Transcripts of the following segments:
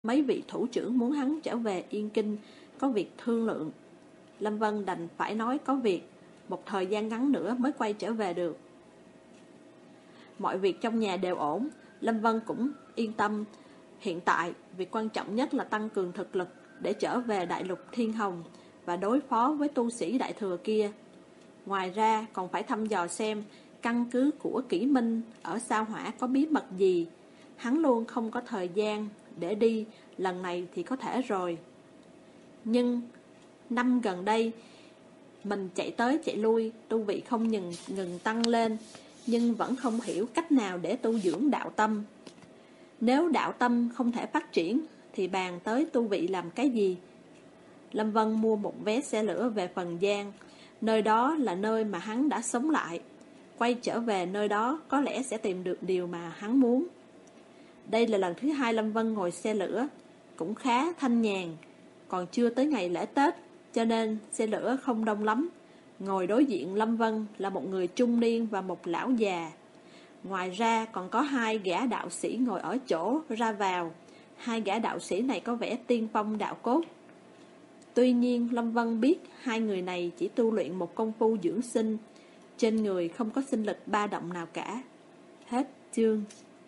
mấy vị thủ trưởng muốn hắn trở về Yên Kinh, có việc thương lượng. Lâm Vân đành phải nói có việc, một thời gian ngắn nữa mới quay trở về được. Mọi việc trong nhà đều ổn, Lâm Vân cũng yên tâm. Hiện tại, việc quan trọng nhất là tăng cường thực lực để trở về đại lục Thiên Hồng và đối phó với tu sĩ đại thừa kia. Ngoài ra còn phải thăm dò xem căn cứ của Kỷ Minh ở Sao Hỏa có bí mật gì. Hắn luôn không có thời gian để đi, lần này thì có thể rồi. Nhưng năm gần đây mình chạy tới chạy lui, tu vị không ngừng tăng lên, nhưng vẫn không hiểu cách nào để tu dưỡng đạo tâm. Nếu đạo tâm không thể phát triển thì bàn tới tu vị làm cái gì? Lâm Vân mua một vé xe lửa về Phần Giang. Nơi đó là nơi mà hắn đã sống lại. Quay trở về nơi đó có lẽ sẽ tìm được điều mà hắn muốn. Đây là lần thứ 2 Lâm Vân ngồi xe lửa, cũng khá thanh nhàn. Còn chưa tới ngày lễ Tết, cho nên xe lửa không đông lắm. Ngồi đối diện Lâm Vân là một người trung niên và một lão già. Ngoài ra còn có 2 gã đạo sĩ ngồi ở chỗ ra vào. 2 gã đạo sĩ này có vẻ tiên phong đạo cốt. Tuy nhiên Lâm Vân biết 2 người này chỉ tu luyện một công phu dưỡng sinh, trên người không có sinh lực ba động nào cả. Hết chương.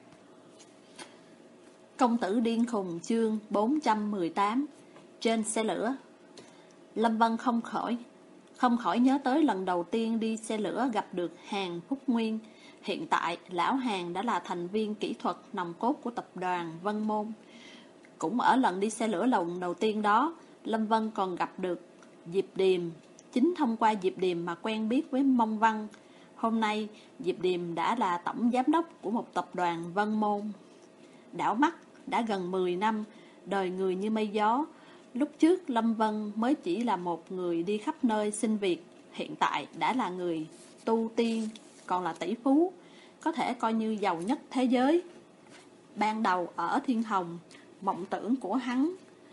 Công tử điên khùng chương 418. Trên xe lửa. Lâm Vân không khỏi nhớ tới lần đầu tiên đi xe lửa gặp được Hàn Phúc Nguyên. Hiện tại lão Hàn đã là thành viên kỹ thuật nòng cốt của tập đoàn Vân Môn. Cũng ở lần đi xe lửa lần đầu tiên đó, Lâm Vân còn gặp được Diệp Điềm. Chính thông qua Diệp Điềm mà quen biết với Mông Văn. Hôm nay Diệp Điềm đã là tổng giám đốc của một tập đoàn Vân Môn. Đảo mắt đã gần 10 năm, đời người như mây gió. Lúc trước Lâm Vân mới chỉ là một người đi khắp nơi xin việc, hiện tại đã là người tu tiên, còn là tỷ phú, có thể coi như giàu nhất thế giới. Ban đầu ở Thiên Hồng, mộng tưởng của hắn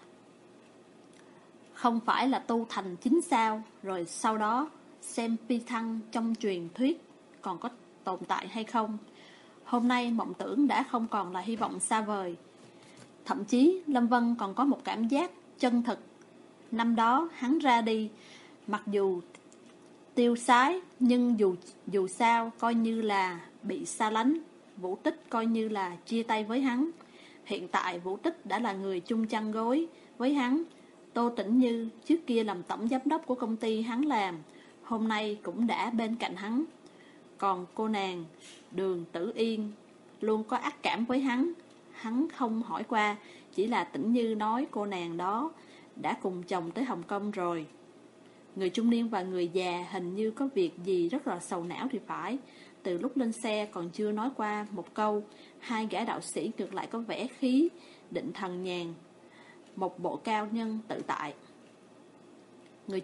không phải là tu thành 9 sao, rồi sau đó xem phi thăng trong truyền thuyết còn có tồn tại hay không. Hôm nay mộng tưởng đã không còn là hy vọng xa vời. Thậm chí Lâm Vân còn có một cảm giác chân thực. Năm đó hắn ra đi, mặc dù tiêu sái, nhưng dù sao coi như là bị xa lánh. Vũ Tích coi như là chia tay với hắn. Hiện tại Vũ Tích đã là người chung chăn gối với hắn. Tô Tĩnh Như trước kia làm tổng giám đốc của công ty hắn làm, hôm nay cũng đã bên cạnh hắn. Còn cô nàng Đường Tử Yên luôn có ác cảm với hắn. Hắn không hỏi qua, chỉ là Tĩnh Như nói cô nàng đó đã cùng chồng tới Hồng Kông rồi. Người trung niên và người già hình như có việc gì rất là sầu não thì phải. Từ lúc lên xe còn chưa nói qua một câu, 2 gã đạo sĩ ngược lại có vẻ khí định thần nhàn, một bộ cao nhân tự tại. Người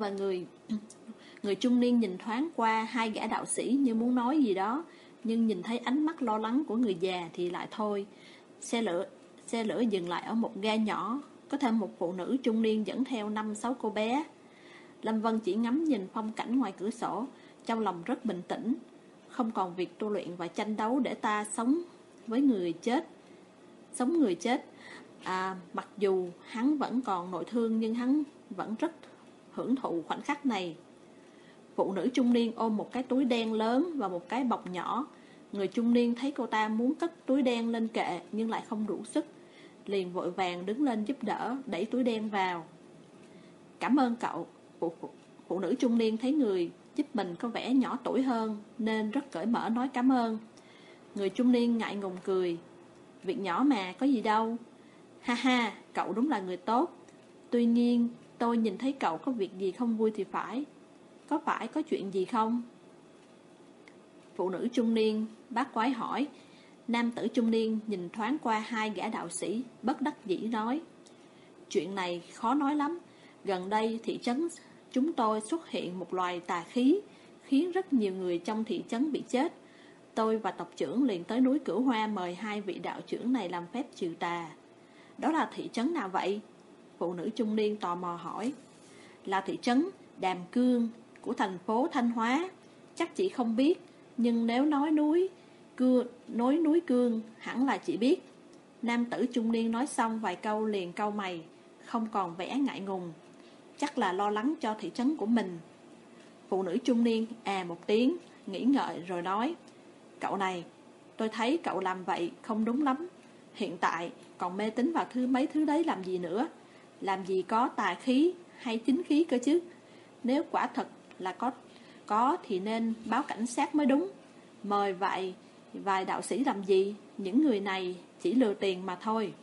trung niên nhìn thoáng qua 2 gã đạo sĩ như muốn nói gì đó, nhưng nhìn thấy ánh mắt lo lắng của người già thì lại thôi. Xe lửa dừng lại ở một ga nhỏ, có thêm một phụ nữ trung niên dẫn theo 5-6 cô bé. Lâm Vân chỉ ngắm nhìn phong cảnh ngoài cửa sổ, trong lòng rất bình tĩnh. Không còn việc tu luyện và tranh đấu để ta sống người chết. Mặc dù hắn vẫn còn nội thương, nhưng hắn vẫn rất hưởng thụ khoảnh khắc này. Phụ nữ trung niên ôm một cái túi đen lớn và một cái bọc nhỏ. Người trung niên thấy cô ta muốn cất túi đen lên kệ nhưng lại không đủ sức, liền vội vàng đứng lên giúp đỡ, đẩy túi đen vào. Cảm ơn cậu. Phụ nữ trung niên thấy người giúp mình có vẻ nhỏ tuổi hơn nên rất cởi mở nói cảm ơn. Người trung niên ngại ngùng cười. Việc nhỏ mà, có gì đâu. Ha ha, cậu đúng là người tốt. Tuy nhiên tôi nhìn thấy cậu có việc gì không vui thì phải. Có chuyện gì không? Phụ nữ trung niên bác quái hỏi. Nam tử trung niên nhìn thoáng qua 2 gã đạo sĩ, bất đắc dĩ nói. Chuyện này khó nói lắm. Gần đây thị trấn chúng tôi xuất hiện một loài tà khí, khiến rất nhiều người trong thị trấn bị chết. Tôi và tộc trưởng liền tới núi Cửu Hoa mời 2 vị đạo trưởng này làm phép trừ tà. Đó là thị trấn nào vậy? Phụ nữ trung niên tò mò hỏi. Là thị trấn Đàm Cương của thành phố Thanh Hóa. Chắc chị không biết, nhưng nếu nói núi Cương hẳn là chị biết. Nam tử trung niên nói xong vài câu liền cau mày, không còn vẻ ngại ngùng, chắc là lo lắng cho thị trấn của mình. Phụ nữ trung niên một tiếng, nghĩ ngợi rồi nói: Cậu này, tôi thấy cậu làm vậy không đúng lắm. Hiện tại còn mê tín vào mấy thứ đấy làm gì nữa? Làm gì có tà khí hay chính khí cơ chứ? Nếu quả thật là có thì nên báo cảnh sát mới đúng. Mời vài đạo sĩ làm gì? Những người này chỉ lừa tiền mà thôi.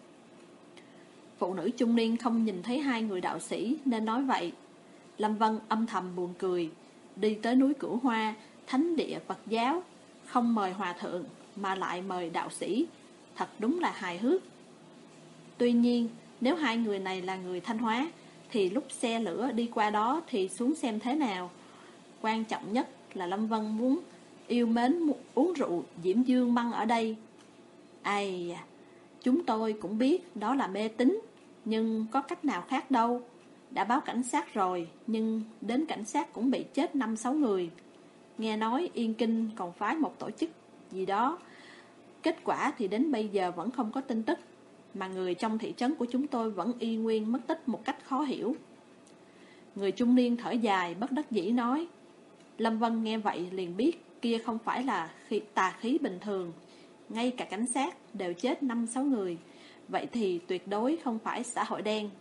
Phụ nữ trung niên không nhìn thấy hai người đạo sĩ nên nói vậy. Lâm Vân âm thầm buồn cười. Đi tới núi Cửu Hoa, thánh địa Phật giáo, không mời hòa thượng mà lại mời đạo sĩ, thật đúng là hài hước. Tuy nhiên, nếu hai người này là người Thanh Hóa thì lúc xe lửa đi qua đó thì xuống xem thế nào. Quan trọng nhất là Lâm Vân muốn yêu mến uống rượu diễm dương băng ở đây. Ai à, chúng tôi cũng biết đó là mê tín, nhưng có cách nào khác đâu. Đã báo cảnh sát rồi, nhưng đến cảnh sát cũng bị chết 5-6 người. Nghe nói Yên Kinh còn phái một tổ chức gì đó. Kết quả thì đến bây giờ vẫn không có tin tức, mà người trong thị trấn của chúng tôi vẫn y nguyên mất tích một cách khó hiểu. Người trung niên thở dài bất đắc dĩ nói. Lâm Vân nghe vậy liền biết kia không phải là tà khí bình thường. Ngay cả cảnh sát đều chết 5-6 người, vậy thì tuyệt đối không phải xã hội đen.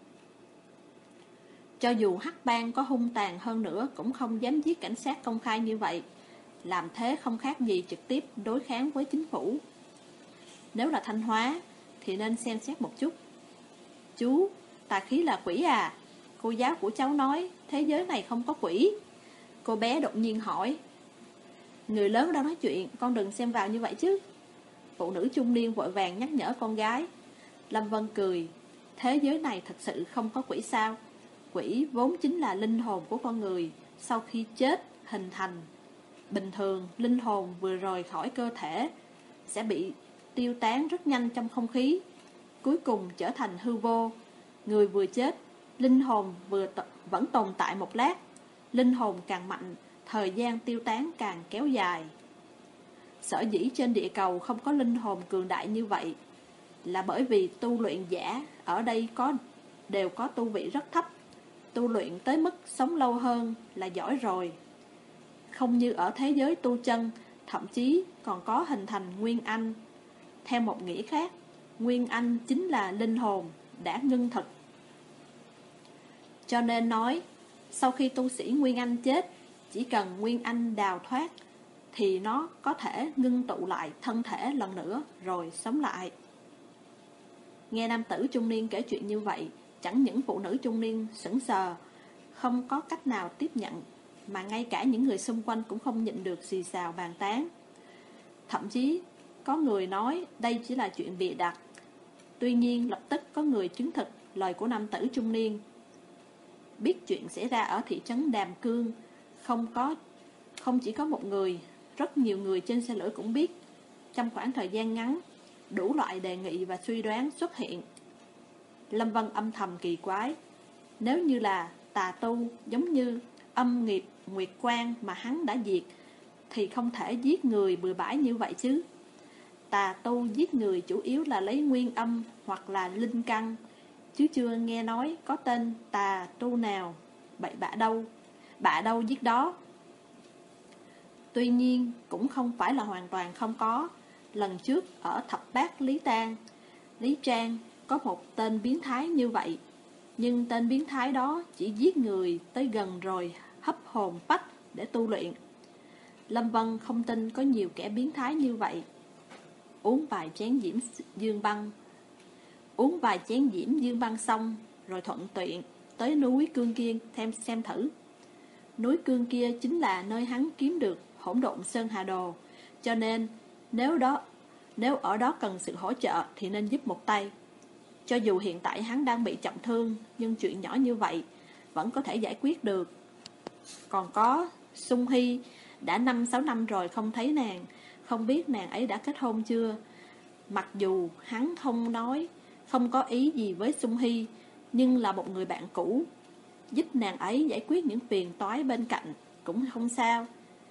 Cho dù hắc bang có hung tàn hơn nữa cũng không dám giết cảnh sát công khai như vậy. Làm thế không khác gì trực tiếp đối kháng với chính phủ. Nếu là Thanh Hóa thì nên xem xét một chút. Chú, tà khí là quỷ à? Cô giáo của cháu nói thế giới này không có quỷ. Cô bé đột nhiên hỏi. Người lớn đang nói chuyện, con đừng xem vào như vậy chứ. Phụ nữ trung niên vội vàng nhắc nhở con gái. Lâm Vân cười. Thế giới này thật sự không có quỷ sao? Quỷ vốn chính là linh hồn của con người sau khi chết hình thành. Bình thường, linh hồn vừa rời khỏi cơ thể sẽ bị tiêu tán rất nhanh trong không khí, cuối cùng trở thành hư vô. Người vừa chết, linh hồn vẫn tồn tại một lát. Linh hồn càng mạnh, thời gian tiêu tán càng kéo dài. Sở dĩ trên địa cầu không có linh hồn cường đại như vậy là bởi vì tu luyện giả ở đây đều có tu vị rất thấp. Tu luyện tới mức sống lâu hơn là giỏi rồi. Không như ở thế giới tu chân, thậm chí còn có hình thành nguyên anh. Theo một nghĩa khác, nguyên anh chính là linh hồn đã ngưng thực. Cho nên nói, sau khi tu sĩ nguyên anh chết, chỉ cần nguyên anh đào thoát thì nó có thể ngưng tụ lại thân thể lần nữa rồi sống lại. Nghe nam tử trung niên kể chuyện như vậy, chẳng những phụ nữ trung niên sững sờ, không có cách nào tiếp nhận, mà ngay cả những người xung quanh cũng không nhịn được xì xào bàn tán. Thậm chí có người nói đây chỉ là chuyện bịa đặt. Tuy nhiên lập tức có người chứng thực lời của nam tử trung niên. Biết chuyện xảy ra ở thị trấn Đàm Cương, không chỉ có một người, rất nhiều người trên xe lửa cũng biết. Trong khoảng thời gian ngắn, đủ loại đề nghị và suy đoán xuất hiện. Lâm Vân âm thầm kỳ quái. Nếu như là tà tu giống như Âm Nghiệp Nguyệt Quang mà hắn đã diệt, thì không thể giết người bừa bãi như vậy chứ. Tà tu giết người chủ yếu là lấy nguyên âm hoặc là linh căn, chứ chưa nghe nói có tên tà tu nào bậy bạ đâu giết đó. Tuy nhiên cũng không phải là hoàn toàn không có. Lần trước ở Thập Bát Lý Trang có một tên biến thái như vậy. Nhưng tên biến thái đó chỉ giết người tới gần rồi hấp hồn phách để tu luyện. Lâm Vân không tin có nhiều kẻ biến thái như vậy. Uống vài chén diễm dương băng xong rồi thuận tiện tới núi Cương kia xem thử. Núi Cương kia chính là nơi hắn kiếm được Hỗn Độn Sơn Hà Đồ. Cho nên nếu ở đó cần sự hỗ trợ thì nên giúp một tay. Cho dù hiện tại hắn đang bị trọng thương, nhưng chuyện nhỏ như vậy vẫn có thể giải quyết được. Còn có Sung Hy, đã 5-6 năm rồi không thấy nàng, không biết nàng ấy đã kết hôn chưa. Mặc dù hắn không có ý gì với Sung Hy, nhưng là một người bạn cũ, giúp nàng ấy giải quyết những phiền toái bên cạnh cũng không sao.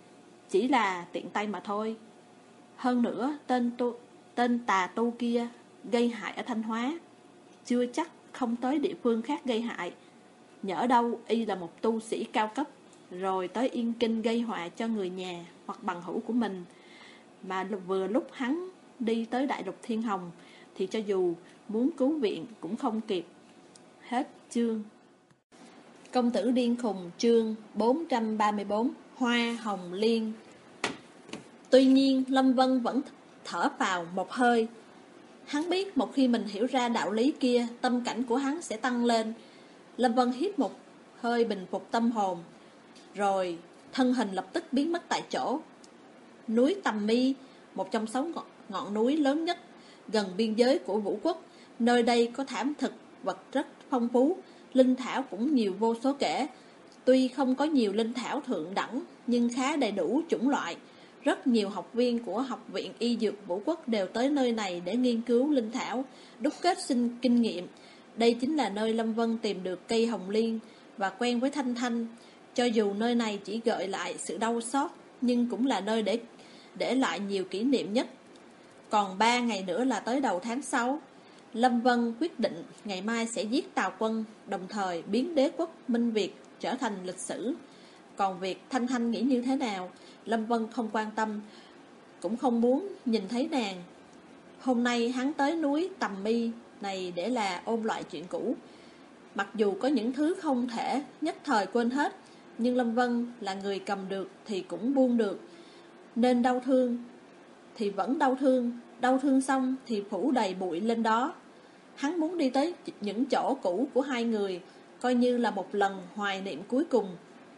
Chỉ là tiện tay mà thôi. Hơn nữa tên tà tu kia gây hại ở Thanh Hóa, chưa chắc không tới địa phương khác gây hại. Nhỡ đâu y là một tu sĩ cao cấp, rồi tới Yên Kinh gây họa cho người nhà hoặc bằng hữu của mình. Mà vừa lúc hắn đi tới Đại Lục Thiên Hồng, thì cho dù muốn cứu viện cũng không kịp. Hết chương. Công tử điên khùng, chương 434, Hoa Hồng Liên. Tuy nhiên Lâm Vân vẫn thở phào một hơi. Hắn biết một khi mình hiểu ra đạo lý kia, tâm cảnh của hắn sẽ tăng lên. Lâm Vân hít một hơi bình phục tâm hồn, rồi thân hình lập tức biến mất tại chỗ. Núi Tầm Mi, một trong 6 ngọn núi lớn nhất gần biên giới của Vũ Quốc. Nơi đây có thảm thực vật rất phong phú, linh thảo cũng nhiều vô số kể. Tuy không có nhiều linh thảo thượng đẳng, nhưng khá đầy đủ chủng loại. Rất nhiều học viên của Học viện Y Dược Vũ Quốc đều tới nơi này để nghiên cứu linh thảo, đúc kết sinh kinh nghiệm. Đây chính là nơi Lâm Vân tìm được cây hồng liên và quen với Thanh Thanh. Cho dù nơi này chỉ gợi lại sự đau xót, nhưng cũng là nơi để lại nhiều kỷ niệm nhất. Còn 3 ngày nữa là tới đầu tháng 6. Lâm Vân quyết định ngày mai sẽ giết Tào Quân, đồng thời biến đế quốc Minh Việt trở thành lịch sử. Còn việc Thanh Thanh nghĩ như thế nào, Lâm Vân không quan tâm, cũng không muốn nhìn thấy nàng. Hôm nay hắn tới núi Tầm Mi này để là ôn lại chuyện cũ. Mặc dù có những thứ không thể nhất thời quên hết, nhưng Lâm Vân là người cầm được thì cũng buông được. Nên đau thương thì vẫn đau thương xong thì phủ đầy bụi lên đó. Hắn muốn đi tới những chỗ cũ của hai người, coi như là một lần hoài niệm cuối cùng.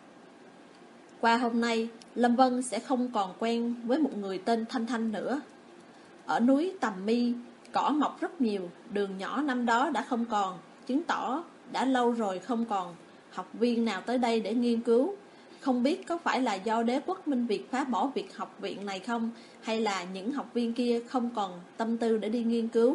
Qua hôm nay, Lâm Vân sẽ không còn quen với một người tên Thanh Thanh nữa. Ở núi Tầm Mi, cỏ mọc rất nhiều, đường nhỏ năm đó đã không còn, chứng tỏ đã lâu rồi không còn học viên nào tới đây để nghiên cứu. Không biết có phải là do đế quốc Minh Việt phá bỏ việc học viện này không, hay là những học viên kia không còn tâm tư để đi nghiên cứu.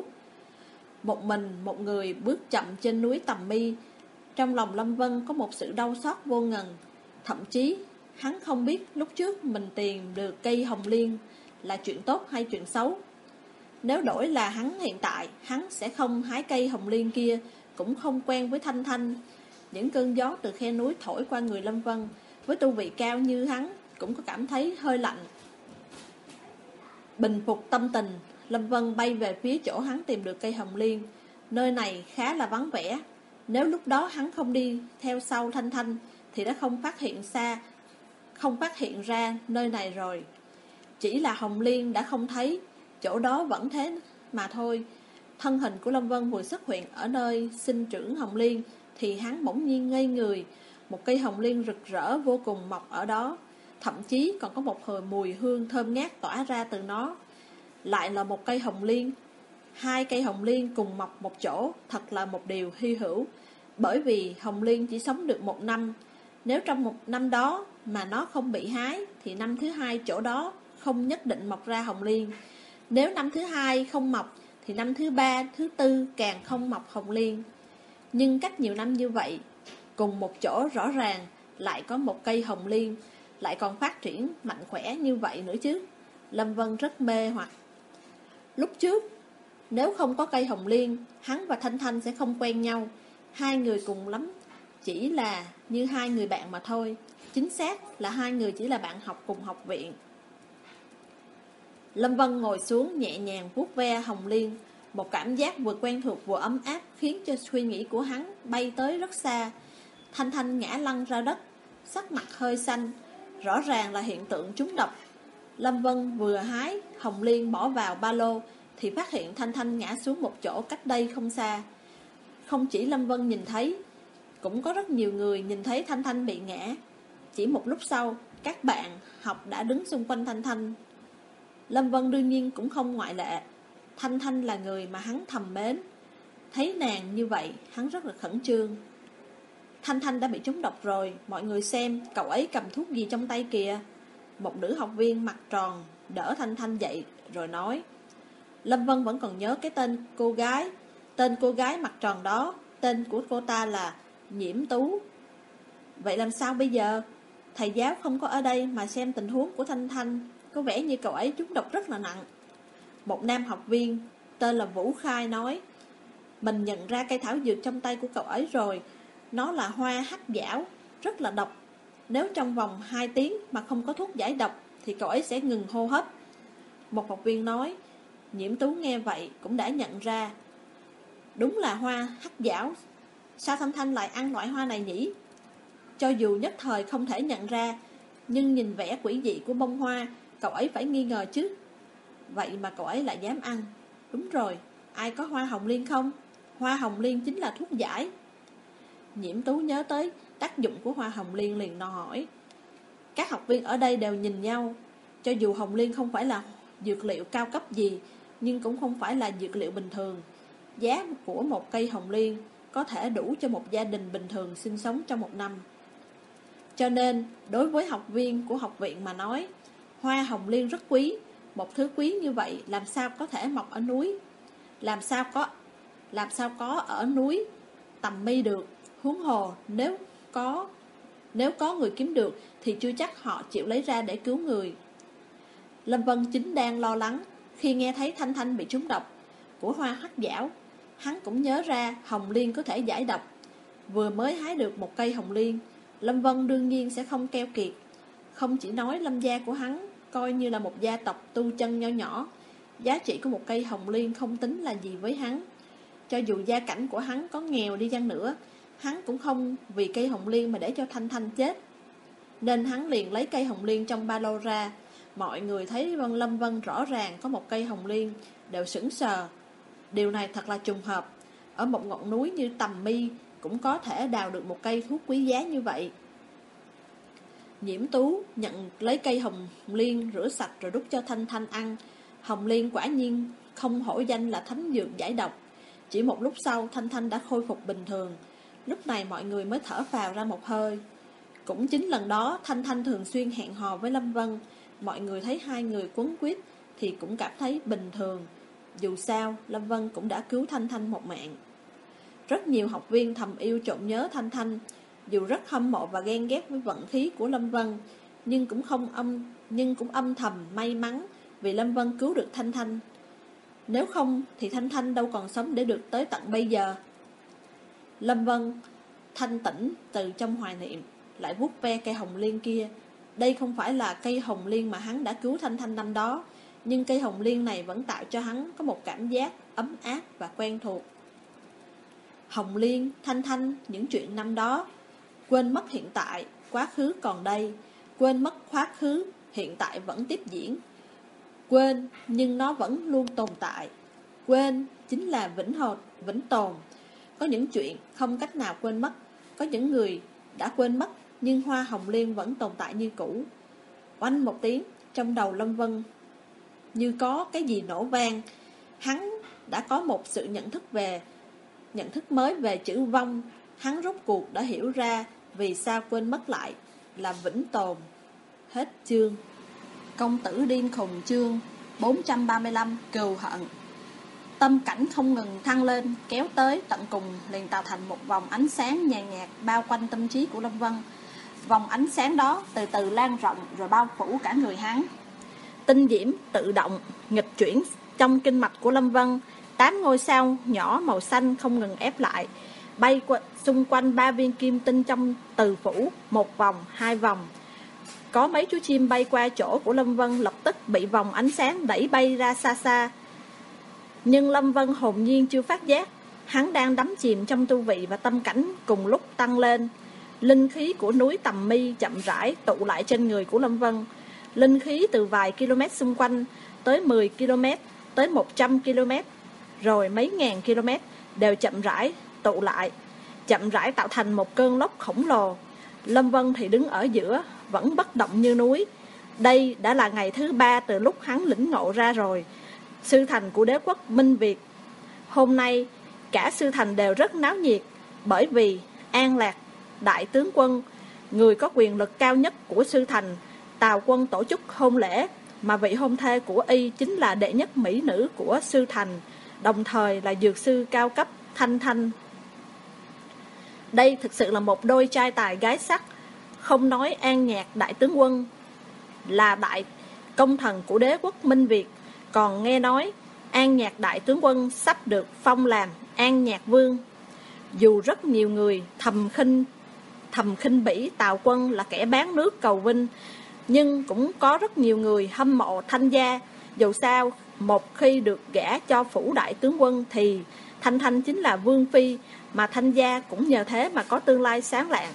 Một người bước chậm trên núi Tầm Mi. Trong lòng Lâm Vân có một sự đau xót vô ngần. Thậm chí hắn không biết lúc trước mình tìm được cây hồng liên là chuyện tốt hay chuyện xấu. Nếu đổi là hắn hiện tại, hắn sẽ không hái cây hồng liên kia, cũng không quen với Thanh Thanh. Những cơn gió từ khe núi thổi qua người Lâm Vân, với tu vị cao như hắn cũng có cảm thấy hơi lạnh. Bình phục tâm tình, Lâm Vân bay về phía chỗ hắn tìm được cây hồng liên. Nơi này khá là vắng vẻ. Nếu lúc đó hắn không đi theo sau Thanh Thanh thì đã không phát hiện ra nơi này rồi. Chỉ là hồng liên đã không thấy, chỗ đó vẫn thế mà thôi. Thân hình của Lâm Vân vừa xuất hiện ở nơi sinh trưởng hồng liên thì hắn bỗng nhiên ngây người. Một cây hồng liên rực rỡ vô cùng mọc ở đó, thậm chí còn có một hồi mùi hương thơm ngát tỏa ra từ nó. Lại là một cây hồng liên. 2 cây hồng liên cùng mọc một chỗ thật là một điều hy hữu, bởi vì hồng liên chỉ sống được 1 năm. Nếu trong 1 năm đó mà nó không bị hái thì năm thứ 2 chỗ đó không nhất định mọc ra hồng liên. Nếu năm thứ 2 không mọc thì năm thứ 3, thứ 4 càng không mọc hồng liên. Nhưng cách nhiều năm như vậy, cùng một chỗ rõ ràng lại có một cây hồng liên, lại còn phát triển mạnh khỏe như vậy nữa chứ. Lâm Vân rất mê hoặc. Lúc trước, nếu không có cây hồng liên, hắn và Thanh Thanh sẽ không quen nhau. 2 người cùng lắm chỉ là như 2 người bạn mà thôi. Chính xác là 2 người chỉ là bạn học cùng học viện. Lâm Vân ngồi xuống nhẹ nhàng vuốt ve hồng liên. Một cảm giác vừa quen thuộc vừa ấm áp khiến cho suy nghĩ của hắn bay tới rất xa. Thanh Thanh ngã lăn ra đất, sắc mặt hơi xanh, rõ ràng là hiện tượng trúng độc. Lâm Vân vừa hái hồng liên bỏ vào ba lô thì phát hiện Thanh Thanh ngã xuống một chỗ cách đây không xa. Không chỉ Lâm Vân nhìn thấy, cũng có rất nhiều người nhìn thấy Thanh Thanh bị ngã. Chỉ một lúc sau, các bạn học đã đứng xung quanh Thanh Thanh. Lâm Vân đương nhiên cũng không ngoại lệ. Thanh Thanh là người mà hắn thầm mến. Thấy nàng như vậy, hắn rất là khẩn trương. Thanh Thanh đã bị trúng độc rồi, mọi người xem, cậu ấy cầm thuốc gì trong tay kìa. Một nữ học viên mặt tròn đỡ Thanh Thanh dậy rồi nói. Lâm Vân vẫn còn nhớ cái tên cô gái mặt tròn đó. Tên của cô ta là Nhiễm Tú. Vậy làm sao bây giờ? Thầy giáo không có ở đây mà xem tình huống của Thanh Thanh, có vẻ như cậu ấy trúng độc rất là nặng. Một nam học viên tên là Vũ Khai nói: mình nhận ra cây thảo dược trong tay của cậu ấy rồi. Nó là hoa hắc dảo, rất là độc. Nếu trong vòng 2 tiếng mà không có thuốc giải độc thì cậu ấy sẽ ngừng hô hấp. Một học viên nói. Nhiễm Tú nghe vậy cũng đã nhận ra. Đúng là hoa hắc dảo. Sao Thanh Thanh lại ăn loại hoa này nhỉ? Cho dù nhất thời không thể nhận ra, nhưng nhìn vẻ quỷ dị của bông hoa, cậu ấy phải nghi ngờ chứ. Vậy mà cậu ấy lại dám ăn. Đúng rồi, ai có hoa hồng liên không? Hoa hồng liên chính là thuốc giải. Nhiễm Tú nhớ tới tác dụng của hoa hồng liên liền hỏi. Các học viên ở đây đều nhìn nhau. Cho dù hồng liên không phải là dược liệu cao cấp gì, nhưng cũng không phải là dược liệu bình thường. Giá của một cây hồng liên có thể đủ cho một gia đình bình thường sinh sống trong một năm. Cho nên, đối với học viên của học viện mà nói, hoa hồng liên rất quý. Một thứ quý như vậy làm sao có thể mọc ở núi? Làm sao có ở núi Tầm Mi được? Huống hồ nếu có người kiếm được thì chưa chắc họ chịu lấy ra để cứu người. Lâm Vân chính đang lo lắng khi nghe thấy Thanh Thanh bị trúng độc của hoa hắc dảo. Hắn cũng nhớ ra hồng liên có thể giải độc. Vừa mới hái được một cây hồng liên, Lâm Vân đương nhiên sẽ không keo kiệt. Không chỉ nói Lâm gia của hắn coi như là một gia tộc tu chân nho nhỏ, giá trị của một cây hồng liên không tính là gì với hắn. Cho dù gia cảnh của hắn có nghèo đi chăng nữa, hắn cũng không vì cây hồng liên mà để cho Thanh Thanh chết. Nên hắn liền lấy cây hồng liên trong ba lô ra. Mọi người thấy Lâm Vân rõ ràng có một cây hồng liên đều sững sờ. Điều này thật là trùng hợp. Ở một ngọn núi như Tầm Mi cũng có thể đào được một cây thuốc quý giá như vậy. Nhiễm Tú nhận lấy cây hồng liên, rửa sạch rồi đút cho Thanh Thanh ăn. Hồng liên quả nhiên không hổ danh là thánh dược giải độc. Chỉ một lúc sau Thanh Thanh đã khôi phục bình thường. Lúc này mọi người mới thở phào ra một hơi. Cũng chính lần đó Thanh Thanh thường xuyên hẹn hò với Lâm Vân. Mọi người thấy hai người quấn quýt thì cũng cảm thấy bình thường. Dù sao Lâm Vân cũng đã cứu Thanh Thanh một mạng. Rất nhiều học viên thầm yêu trộm nhớ Thanh Thanh. Dù rất hâm mộ và ghen ghét với vận khí của Lâm Vân, nhưng cũng âm thầm may mắn vì Lâm Vân cứu được Thanh Thanh. Nếu không thì Thanh Thanh đâu còn sống để được tới tận bây giờ. Lâm Vân thanh tỉnh từ trong hoài niệm, lại vuốt ve cây hồng liên kia. Đây không phải là cây hồng liên mà hắn đã cứu Thanh Thanh năm đó, nhưng cây hồng liên này vẫn tạo cho hắn có một cảm giác ấm áp và quen thuộc. Hồng liên, Thanh Thanh, những chuyện năm đó. Quên mất hiện tại, quá khứ còn đây. Quên mất quá khứ, hiện tại vẫn tiếp diễn. Quên, nhưng nó vẫn luôn tồn tại. Quên chính là vĩnh tồn. Có những chuyện không cách nào quên mất. Có những người đã quên mất, nhưng hoa hồng liên vẫn tồn tại như cũ. Oanh một tiếng, trong đầu Lâm Vân như có cái gì nổ vang. Hắn đã có một sự nhận thức mới về chữ vong. Hắn rốt cuộc đã hiểu ra vì sao quên mất lại là vĩnh tồn. Hết chương. Công tử điên khùng chương 435 cừu hận. Tâm cảnh không ngừng thăng lên, kéo tới tận cùng liền tạo thành một vòng ánh sáng nhàn nhạt bao quanh tâm trí của Lâm Vân. Vòng ánh sáng đó từ từ lan rộng rồi bao phủ cả người hắn. Tinh diễm tự động nghịch chuyển trong kinh mạch của Lâm Vân. 8 ngôi sao nhỏ màu xanh không ngừng ép lại, bay xung quanh 3 viên kim tinh trong từ phủ, 1 vòng, 2 vòng. Có mấy chú chim bay qua chỗ của Lâm Vân lập tức bị vòng ánh sáng đẩy bay ra xa xa. Nhưng Lâm Vân hồn nhiên chưa phát giác, hắn đang đắm chìm trong tu vị và tâm cảnh cùng lúc tăng lên. Linh khí của núi Tầm Mi chậm rãi tụ lại trên người của Lâm Vân. Linh khí từ vài km xung quanh tới 10 km, tới 100 km, rồi mấy ngàn km đều chậm rãi tụ lại, chậm rãi tạo thành một cơn lốc khổng lồ. Lâm Vân thì đứng ở giữa, vẫn bất động như núi. Đây đã là ngày thứ 3 từ lúc hắn lĩnh ngộ ra rồi. Sư thành của đế quốc Minh Việt. Hôm nay cả sư thành đều rất náo nhiệt, bởi vì An Lạc đại tướng quân, người có quyền lực cao nhất của sư thành, Tào Quân tổ chức hôn lễ, mà vị hôn thê của y chính là đệ nhất mỹ nữ của sư thành, đồng thời là dược sư cao cấp Thanh Thanh. Đây thực sự là một đôi trai tài gái sắc. Không nói An Nhạc đại tướng quân là đại công thần của đế quốc Minh Việt, còn nghe nói An Nhạc đại tướng quân sắp được phong làm An Nhạc vương. Dù rất nhiều người thầm khinh bỉ Tào Quân là kẻ bán nước cầu vinh, nhưng cũng có rất nhiều người hâm mộ Thanh gia. Dù sao, một khi được gả cho phủ đại tướng quân thì Thanh Thanh chính là vương phi, mà Thanh gia cũng nhờ thế mà có tương lai sáng lạng.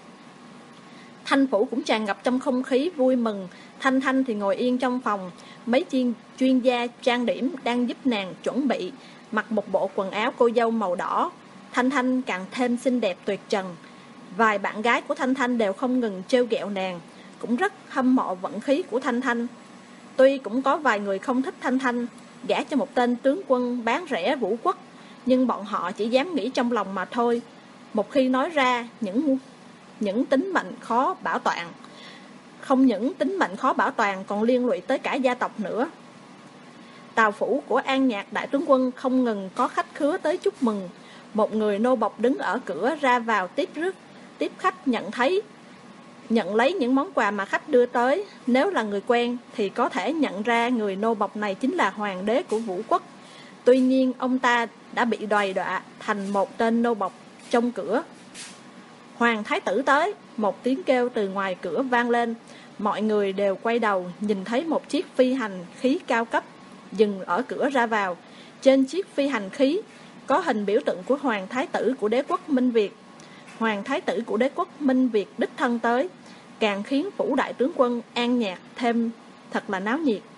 Thanh phủ cũng tràn ngập trong không khí vui mừng. Thanh Thanh thì ngồi yên trong phòng, mấy chuyên gia trang điểm đang giúp nàng chuẩn bị, mặc một bộ quần áo cô dâu màu đỏ. Thanh Thanh càng thêm xinh đẹp tuyệt trần. Vài bạn gái của Thanh Thanh đều không ngừng trêu ghẹo nàng, cũng rất hâm mộ vận khí của Thanh Thanh. Tuy cũng có vài người không thích Thanh Thanh gả cho một tên tướng quân bán rẻ vũ quốc, nhưng bọn họ chỉ dám nghĩ trong lòng mà thôi. Một khi nói ra, những tính mệnh khó bảo toàn, không những tính mệnh khó bảo toàn còn liên lụy tới cả gia tộc nữa. Tào phủ của An Nhạc đại tướng quân không ngừng có khách khứa tới chúc mừng. Một người nô bộc đứng ở cửa ra vào tiếp khách, nhận lấy những món quà mà khách đưa tới. Nếu là người quen thì có thể nhận ra người nô bộc này chính là hoàng đế của Vũ quốc. Tuy nhiên ông ta đã bị đày đọa thành một tên nô bộc trong cửa. Hoàng thái tử tới, một tiếng kêu từ ngoài cửa vang lên. Mọi người đều quay đầu, nhìn thấy một chiếc phi hành khí cao cấp dừng ở cửa ra vào. Trên chiếc phi hành khí có hình biểu tượng của hoàng thái tử của đế quốc Minh Việt. Hoàng thái tử của đế quốc Minh Việt đích thân tới, càng khiến phủ đại tướng quân An Nhạc thêm thật là náo nhiệt.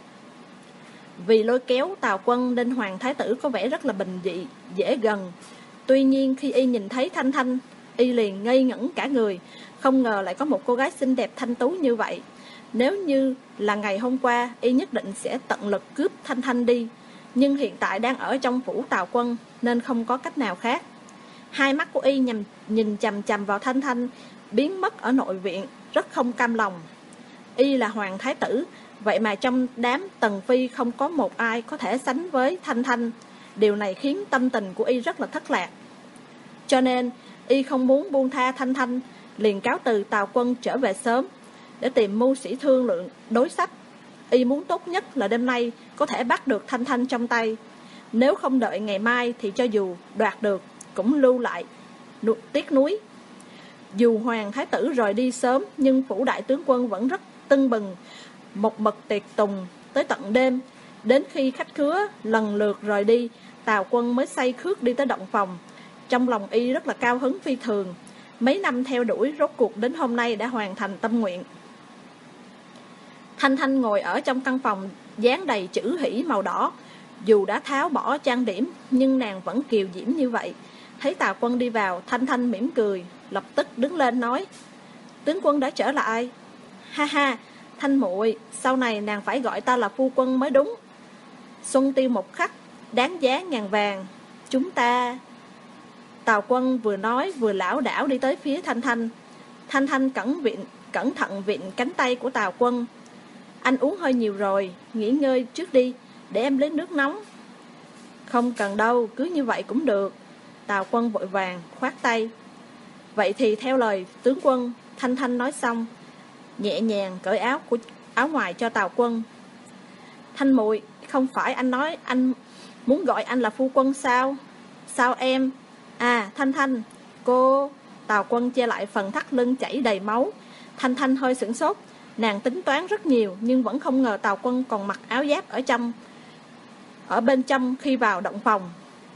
Vì lôi kéo Tào Quân nên hoàng thái tử có vẻ rất là bình dị, dễ gần. Tuy nhiên khi y nhìn thấy Thanh Thanh, y liền ngây ngẩn cả người. Không ngờ lại có một cô gái xinh đẹp thanh tú như vậy. Nếu như là ngày hôm qua, y nhất định sẽ tận lực cướp Thanh Thanh đi. Nhưng hiện tại đang ở trong phủ Tào Quân nên không có cách nào khác. Hai mắt của y nhìn chằm chằm vào Thanh Thanh biến mất ở nội viện, rất không cam lòng. Y là hoàng thái tử, vậy mà trong đám tần phi không có một ai có thể sánh với Thanh Thanh. Điều này khiến tâm tình của y rất là thất lạc. Cho nên y không muốn buông tha Thanh Thanh, liền cáo từ Tào Quân trở về sớm để tìm mưu sĩ thương lượng đối sách. Y muốn tốt nhất là đêm nay có thể bắt được Thanh Thanh trong tay. Nếu không đợi ngày mai thì cho dù đoạt được cũng lưu lại tiếc nuối. Dù hoàng thái tử rời đi sớm, nhưng phủ đại tướng quân vẫn rất tưng bừng, một mực tiệc tùng tới tận đêm. Đến khi khách khứa lần lượt rời đi, Tào Quân mới say khướt đi tới động phòng. Trong lòng y rất là cao hứng phi thường. Mấy năm theo đuổi rốt cuộc đến hôm nay đã hoàn thành tâm nguyện. Thanh Thanh ngồi ở trong căn phòng dán đầy chữ hỷ màu đỏ. Dù đã tháo bỏ trang điểm nhưng nàng vẫn kiều diễm như vậy. Thấy Tào Quân đi vào, Thanh Thanh mỉm cười, lập tức đứng lên nói: tướng quân đã trở lại. Ha ha, Thanh muội, sau này nàng phải gọi ta là phu quân mới đúng. Xuân tiêu một khắc, đáng giá ngàn vàng. Chúng ta... Tào Quân vừa nói vừa lảo đảo đi tới phía Thanh Thanh. Thanh Thanh cẩn thận vịn cánh tay của Tào Quân. Anh uống hơi nhiều rồi, nghỉ ngơi trước đi, để em lấy nước nóng. Không cần đâu, cứ như vậy cũng được. Tào Quân vội vàng khoát tay. Vậy thì theo lời tướng quân. Thanh Thanh nói xong, nhẹ nhàng cởi áo ngoài cho Tào Quân. Thanh muội, không phải anh nói anh muốn gọi anh là phu quân sao? Sao em? À, Thanh Thanh, cô... Tào Quân che lại phần thắt lưng chảy đầy máu. Thanh Thanh hơi sửng sốt. Nàng tính toán rất nhiều nhưng vẫn không ngờ Tào Quân còn mặc áo giáp ở bên trong khi vào động phòng.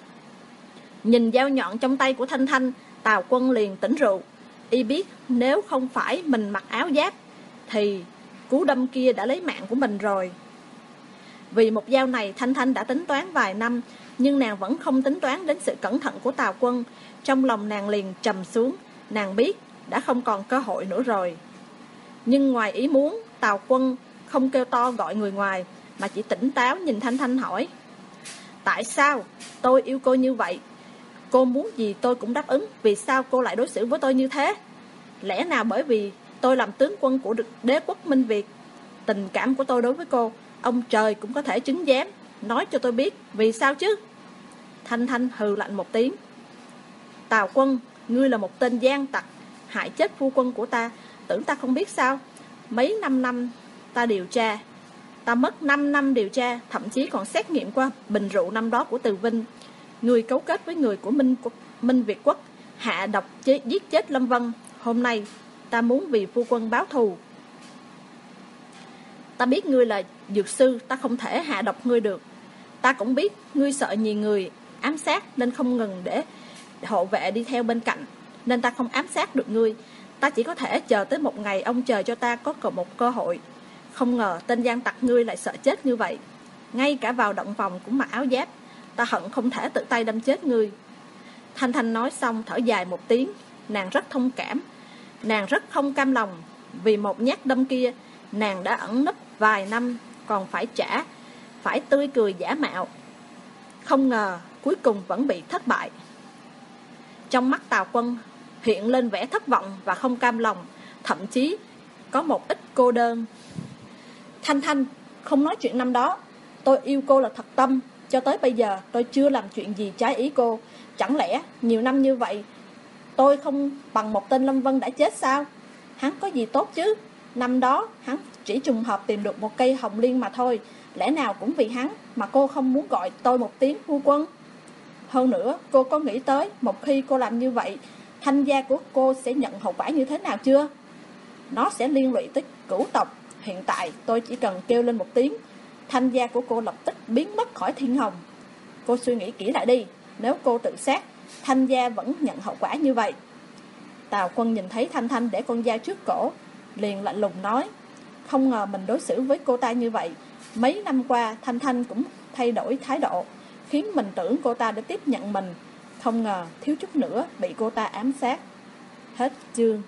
Nhìn dao nhọn trong tay của Thanh Thanh, Tào Quân liền tỉnh rượu. Y biết nếu không phải mình mặc áo giáp thì cú đâm kia đã lấy mạng của mình rồi. Vì một dao này Thanh Thanh đã tính toán vài năm, nhưng nàng vẫn không tính toán đến sự cẩn thận của Tào Quân. Trong lòng nàng liền trầm xuống. Nàng biết đã không còn cơ hội nữa rồi. Nhưng ngoài ý muốn, Tào Quân không kêu to gọi người ngoài, mà chỉ tỉnh táo nhìn Thanh Thanh hỏi: tại sao? Tôi yêu cô như vậy, cô muốn gì tôi cũng đáp ứng. Vì sao cô lại đối xử với tôi như thế? Lẽ nào bởi vì tôi làm tướng quân của đế quốc Minh Việt? Tình cảm của tôi đối với cô, ông trời cũng có thể chứng giám. Nói cho tôi biết, vì sao chứ? Thanh Thanh hừ lạnh một tiếng. Tào Quân, ngươi là một tên gian tặc, hại chết phu quân của ta. Tưởng ta không biết sao? Mấy năm ta điều tra, Ta mất 5 năm điều tra, thậm chí còn xét nghiệm qua bình rượu năm đó của Từ Vinh. Người cấu kết với người của Minh Việt Quốc, hạ độc giết chết Lâm Vân. Hôm nay ta muốn vì phu quân báo thù. Ta biết ngươi là dược sư, ta không thể hạ độc ngươi được. Ta cũng biết ngươi sợ nhiều người ám sát nên không ngừng để hộ vệ đi theo bên cạnh, nên ta không ám sát được ngươi. Ta chỉ có thể chờ tới một ngày ông trời cho ta có một cơ hội. Không ngờ tên gian tặc ngươi lại sợ chết như vậy. Ngay cả vào động phòng cũng mặc áo giáp. Ta hận không thể tự tay đâm chết ngươi. Thanh Thanh nói xong thở dài một tiếng. Nàng rất thông cảm. Nàng rất không cam lòng. Vì một nhát đâm kia, nàng đã ẩn nấp vài năm, còn phải trả, phải tươi cười giả mạo. Không ngờ cuối cùng vẫn bị thất bại. Trong mắt Tào Quân hiện lên vẻ thất vọng và không cam lòng, thậm chí có một ít cô đơn. Thanh Thanh, không nói chuyện năm đó. Tôi yêu cô là thật tâm. Cho tới bây giờ tôi chưa làm chuyện gì trái ý cô. Chẳng lẽ nhiều năm như vậy tôi không bằng một tên Lâm Vân đã chết sao? Hắn có gì tốt chứ? Năm đó hắn chỉ trùng hợp tìm được một cây hồng liên mà thôi. Lẽ nào cũng vì hắn mà cô không muốn gọi tôi một tiếng phu quân? Hơn nữa, cô có nghĩ tới một khi cô làm như vậy, Thanh gia của cô sẽ nhận hậu quả như thế nào chưa? Nó sẽ liên lụy tới cửu tộc. Hiện tại tôi chỉ cần kêu lên một tiếng, Thanh gia của cô lập tức biến mất khỏi thiên hồng. Cô suy nghĩ kỹ lại đi. Nếu cô tự sát, Thanh gia vẫn nhận hậu quả như vậy. Tào Quân nhìn thấy Thanh Thanh để con dao trước cổ, liền lạnh lùng nói: không ngờ mình đối xử với cô ta như vậy. Mấy năm qua Thanh Thanh cũng thay đổi thái độ, khiến mình tưởng cô ta đã tiếp nhận mình. Không ngờ thiếu chút nữa bị cô ta ám sát. Hết chương.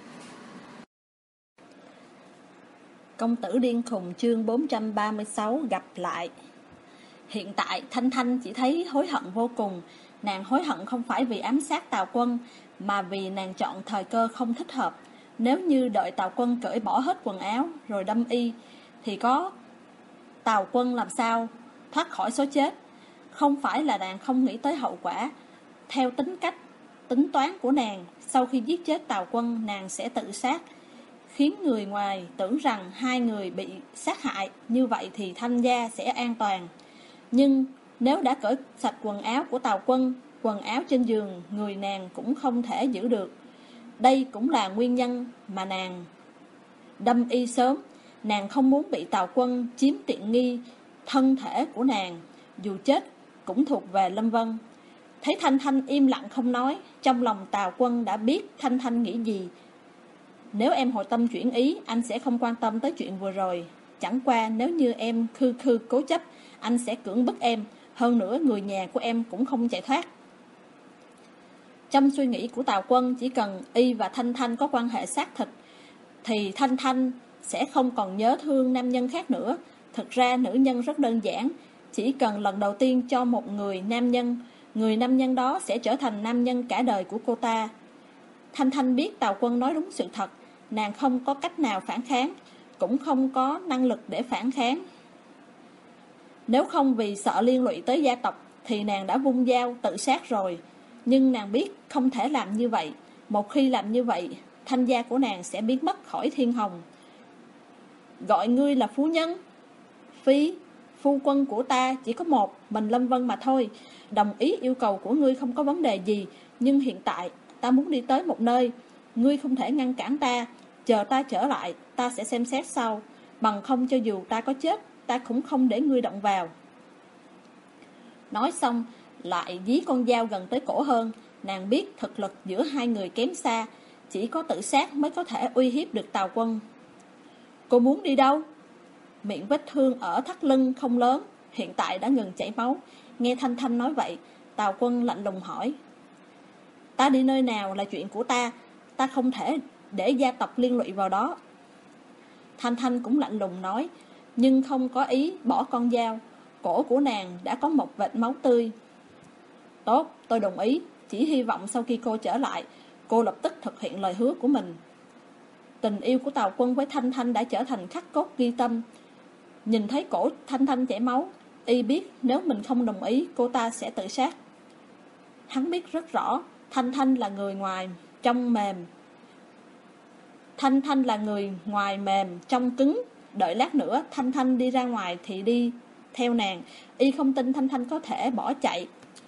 Công tử điên khùng chương 436 gặp lại. Hiện tại Thanh Thanh chỉ thấy hối hận vô cùng. Nàng hối hận không phải vì ám sát Tào Quân, mà vì nàng chọn thời cơ không thích hợp. Nếu như đợi Tào Quân cởi bỏ hết quần áo rồi đâm y, thì có Tào Quân làm sao thoát khỏi số chết. Không phải là nàng không nghĩ tới hậu quả. Theo tính toán của nàng, sau khi giết chết Tào Quân, nàng sẽ tự sát, khiến người ngoài tưởng rằng hai người bị sát hại. Như vậy thì Thanh gia sẽ an toàn. Nhưng nếu đã cởi sạch quần áo của Tào Quân, quần áo trên giường người nàng cũng không thể giữ được. Đây cũng là nguyên nhân mà nàng đâm y sớm. Nàng không muốn bị Tào Quân chiếm tiện nghi thân thể của nàng, dù chết cũng thuộc về Lâm Vân. Thấy Thanh Thanh im lặng không nói, trong lòng Tào Quân đã biết Thanh Thanh nghĩ gì. Nếu em hồi tâm chuyển ý, anh sẽ không quan tâm tới chuyện vừa rồi. Chẳng qua nếu như em khư cố chấp, anh sẽ cưỡng bức em. Hơn nữa người nhà của em cũng không chạy thoát. Trong suy nghĩ của Tào Quân, chỉ cần y và Thanh Thanh có quan hệ xác thịt, thì Thanh Thanh sẽ không còn nhớ thương nam nhân khác nữa. Thực ra nữ nhân rất đơn giản. Chỉ cần lần đầu tiên cho một người nam nhân, người nam nhân đó sẽ trở thành nam nhân cả đời của cô ta. Thanh Thanh biết Tào Quân nói đúng sự thật. Nàng không có cách nào phản kháng, cũng không có năng lực để phản kháng. Nếu không vì sợ liên lụy tới gia tộc thì nàng đã vung dao tự sát rồi. Nhưng nàng biết không thể làm như vậy. Một khi làm như vậy, Thanh gia của nàng sẽ biến mất khỏi thiên hồng. Gọi ngươi là phu nhân? Phi, phu quân của ta chỉ có một mình Lâm Vân mà thôi. Đồng ý yêu cầu của ngươi không có vấn đề gì. Nhưng hiện tại ta muốn đi tới một nơi, ngươi không thể ngăn cản ta. Chờ ta trở lại, ta sẽ xem xét sau. Bằng không cho dù ta có chết, ta cũng không để ngươi động vào. Nói xong lại dí con dao gần tới cổ hơn. Nàng biết thực lực giữa hai người kém xa, chỉ có tự sát mới có thể uy hiếp được Tào Quân. Cô muốn đi đâu? Miệng vết thương ở thắt lưng không lớn, hiện tại đã ngừng chảy máu. Nghe Thanh Thanh nói vậy, Tào Quân lạnh lùng hỏi: ta đi nơi nào là chuyện của ta, ta không thể để gia tộc liên lụy vào đó. Thanh Thanh cũng lạnh lùng nói, nhưng không có ý bỏ con dao. Cổ của nàng đã có một vệt máu tươi. Tốt, tôi đồng ý. Chỉ hy vọng sau khi cô trở lại, cô lập tức thực hiện lời hứa của mình. Tình yêu của Tào Quân với Thanh Thanh đã trở thành khắc cốt ghi tâm. Nhìn thấy cổ Thanh Thanh chảy máu, y biết nếu mình không đồng ý, cô ta sẽ tự sát. Hắn biết rất rõ Thanh Thanh là người ngoài trong mềm. Thanh Thanh là người ngoài mềm trong cứng. đợi lát nữa Thanh Thanh đi ra ngoài thì đi theo nàng. Y không tin Thanh Thanh có thể bỏ chạy.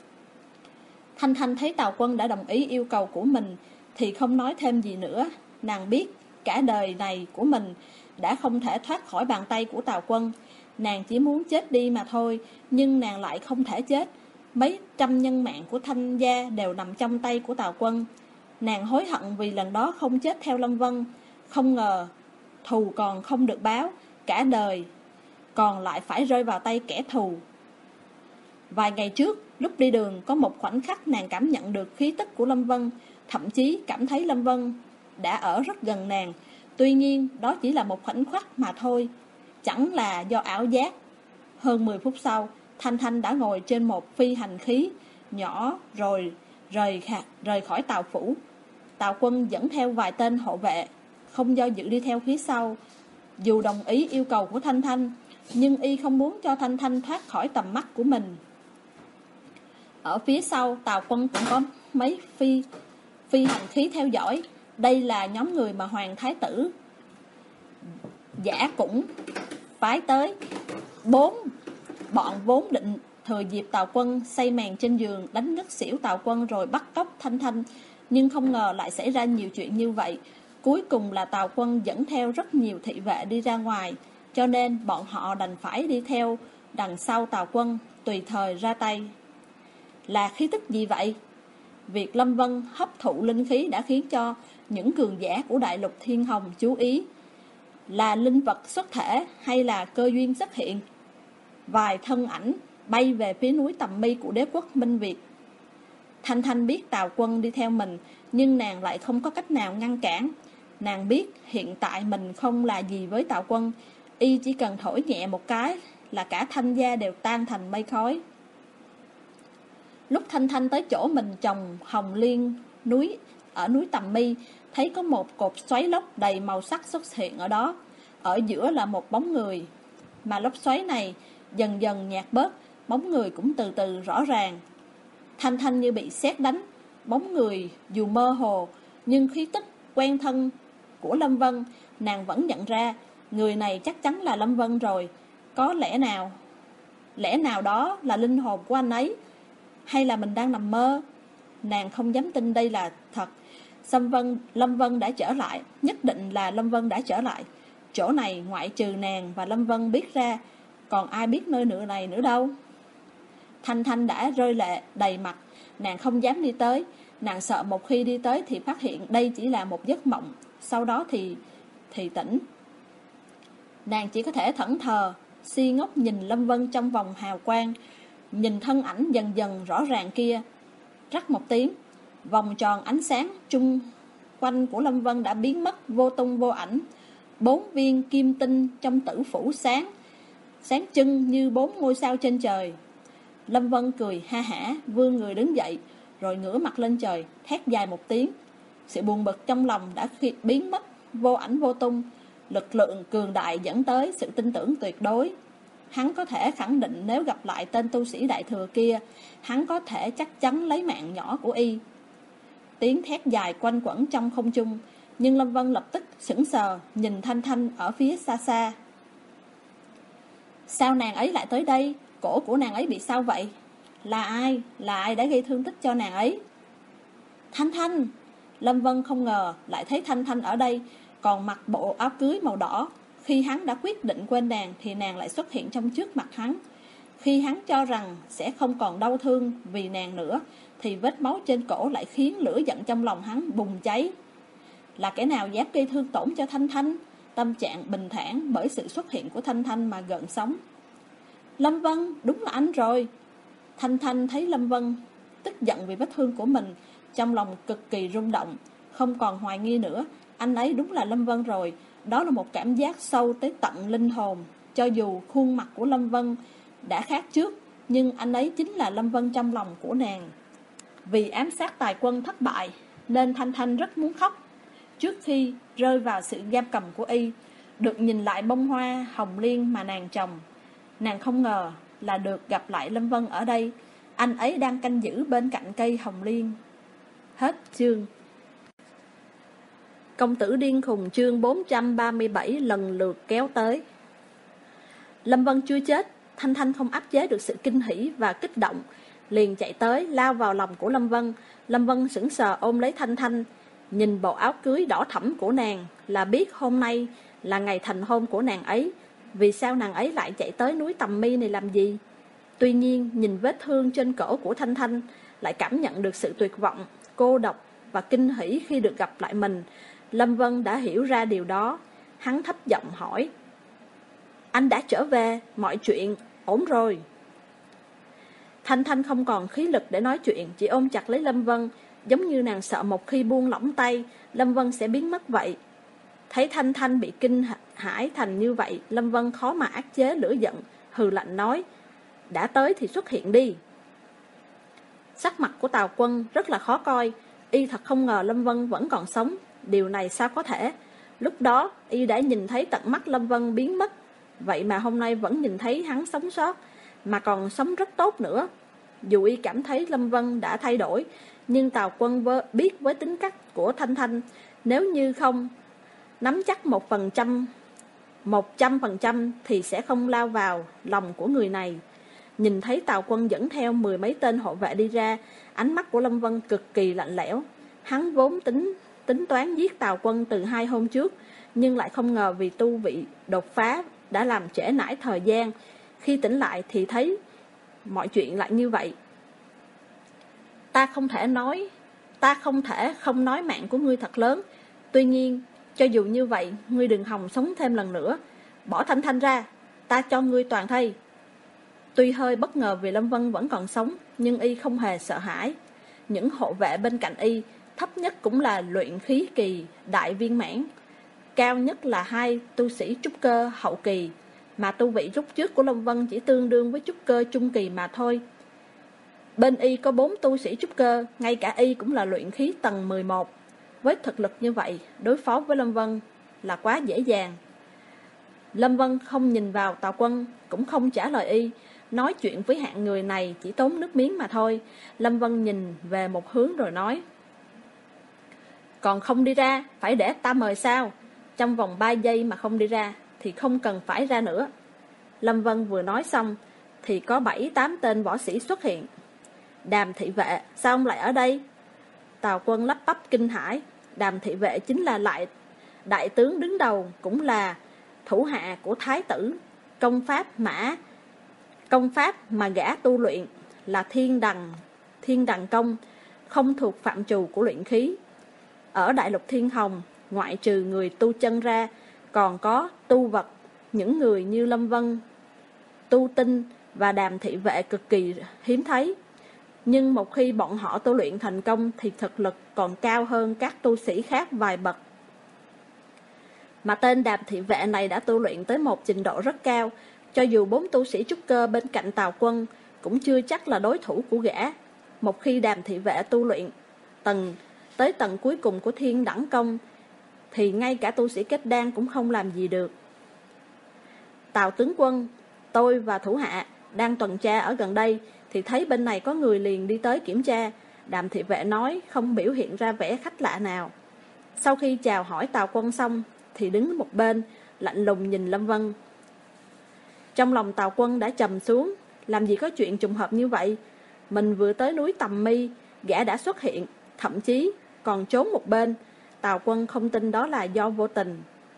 Thanh Thanh thấy Tào Quân đã đồng ý yêu cầu của mình thì không nói thêm gì nữa. Nàng biết cả đời này của mình đã không thể thoát khỏi bàn tay của Tào Quân. Nàng chỉ muốn chết đi mà thôi, nhưng nàng lại không thể chết. Mấy trăm nhân mạng của Thanh gia đều nằm trong tay của Tào Quân. Nàng hối hận vì lần đó không chết theo Lâm Vân. Không ngờ thù còn không được báo, cả đời còn lại phải rơi vào tay kẻ thù. Vài ngày trước, lúc đi đường, có một khoảnh khắc nàng cảm nhận được khí tức của Lâm Vân, thậm chí cảm thấy Lâm Vân đã ở rất gần nàng. Tuy nhiên, đó chỉ là một khoảnh khắc mà thôi, chẳng là do ảo giác. Hơn 10 phút sau, Thanh Thanh đã ngồi trên một phi hành khí nhỏ rồi rời khỏi Tào phủ. Tào Quân dẫn theo vài tên hộ vệ, không do dự đi theo phía sau. Dù đồng ý yêu cầu của Thanh Thanh, nhưng y không muốn cho Thanh Thanh thoát khỏi tầm mắt của mình. Ở phía sau, Tào Quân cũng có mấy phi hành khí theo dõi. Đây là nhóm người mà Hoàng Thái tử Giả cũng phái tới. Bọn vốn định thừa dịp Tào Quân say mèn trên giường đánh ngất xỉu Tào Quân rồi bắt cóc Thanh Thanh, nhưng không ngờ lại xảy ra nhiều chuyện như vậy. Cuối cùng là Tào Quân dẫn theo rất nhiều thị vệ đi ra ngoài, cho nên bọn họ đành phải đi theo đằng sau Tào Quân, tùy thời ra tay. Là khí tức gì vậy? Việc Lâm Vân hấp thụ linh khí đã khiến cho những cường giả của đại lục Thiên Hồng chú ý. Là linh vật xuất thể hay là cơ duyên xuất hiện? Vài thân ảnh bay về phía núi Tầm Mi của đế quốc Minh Việt. Thanh Thanh biết Tào Quân đi theo mình, nhưng nàng lại không có cách nào ngăn cản. Nàng biết hiện tại mình không là gì với Tào Quân, y chỉ cần thổi nhẹ một cái là cả Thanh gia đều tan thành mây khói. Lúc Thanh Thanh tới chỗ mình trồng hồng liên ở núi Tầm Mi, thấy có một cột xoáy lốc đầy màu sắc xuất hiện ở đó. Ở giữa là một bóng người, mà lốc xoáy này dần dần nhạt bớt, bóng người cũng từ từ rõ ràng. Thanh Thanh như bị sét đánh, bóng người dù mơ hồ nhưng khí tức quen thân của Lâm Vân, nàng vẫn nhận ra người này chắc chắn là Lâm Vân rồi. Có lẽ nào đó là linh hồn của anh ấy, hay là mình đang nằm mơ? Nàng không dám tin đây là thật. Lâm Vân đã trở lại, nhất định là Lâm Vân đã trở lại. Chỗ này ngoại trừ nàng và Lâm Vân biết ra, còn ai biết nơi này nữa đâu. Thanh Thanh đã rơi lệ đầy mặt, nàng không dám đi tới. Nàng sợ một khi đi tới thì phát hiện đây chỉ là một giấc mộng, sau đó thì tỉnh. Nàng chỉ có thể thẫn thờ, si ngốc nhìn Lâm Vân trong vòng hào quang, nhìn thân ảnh dần dần rõ ràng kia. Rắc một tiếng, vòng tròn ánh sáng chung quanh của Lâm Vân đã biến mất vô tung vô ảnh. 4 viên kim tinh trong tử phủ sáng trưng như 4 ngôi sao trên trời. Lâm Vân cười ha hả, vươn người đứng dậy, rồi ngửa mặt lên trời, thét dài một tiếng. Sự buồn bực trong lòng đã biến mất vô ảnh vô tung. Lực lượng cường đại dẫn tới sự tin tưởng tuyệt đối. Hắn có thể khẳng định nếu gặp lại tên tu sĩ đại thừa kia, hắn có thể chắc chắn lấy mạng nhỏ của y. Tiếng thét dài quanh quẩn trong không trung, nhưng Lâm Vân lập tức sững sờ, nhìn Thanh Thanh ở phía xa xa. Sao nàng ấy lại tới đây? Cổ của nàng ấy bị sao vậy? Là ai đã gây thương tích cho nàng ấy? Thanh Thanh! Lâm Vân không ngờ lại thấy Thanh Thanh ở đây, còn mặc bộ áo cưới màu đỏ. Khi hắn đã quyết định quên nàng thì nàng lại xuất hiện trong trước mặt hắn. Khi hắn cho rằng sẽ không còn đau thương vì nàng nữa, thì vết máu trên cổ lại khiến lửa giận trong lòng hắn bùng cháy. Là kẻ nào dám gây thương tổn cho Thanh Thanh? Tâm trạng bình thản bởi sự xuất hiện của Thanh Thanh mà gợn sóng. Lâm Vân, đúng là anh rồi. Thanh Thanh thấy Lâm Vân tức giận vì vết thương của mình, trong lòng cực kỳ rung động, không còn hoài nghi nữa. Anh ấy đúng là Lâm Vân rồi. Đó là một cảm giác sâu tới tận linh hồn. Cho dù khuôn mặt của Lâm Vân đã khác trước, nhưng anh ấy chính là Lâm Vân trong lòng của nàng. Vì ám sát tài quân thất bại, nên Thanh Thanh rất muốn khóc. Trước khi rơi vào sự giam cầm của y, được nhìn lại bông hoa hồng liên mà nàng trồng, nàng không ngờ là được gặp lại Lâm Vân ở đây. Anh ấy đang canh giữ bên cạnh cây hồng liên. Hết chương. Công tử điên khùng chương 437 lần lượt kéo tới. Lâm Vân chưa chết. Thanh Thanh không áp chế được sự kinh hỉ và kích động, liền chạy tới lao vào lòng của Lâm Vân. Lâm Vân sững sờ ôm lấy Thanh Thanh, nhìn bộ áo cưới đỏ thẫm của nàng là biết hôm nay là ngày thành hôn của nàng ấy. Vì sao nàng ấy lại chạy tới núi Tầm Mi này làm gì? Tuy nhiên nhìn vết thương trên cổ của Thanh Thanh, lại cảm nhận được sự tuyệt vọng, cô độc và kinh hỉ khi được gặp lại mình. Lâm Vân đã hiểu ra điều đó. Hắn thấp giọng hỏi: anh đã trở về, mọi chuyện ổn rồi? Thanh Thanh không còn khí lực để nói chuyện, chỉ ôm chặt lấy Lâm Vân, giống như nàng sợ một khi buông lỏng tay, Lâm Vân sẽ biến mất vậy. Thấy Thanh Thanh bị kinh hãi thành như vậy, Lâm Vân khó mà áp chế lửa giận, hừ lạnh nói: đã tới thì xuất hiện đi. Sắc mặt của Tào Quân rất là khó coi, y thật không ngờ Lâm Vân vẫn còn sống. Điều này sao có thể? Lúc đó y đã nhìn thấy tận mắt Lâm Vân biến mất, vậy mà hôm nay vẫn nhìn thấy hắn sống sót, mà còn sống rất tốt nữa. Dù y cảm thấy Lâm Vân đã thay đổi, nhưng Tào Quân biết với tính cách của Thanh Thanh, nếu như không nắm chắc 100% thì sẽ không lao vào lòng của người này. Nhìn thấy Tào Quân dẫn theo 10 mấy tên hộ vệ đi ra, ánh mắt của Lâm Vân cực kỳ lạnh lẽo. Hắn vốn tính toán giết Tào Quân từ 2 hôm trước, nhưng lại không ngờ vì tu vị đột phá đã làm trễ nải thời gian. Khi tỉnh lại thì thấy mọi chuyện lại như vậy. Ta không thể không nói mạng của ngươi thật lớn. Tuy nhiên, cho dù như vậy, ngươi đừng hòng sống thêm lần nữa. Bỏ Thanh Thanh ra, ta cho ngươi toàn thây. Tuy hơi bất ngờ vì Lâm Vân vẫn còn sống, nhưng y không hề sợ hãi. Những hộ vệ bên cạnh y, thấp nhất cũng là luyện khí kỳ đại viên mãn, cao nhất là 2 tu sĩ trúc cơ hậu kỳ, mà tu vị lúc trước của Lâm Vân chỉ tương đương với trúc cơ trung kỳ mà thôi. Bên y có 4 tu sĩ trúc cơ, ngay cả y cũng là luyện khí tầng 11. Với thực lực như vậy, đối phó với Lâm Vân là quá dễ dàng. Lâm Vân không nhìn vào Tào Quân, cũng không trả lời y. Nói chuyện với hạng người này chỉ tốn nước miếng mà thôi. Lâm Vân nhìn về một hướng rồi nói: còn không đi ra, phải để ta mời sao? Trong vòng 3 giây mà không đi ra thì không cần phải ra nữa. Lâm Vân vừa nói xong thì có 7-8 tên võ sĩ xuất hiện. Đàm thị vệ, sao ông lại ở đây? Tào Quân lắp bắp kinh hãi. Đàm thị vệ chính là lại đại tướng đứng đầu, cũng là thủ hạ của thái tử. Công pháp mà gã tu luyện là thiên đằng công, không thuộc phạm trù của luyện khí. Ở đại lục Thiên Hồng, ngoại trừ người tu chân ra, còn có tu vật. Những người như Lâm Vân, tu tinh và Đàm thị vệ cực kỳ hiếm thấy. Nhưng một khi bọn họ tu luyện thành công thì thực lực còn cao hơn các tu sĩ khác vài bậc. Mà tên Đàm thị vệ này đã tu luyện tới một trình độ rất cao, cho dù 4 tu sĩ trúc cơ bên cạnh Tào Quân cũng chưa chắc là đối thủ của gã. Một khi Đàm thị vệ tu luyện tới tầng cuối cùng của thiên đẳng công thì ngay cả tu sĩ kết đan cũng không làm gì được. Tào tướng quân, tôi và thủ hạ đang tuần tra ở gần đây thì thấy bên này có người liền đi tới kiểm tra. Đàm thị vệ nói, không biểu hiện ra vẻ khách lạ nào. Sau khi chào hỏi Tào Quân xong thì đứng một bên lạnh lùng nhìn Lâm Vân. Trong lòng Tào Quân đã trầm xuống. Làm gì có chuyện trùng hợp như vậy? Mình vừa tới núi Tầm Mi, gã đã xuất hiện, thậm chí còn trốn một bên. Tào Quân không tin đó là do vô tình.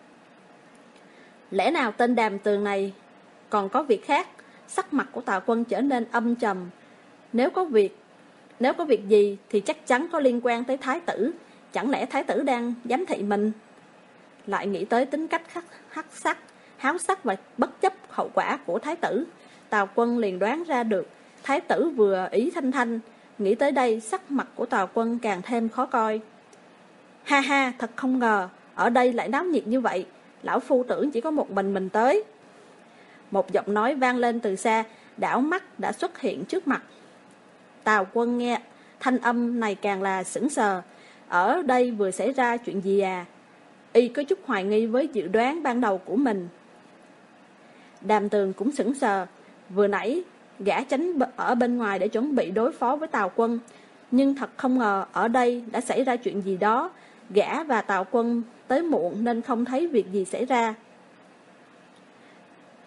Lẽ nào tên Đàm Tường này còn có việc khác? Sắc mặt của Tào Quân trở nên âm trầm. Nếu có việc gì thì chắc chắn có liên quan tới thái tử. Chẳng lẽ thái tử đang giám thị mình? Lại nghĩ tới tính cách háo sắc và bất chấp hậu quả của thái tử, Tào Quân liền đoán ra được thái tử vừa ý Thanh Thanh. Nghĩ tới đây, sắc mặt của Tào Quân càng thêm khó coi. Ha ha, thật không ngờ ở đây lại náo nhiệt như vậy. Lão phu tưởng chỉ có một mình tới. Một giọng nói vang lên từ xa, đảo mắt đã xuất hiện trước mặt. Tào Quân nghe thanh âm này càng là sững sờ. Ở đây vừa xảy ra chuyện gì à? Y có chút hoài nghi với dự đoán ban đầu của mình. Đàm Tường cũng sững sờ. Vừa nãy gã tránh ở bên ngoài để chuẩn bị đối phó với Tào Quân, nhưng thật không ngờ ở đây đã xảy ra chuyện gì đó. Gã và Tào Quân tới muộn nên không thấy việc gì xảy ra.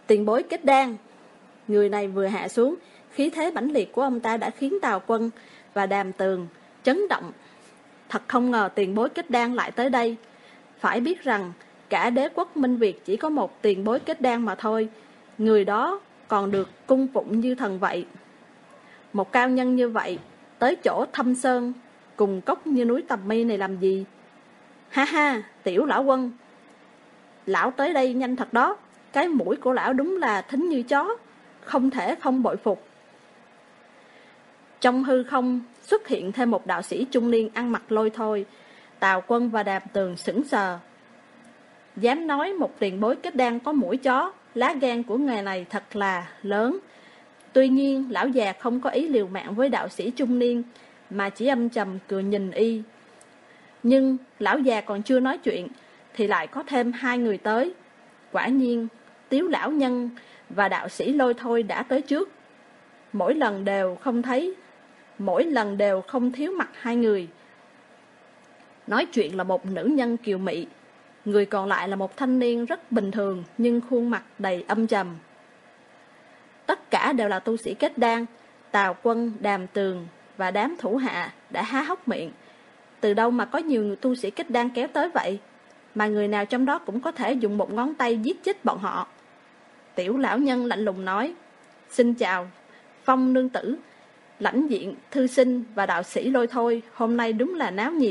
Tiền bối Kết Đan. Người này vừa hạ xuống, khí thế mãnh liệt của ông ta đã khiến Tào Quân và Đàm Tường chấn động. Thật không ngờ tiền bối Kết Đan lại tới đây. Phải biết rằng cả đế quốc Minh Việt chỉ có một tiền bối Kết Đan mà thôi. Người đó còn được cung phụng như thần vậy. Một cao nhân như vậy tới chỗ thâm sơn cùng cốc như núi Tầm Mi này làm gì? Ha ha, Tiểu lão quân, lão tới đây nhanh thật đó. Cái mũi của lão đúng là thính như chó, không thể không bội phục. Trong hư không xuất hiện thêm một đạo sĩ trung niên ăn mặc lôi thôi. Tào Quân và Đàm Tường sững sờ. Dám nói một tiền bối Kết Đan có mũi chó, lá gan của người này thật là lớn. Tuy nhiên lão già không có ý liều mạng với đạo sĩ trung niên, mà chỉ âm trầm cười nhìn y. Nhưng lão già còn chưa nói chuyện thì lại có thêm hai người tới. Quả nhiên Tiếu lão nhân và đạo sĩ lôi thôi đã tới trước. Mỗi lần đều không thiếu mặt hai người. Nói chuyện là một nữ nhân kiều mị, người còn lại là một thanh niên rất bình thường nhưng khuôn mặt đầy âm trầm. Tất cả đều là tu sĩ Kết Đan. Tào Quân, Đàm Tường và đám thủ hạ đã há hốc miệng. Từ đâu mà có nhiều người tu sĩ Kết Đan kéo tới vậy, mà người nào trong đó cũng có thể dùng một ngón tay giết chết bọn họ. Tiểu lão nhân lạnh lùng nói: Xin chào Phong nương tử, lãnh diện thư sinh và đạo sĩ lôi thôi, hôm nay đúng là náo nhiệt.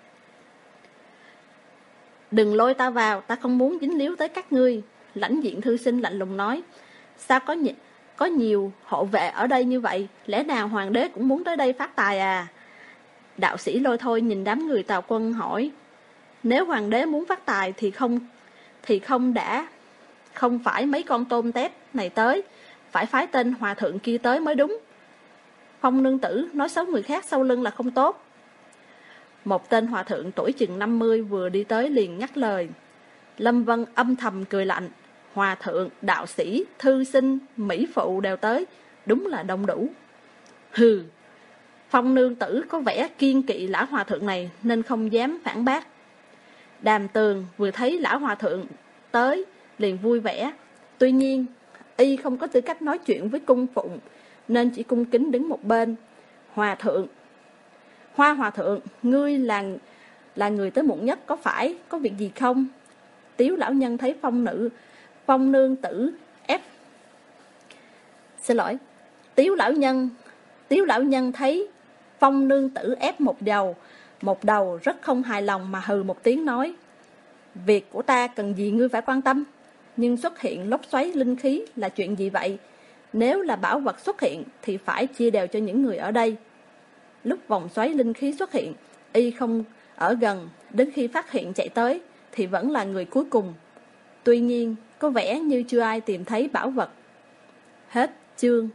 Đừng lôi ta vào, ta không muốn dính líu tới các ngươi. Lãnh diện thư sinh lạnh lùng nói: Sao có nhiều hộ vệ ở đây như vậy, lẽ nào hoàng đế cũng muốn tới đây phát tài à? Đạo sĩ lôi thôi nhìn đám người Tào Quân hỏi: Nếu hoàng đế muốn phát tài thì không phải mấy con tôm tép này tới, phải phái tên hòa thượng kia tới mới đúng. Phong nương tử, nói xấu người khác sau lưng là không tốt. Một tên hòa thượng tuổi chừng 50 vừa đi tới liền ngắt lời. Lâm Vân âm thầm cười lạnh. Hòa thượng, đạo sĩ, thư sinh, mỹ phụ đều tới, đúng là đông đủ. Hừ, Phong nương tử có vẻ kiên kỵ lão hòa thượng này nên không dám phản bác. Đàm Tường vừa thấy lão hòa thượng tới liền vui vẻ. Tuy nhiên y không có tư cách nói chuyện với cung phụng nên chỉ cung kính đứng một bên. Hòa thượng, Hoa hòa thượng, ngươi là người tới muộn nhất, có phải có việc gì không? Tiếu lão nhân thấy Phong nương tử ép. Xin lỗi. Tiếu lão nhân thấy Phong nương tử ép một đầu rất không hài lòng mà hừ một tiếng nói: Việc của ta cần gì ngươi phải quan tâm, nhưng xuất hiện lốc xoáy linh khí là chuyện gì vậy? Nếu là bảo vật xuất hiện thì phải chia đều cho những người ở đây. Lúc vòng xoáy linh khí xuất hiện, y không ở gần, đến khi phát hiện chạy tới thì vẫn là người cuối cùng. Tuy nhiên có vẻ như chưa ai tìm thấy bảo vật. Hết chương.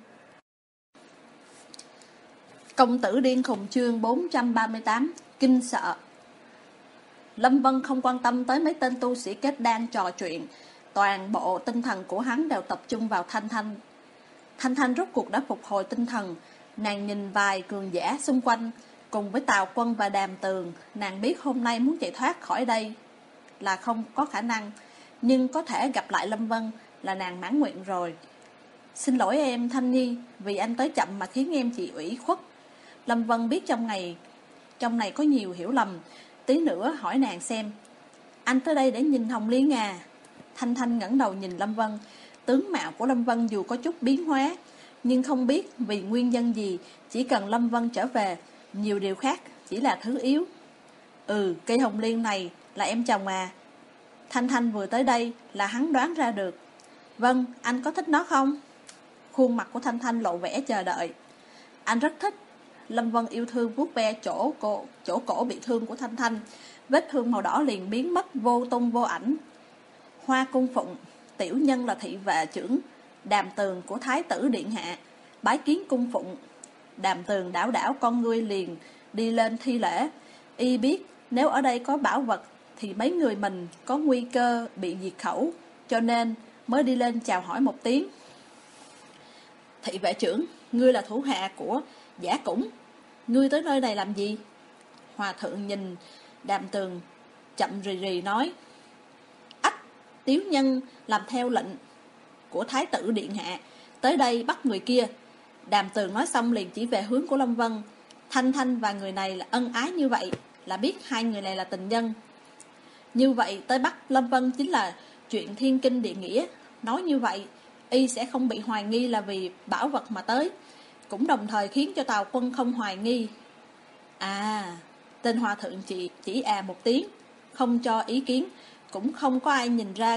Công tử điên khùng chương 438. Kinh sợ. Lâm Vân không quan tâm tới mấy tên tu sĩ Kết Đan trò chuyện. Toàn bộ tinh thần của hắn đều tập trung vào Thanh Thanh. Thanh Thanh rốt cuộc đã phục hồi tinh thần. Nàng nhìn vài cường giả xung quanh, cùng với Tào Quân và Đàm Tường. Nàng biết hôm nay muốn chạy thoát khỏi đây là không có khả năng, nhưng có thể gặp lại Lâm Vân là nàng mãn nguyện rồi. Xin lỗi em Thanh Nhi, vì anh tới chậm mà khiến em chị ủy khuất. Lâm Vân biết trong này có nhiều hiểu lầm, tí nữa hỏi nàng xem. Anh tới đây để nhìn Hồng Liên à? Thanh Thanh ngẩng đầu nhìn Lâm Vân. Tướng mạo của Lâm Vân dù có chút biến hóa, nhưng không biết vì nguyên nhân gì, chỉ cần Lâm Vân trở về, nhiều điều khác chỉ là thứ yếu. Cây hồng liên này là em trồng à? Thanh Thanh vừa tới đây là hắn đoán ra được. Vâng, anh có thích nó không? Khuôn mặt của Thanh Thanh lộ vẻ chờ đợi. Anh rất thích. Lâm Vân yêu thương vuốt ve chỗ cổ bị thương của Thanh Thanh. Vết thương màu đỏ liền biến mất vô tung vô ảnh. Hoa cung phụng, tiểu nhân là thị vệ trưởng Đàm Tường của Thái tử Điện Hạ, bái kiến cung phụng. Đàm Tường đảo đảo con ngươi liền đi lên thi lễ. Y biết nếu ở đây có bảo vật thì mấy người mình có nguy cơ bị diệt khẩu, cho nên mới đi lên chào hỏi một tiếng. Thị vệ trưởng, ngươi là thủ hạ của Giả Củng, ngươi tới nơi này làm gì? Hòa thượng nhìn Đàm Tường chậm rì rì nói. Ách, tiểu nhân làm theo lệnh của Thái tử điện hạ, tới đây bắt người kia. Đàm Tường nói xong liền chỉ về hướng của Lâm Vân. Thanh Thanh và người này là ân ái như vậy, là biết hai người này là tình nhân. Như vậy tới bắt Lâm Vân chính là chuyện thiên kinh địa nghĩa. Nói như vậy, y sẽ không bị hoài nghi là vì bảo vật mà tới, cũng đồng thời khiến cho Tào Quân không hoài nghi. À, tên hòa thượng chỉ một tiếng, không cho ý kiến, cũng không có ai nhìn ra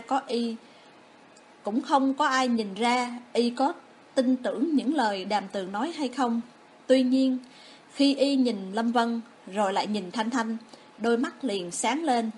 y có tin tưởng những lời Đàm Tường nói hay không. Tuy nhiên, khi y nhìn Lâm Vân rồi lại nhìn Thanh Thanh, đôi mắt liền sáng lên.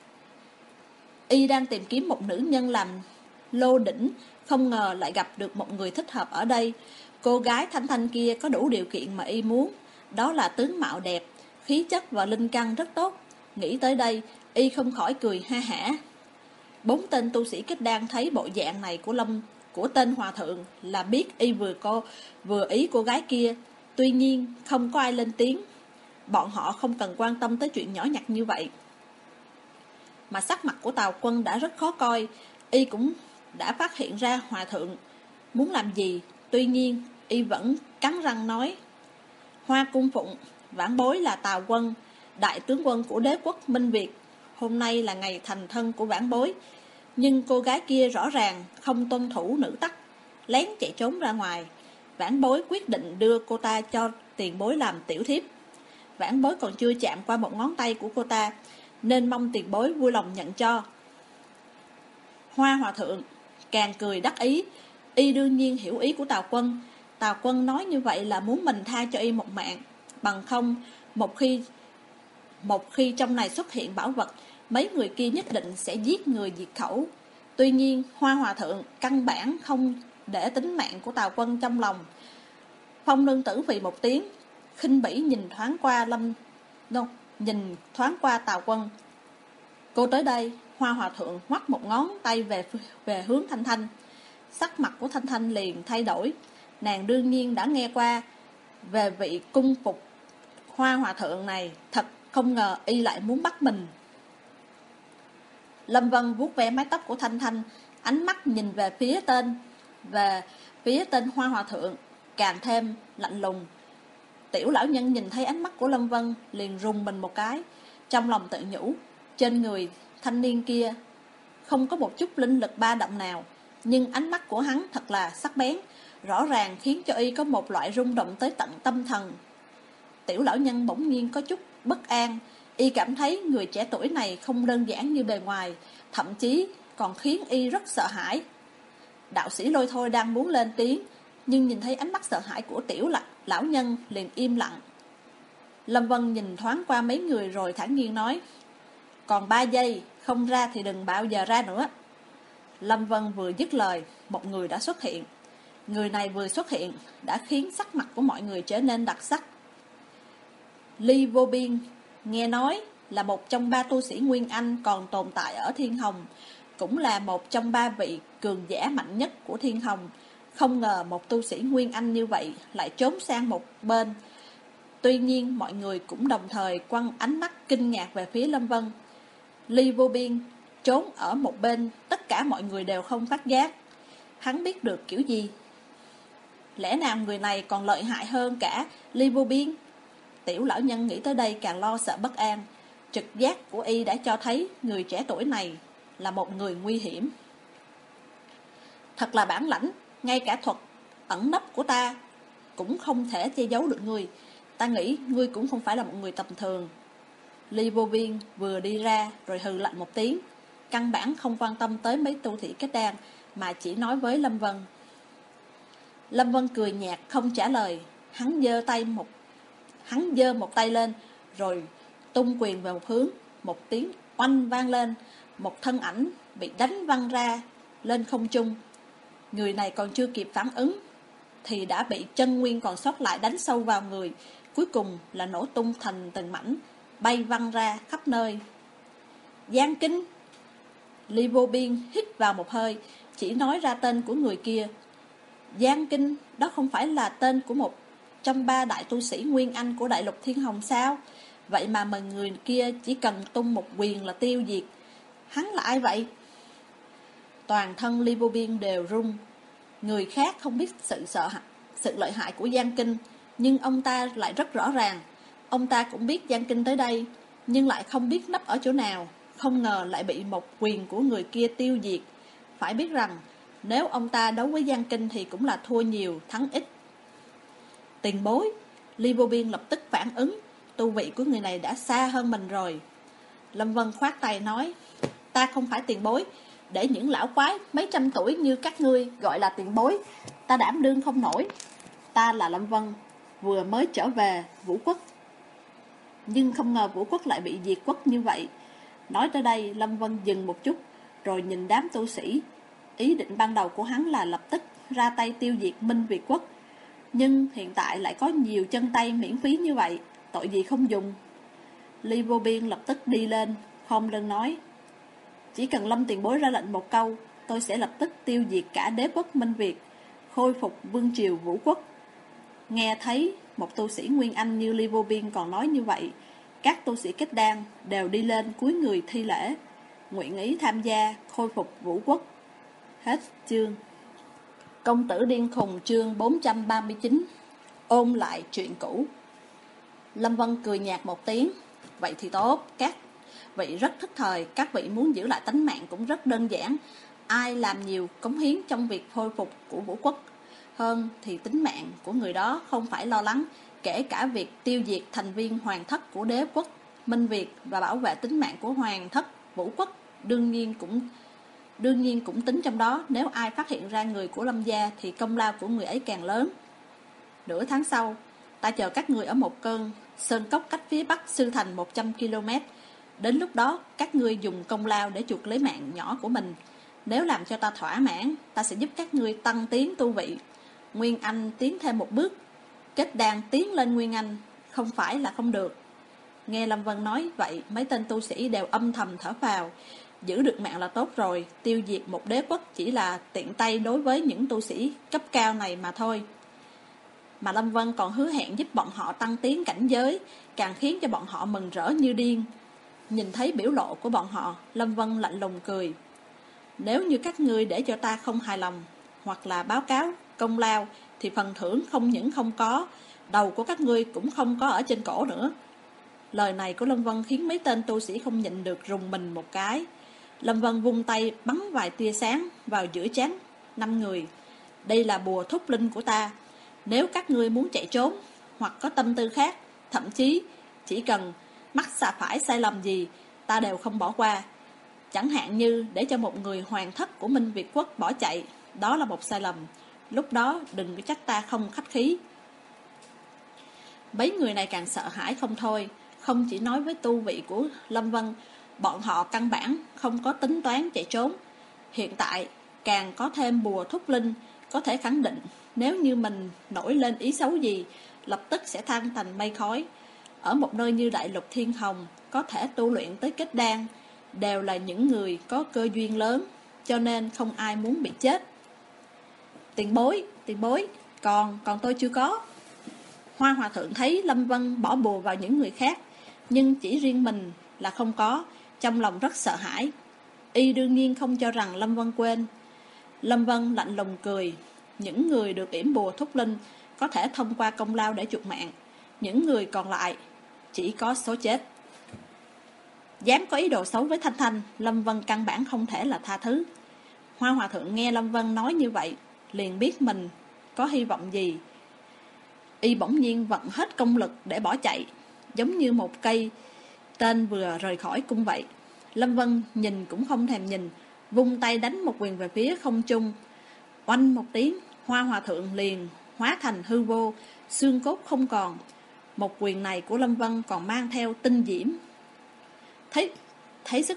Y đang tìm kiếm một nữ nhân làm lô đỉnh, không ngờ lại gặp được một người thích hợp ở đây. Cô gái Thanh Thanh kia có đủ điều kiện mà y muốn, đó là tướng mạo đẹp, khí chất và linh căn rất tốt. Nghĩ tới đây, y không khỏi cười ha hả. 4 tên tu sĩ kết đan thấy bộ dạng này của tên hòa thượng là biết y vừa ý cô gái kia. Tuy nhiên không có ai lên tiếng, bọn họ không cần quan tâm tới chuyện nhỏ nhặt như vậy. Mà sắc mặt của Tào Quân đã rất khó coi, y cũng đã phát hiện ra hòa thượng muốn làm gì. Tuy nhiên y vẫn cắn răng nói: Hoa cung phụng, vãn bối là Tào Quân, đại tướng quân của đế quốc Minh Việt. Hôm nay là ngày thành thân của vãn bối, nhưng cô gái kia rõ ràng không tuân thủ nữ tắc, lén chạy trốn ra ngoài. Vãn bối quyết định đưa cô ta cho tiền bối làm tiểu thiếp. Vãn bối còn chưa chạm qua một ngón tay của cô ta, nên mong tiền bối vui lòng nhận cho. Hoa hòa thượng càng cười đắc ý. Y đương nhiên hiểu ý của Tào Quân. Tào Quân nói như vậy là muốn mình tha cho y một mạng. Bằng không, một khi trong này xuất hiện bảo vật, mấy người kia nhất định sẽ giết người diệt khẩu. Tuy nhiên Hoa hòa thượng căn bản không để tính mạng của Tào Quân trong lòng. Phong Nương Tử vì một tiếng, khinh bỉ nhìn thoáng qua Tào Quân. Cô tới đây. Hoa hòa thượng ngoắc một ngón tay về hướng Thanh Thanh. Sắc mặt của Thanh Thanh liền thay đổi. Nàng đương nhiên đã nghe qua về vị cung phục Hoa hòa thượng này, thật không ngờ y lại muốn bắt mình. Lâm Vân vuốt ve mái tóc của Thanh Thanh, ánh mắt nhìn về phía tên Hoa hòa thượng càng thêm lạnh lùng. Tiểu lão nhân nhìn thấy ánh mắt của Lâm Vân liền rùng mình một cái, trong lòng tự nhủ, trên người thanh niên kia không có một chút linh lực ba động nào, nhưng ánh mắt của hắn thật là sắc bén, rõ ràng khiến cho y có một loại rung động tới tận tâm thần. Tiểu lão nhân bỗng nhiên có chút bất an, y cảm thấy người trẻ tuổi này không đơn giản như bề ngoài, thậm chí còn khiến y rất sợ hãi. Đạo sĩ Lôi Thôi đang muốn lên tiếng, nhưng nhìn thấy ánh mắt sợ hãi của tiểu lão nhân liền im lặng. Lâm Vân nhìn thoáng qua mấy người rồi thản nhiên nói: Còn 3 giây, không ra thì đừng bao giờ ra nữa. Lâm Vân vừa dứt lời, một người đã xuất hiện. Người này vừa xuất hiện đã khiến sắc mặt của mọi người trở nên đặc sắc. Ly Vô Biên, nghe nói là một trong 3 tu sĩ Nguyên Anh còn tồn tại ở Thiên Hồng, cũng là một trong 3 vị cường giả mạnh nhất của Thiên Hồng. Không ngờ một tu sĩ Nguyên Anh như vậy lại trốn sang một bên. Tuy nhiên mọi người cũng đồng thời quăng ánh mắt kinh ngạc về phía Lâm Vân. Ly Vô Biên trốn ở một bên, tất cả mọi người đều không phát giác. Hắn biết được kiểu gì? Lẽ nào người này còn lợi hại hơn cả Ly Vô Biên? Tiểu lão nhân nghĩ tới đây càng lo sợ bất an. Trực giác của y đã cho thấy người trẻ tuổi này là một người nguy hiểm. Thật là bản lãnh, ngay cả thuật ẩn nấp của ta cũng không thể che giấu được ngươi. Ta nghĩ ngươi cũng không phải là một người tầm thường. Ly Vô Biên vừa đi ra rồi hừ lạnh một tiếng, căn bản không quan tâm tới mấy tu sĩ kết đan, mà chỉ nói với Lâm Vân. Lâm Vân cười nhạt không trả lời. Hắn giơ một tay lên rồi tung quyền về một hướng. Một tiếng oanh vang lên, một thân ảnh bị đánh văng ra lên không trung. Người này còn chưa kịp phản ứng thì đã bị chân nguyên còn sót lại đánh sâu vào người, cuối cùng là nổ tung thành từng mảnh, bay văng ra khắp nơi. Giang Kinh. Ly Vô Biên hít vào một hơi, chỉ nói ra tên của người kia. Giang Kinh, đó không phải là tên của một trong 3 đại tu sĩ Nguyên Anh của đại lục Thiên Hồng sao? Vậy mà người kia chỉ cần tung một quyền là tiêu diệt. Hắn là ai vậy? Toàn thân Ly Vô Biên đều rung, Người khác không biết sự lợi hại của Giang Kinh, nhưng ông ta lại rất rõ ràng. Ông ta cũng biết Giang Kinh tới đây, nhưng lại không biết nấp ở chỗ nào. Không ngờ lại bị một quyền của người kia tiêu diệt. Phải biết rằng, nếu ông ta đấu với Giang Kinh thì cũng là thua nhiều, thắng ít. Tiền bối, Li Vô Biên lập tức phản ứng. Tu vị của người này đã xa hơn mình rồi. Lâm Vân khoát tay nói, ta không phải tiền bối, để những lão quái mấy trăm tuổi như các ngươi gọi là tiền bối, ta đảm đương không nổi. Ta là Lâm Vân, vừa mới trở về Vũ Quốc, nhưng không ngờ Vũ Quốc lại bị diệt quốc như vậy. Nói tới đây, Lâm Vân dừng một chút, rồi nhìn đám tu sĩ. Ý định ban đầu của hắn là lập tức ra tay tiêu diệt Minh Việt Quốc, nhưng hiện tại lại có nhiều chân tay miễn phí như vậy, tội gì không dùng. Li Vô Biên lập tức đi lên, khom lưng nói, chỉ cần Lâm tiền bối ra lệnh một câu, tôi sẽ lập tức tiêu diệt cả đế quốc Minh Việt, khôi phục vương triều Vũ Quốc. Nghe thấy một tu sĩ Nguyên Anh như Li Vô Biên còn nói như vậy, các tu sĩ kết đan đều đi lên cúi người thi lễ, nguyện ý tham gia khôi phục Vũ Quốc. Hết chương. Công tử điên khùng chương 439. Ôn lại chuyện cũ. Lâm Vân cười nhạt một tiếng, vậy thì tốt, các vị rất thức thời, các vị muốn giữ lại tánh mạng cũng rất đơn giản. Ai làm nhiều cống hiến trong việc khôi phục của Vũ Quốc hơn thì tính mạng của người đó không phải lo lắng, kể cả việc tiêu diệt thành viên hoàng thất của đế quốc Minh Việt và bảo vệ tính mạng của hoàng thất Vũ Quốc đương nhiên cũng tính trong đó. Nếu ai phát hiện ra người của Lâm gia thì công lao của người ấy càng lớn. Nửa tháng sau, ta chờ các người ở một cơn sơn cốc cách phía bắc Sư Thành 100 km. Đến lúc đó, các ngươi dùng công lao để chuộc lấy mạng nhỏ của mình. Nếu làm cho ta thỏa mãn, ta sẽ giúp các ngươi tăng tiến tu vị. Nguyên Anh tiến thêm một bước, kết đan tiến lên Nguyên Anh, không phải là không được. Nghe Lâm Vân nói vậy, mấy tên tu sĩ đều âm thầm thở phào. Giữ được mạng là tốt rồi, tiêu diệt một đế quốc chỉ là tiện tay đối với những tu sĩ cấp cao này mà thôi. Mà Lâm Vân còn hứa hẹn giúp bọn họ tăng tiến cảnh giới, càng khiến cho bọn họ mừng rỡ như điên. Nhìn thấy biểu lộ của bọn họ, Lâm Vân lạnh lùng cười. Nếu như các ngươi để cho ta không hài lòng, hoặc là báo cáo công lao, thì phần thưởng không những không có, đầu của các ngươi cũng không có ở trên cổ nữa. Lời này của Lâm Vân khiến mấy tên tu sĩ không nhịn được rùng mình một cái. Lâm Vân vung tay bắn vài tia sáng vào giữa trán 5 người. Đây là bùa thúc linh của ta. Nếu các ngươi muốn chạy trốn, hoặc có tâm tư khác, thậm chí chỉ cần mắc phải sai lầm gì, ta đều không bỏ qua. Chẳng hạn như để cho một người hoàng thất của Minh Việt Quốc bỏ chạy, đó là một sai lầm. Lúc đó đừng có trách ta không khách khí. Mấy người này càng sợ hãi không thôi. Không chỉ nói với tu vị của Lâm Vân, bọn họ căn bản không có tính toán chạy trốn. Hiện tại càng có thêm bùa thúc linh, có thể khẳng định nếu như mình nổi lên ý xấu gì, lập tức sẽ tan thành mây khói. Ở một nơi như Đại Lục Thiên Hồng, có thể tu luyện tới kết đan đều là những người có cơ duyên lớn, cho nên không ai muốn bị chết. Tiền bối, còn tôi chưa có. Hoa Hòa Thượng thấy Lâm Vân bỏ bùa vào những người khác, nhưng chỉ riêng mình là không có, trong lòng rất sợ hãi. Y đương nhiên không cho rằng Lâm Vân quên. Lâm Vân lạnh lùng cười. Những người được yểm bùa thúc linh có thể thông qua công lao để chuộc mạng, những người còn lại chỉ có số chết. Dám có ý đồ xấu với Thanh Thanh, Lâm Vân căn bản không thể là tha thứ. Hoa Hòa Thượng nghe Lâm Vân nói như vậy, liền biết mình có hy vọng gì. Y bỗng nhiên vận hết công lực để bỏ chạy, giống như một cây tên vừa rời khỏi cung vậy. Lâm Vân nhìn cũng không thèm nhìn, vung tay đánh một quyền về phía không trung. Oanh một tiếng, Hoa Hòa Thượng liền hóa thành hư vô, xương cốt không còn. Một quyền này của Lâm Vân còn mang theo tinh diễm. Thấy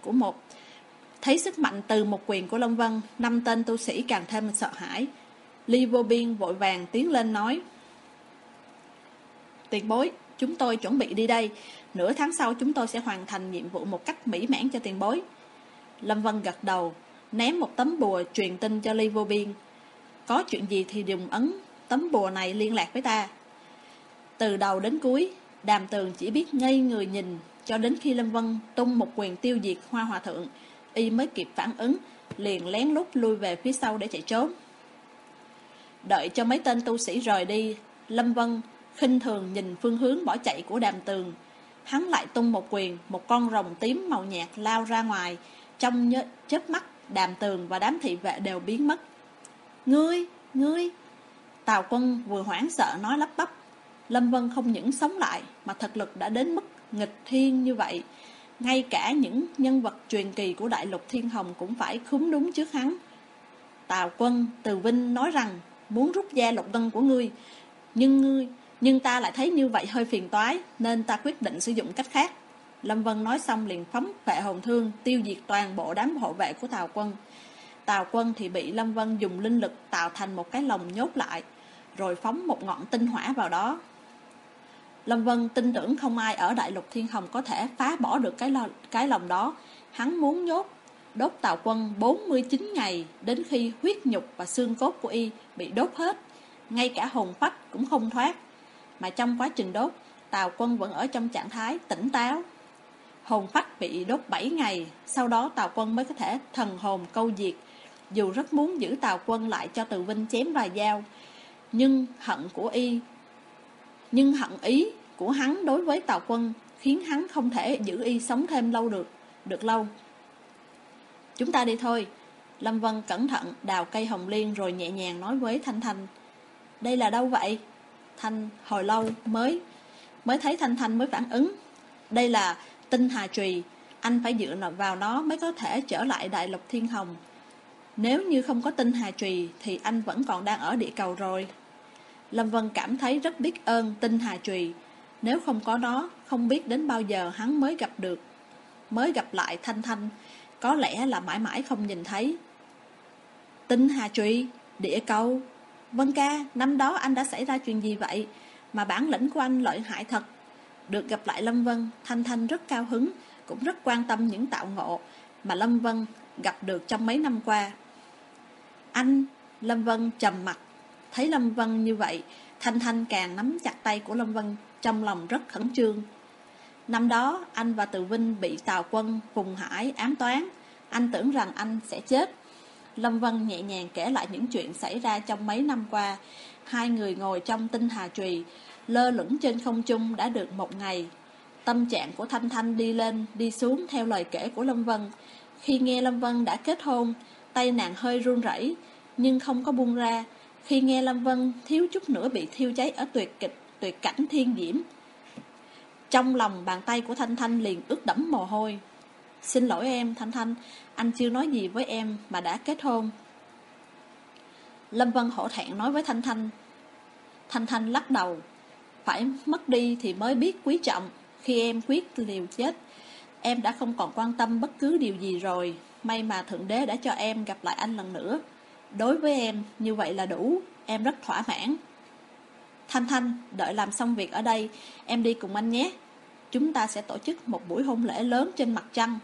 sức mạnh từ một quyền của Lâm Vân, 5 tên tu sĩ càng thêm sợ hãi. Li Vô Biên vội vàng tiến lên nói: Tiền bối, chúng tôi chuẩn bị đi đây. Nửa tháng sau chúng tôi sẽ hoàn thành nhiệm vụ một cách mỹ mãn cho tiền bối. Lâm Vân gật đầu, ném một tấm bùa truyền tin cho Li Vô Biên. Có chuyện gì thì dùng ấn tấm bùa này liên lạc với ta. Từ đầu đến cuối, Đàm Tường chỉ biết ngây người nhìn, cho đến khi Lâm Vân tung một quyền tiêu diệt Hoa Hòa Thượng, y mới kịp phản ứng, liền lén lút lui về phía sau để chạy trốn. Đợi cho mấy tên tu sĩ rời đi, Lâm Vân khinh thường nhìn phương hướng bỏ chạy của Đàm Tường. Hắn lại tung một quyền, một con rồng tím màu nhạt lao ra ngoài. Trong chớp mắt, Đàm Tường và đám thị vệ đều biến mất. Ngươi! Tào Quân vừa hoảng sợ nói lắp bắp. Lâm Vân không những sống lại mà thực lực đã đến mức nghịch thiên như vậy. Ngay cả những nhân vật truyền kỳ của Đại Lục Thiên Hồng cũng phải khúm đúng trước hắn. Tào Quân, Từ Vinh nói rằng muốn rút da lục ngân của ngươi, nhưng ta lại thấy như vậy hơi phiền toái, nên ta quyết định sử dụng cách khác. Lâm Vân nói xong liền phóng Phệ Hồn Thương tiêu diệt toàn bộ đám hộ vệ của Tào Quân. Tào Quân thì bị Lâm Vân dùng linh lực tạo thành một cái lồng nhốt lại, rồi phóng một ngọn tinh hỏa vào đó. Lâm Vân tin tưởng không ai ở Đại Lục Thiên Hồng có thể phá bỏ được cái lồng đó. Hắn muốn đốt Tào Quân 49 ngày, đến khi huyết nhục và xương cốt của y bị đốt hết, ngay cả hồn phách cũng không thoát. Mà trong quá trình đốt, Tào Quân vẫn ở trong trạng thái tỉnh táo. Hồn phách bị đốt 7 ngày, sau đó Tào Quân mới có thể thần hồn câu diệt. Dù rất muốn giữ Tào Quân lại cho Từ Vinh chém vài dao, nhưng hận ý của hắn đối với Tào Quân khiến hắn không thể giữ y sống thêm được lâu. Chúng ta đi thôi. Lâm Vân cẩn thận đào cây hồng liên rồi nhẹ nhàng nói với Thanh Thanh. Đây là đâu vậy? Thanh hồi lâu mới thấy Thanh Thanh mới phản ứng. Đây là tinh hà trùy, anh phải dựa vào nó mới có thể trở lại Đại Lục Thiên Hồng. Nếu như không có tinh hà trùy thì anh vẫn còn đang ở địa cầu rồi. Lâm Vân cảm thấy rất biết ơn tinh hà trùy. Nếu không có nó, không biết đến bao giờ hắn mới gặp lại Thanh Thanh, có lẽ là mãi mãi không nhìn thấy. Tinh hà trùy, địa cầu. Vân ca, năm đó anh đã xảy ra chuyện gì vậy mà bản lĩnh của anh lợi hại thật. Được gặp lại Lâm Vân, Thanh Thanh rất cao hứng, cũng rất quan tâm những tạo ngộ mà Lâm Vân gặp được trong mấy năm qua. Anh, Lâm Vân trầm mặt. Thấy Lâm Vân như vậy, Thanh Thanh càng nắm chặt tay của Lâm Vân, trong lòng rất khẩn trương. Năm đó, anh và Từ Vinh bị Tào Quân, Phùng Hải ám toán. Anh tưởng rằng anh sẽ chết. Lâm Vân nhẹ nhàng kể lại những chuyện xảy ra trong mấy năm qua. Hai người ngồi trong tinh hà trùy, lơ lửng trên không trung đã được một ngày. Tâm trạng của Thanh Thanh đi lên, đi xuống theo lời kể của Lâm Vân. Khi nghe Lâm Vân đã kết hôn, tay nàng hơi run rẩy, nhưng không có buông ra. Khi nghe Lâm Vân thiếu chút nữa bị thiêu cháy ở tuyệt cảnh thiên diễm, trong lòng bàn tay của Thanh Thanh liền ướt đẫm mồ hôi. Xin lỗi em, Thanh Thanh, anh chưa nói gì với em mà đã kết hôn. Lâm Vân hổ thẹn nói với Thanh Thanh. Thanh Thanh lắc đầu. Phải mất đi thì mới biết quý trọng. Khi em quyết liều chết, em đã không còn quan tâm bất cứ điều gì rồi. May mà Thượng Đế đã cho em gặp lại anh lần nữa. Đối với em, như vậy là đủ. Em rất thỏa mãn. Thanh Thanh, đợi làm xong việc ở đây, em đi cùng anh nhé. Chúng ta sẽ tổ chức một buổi hôn lễ lớn trên mặt trăng.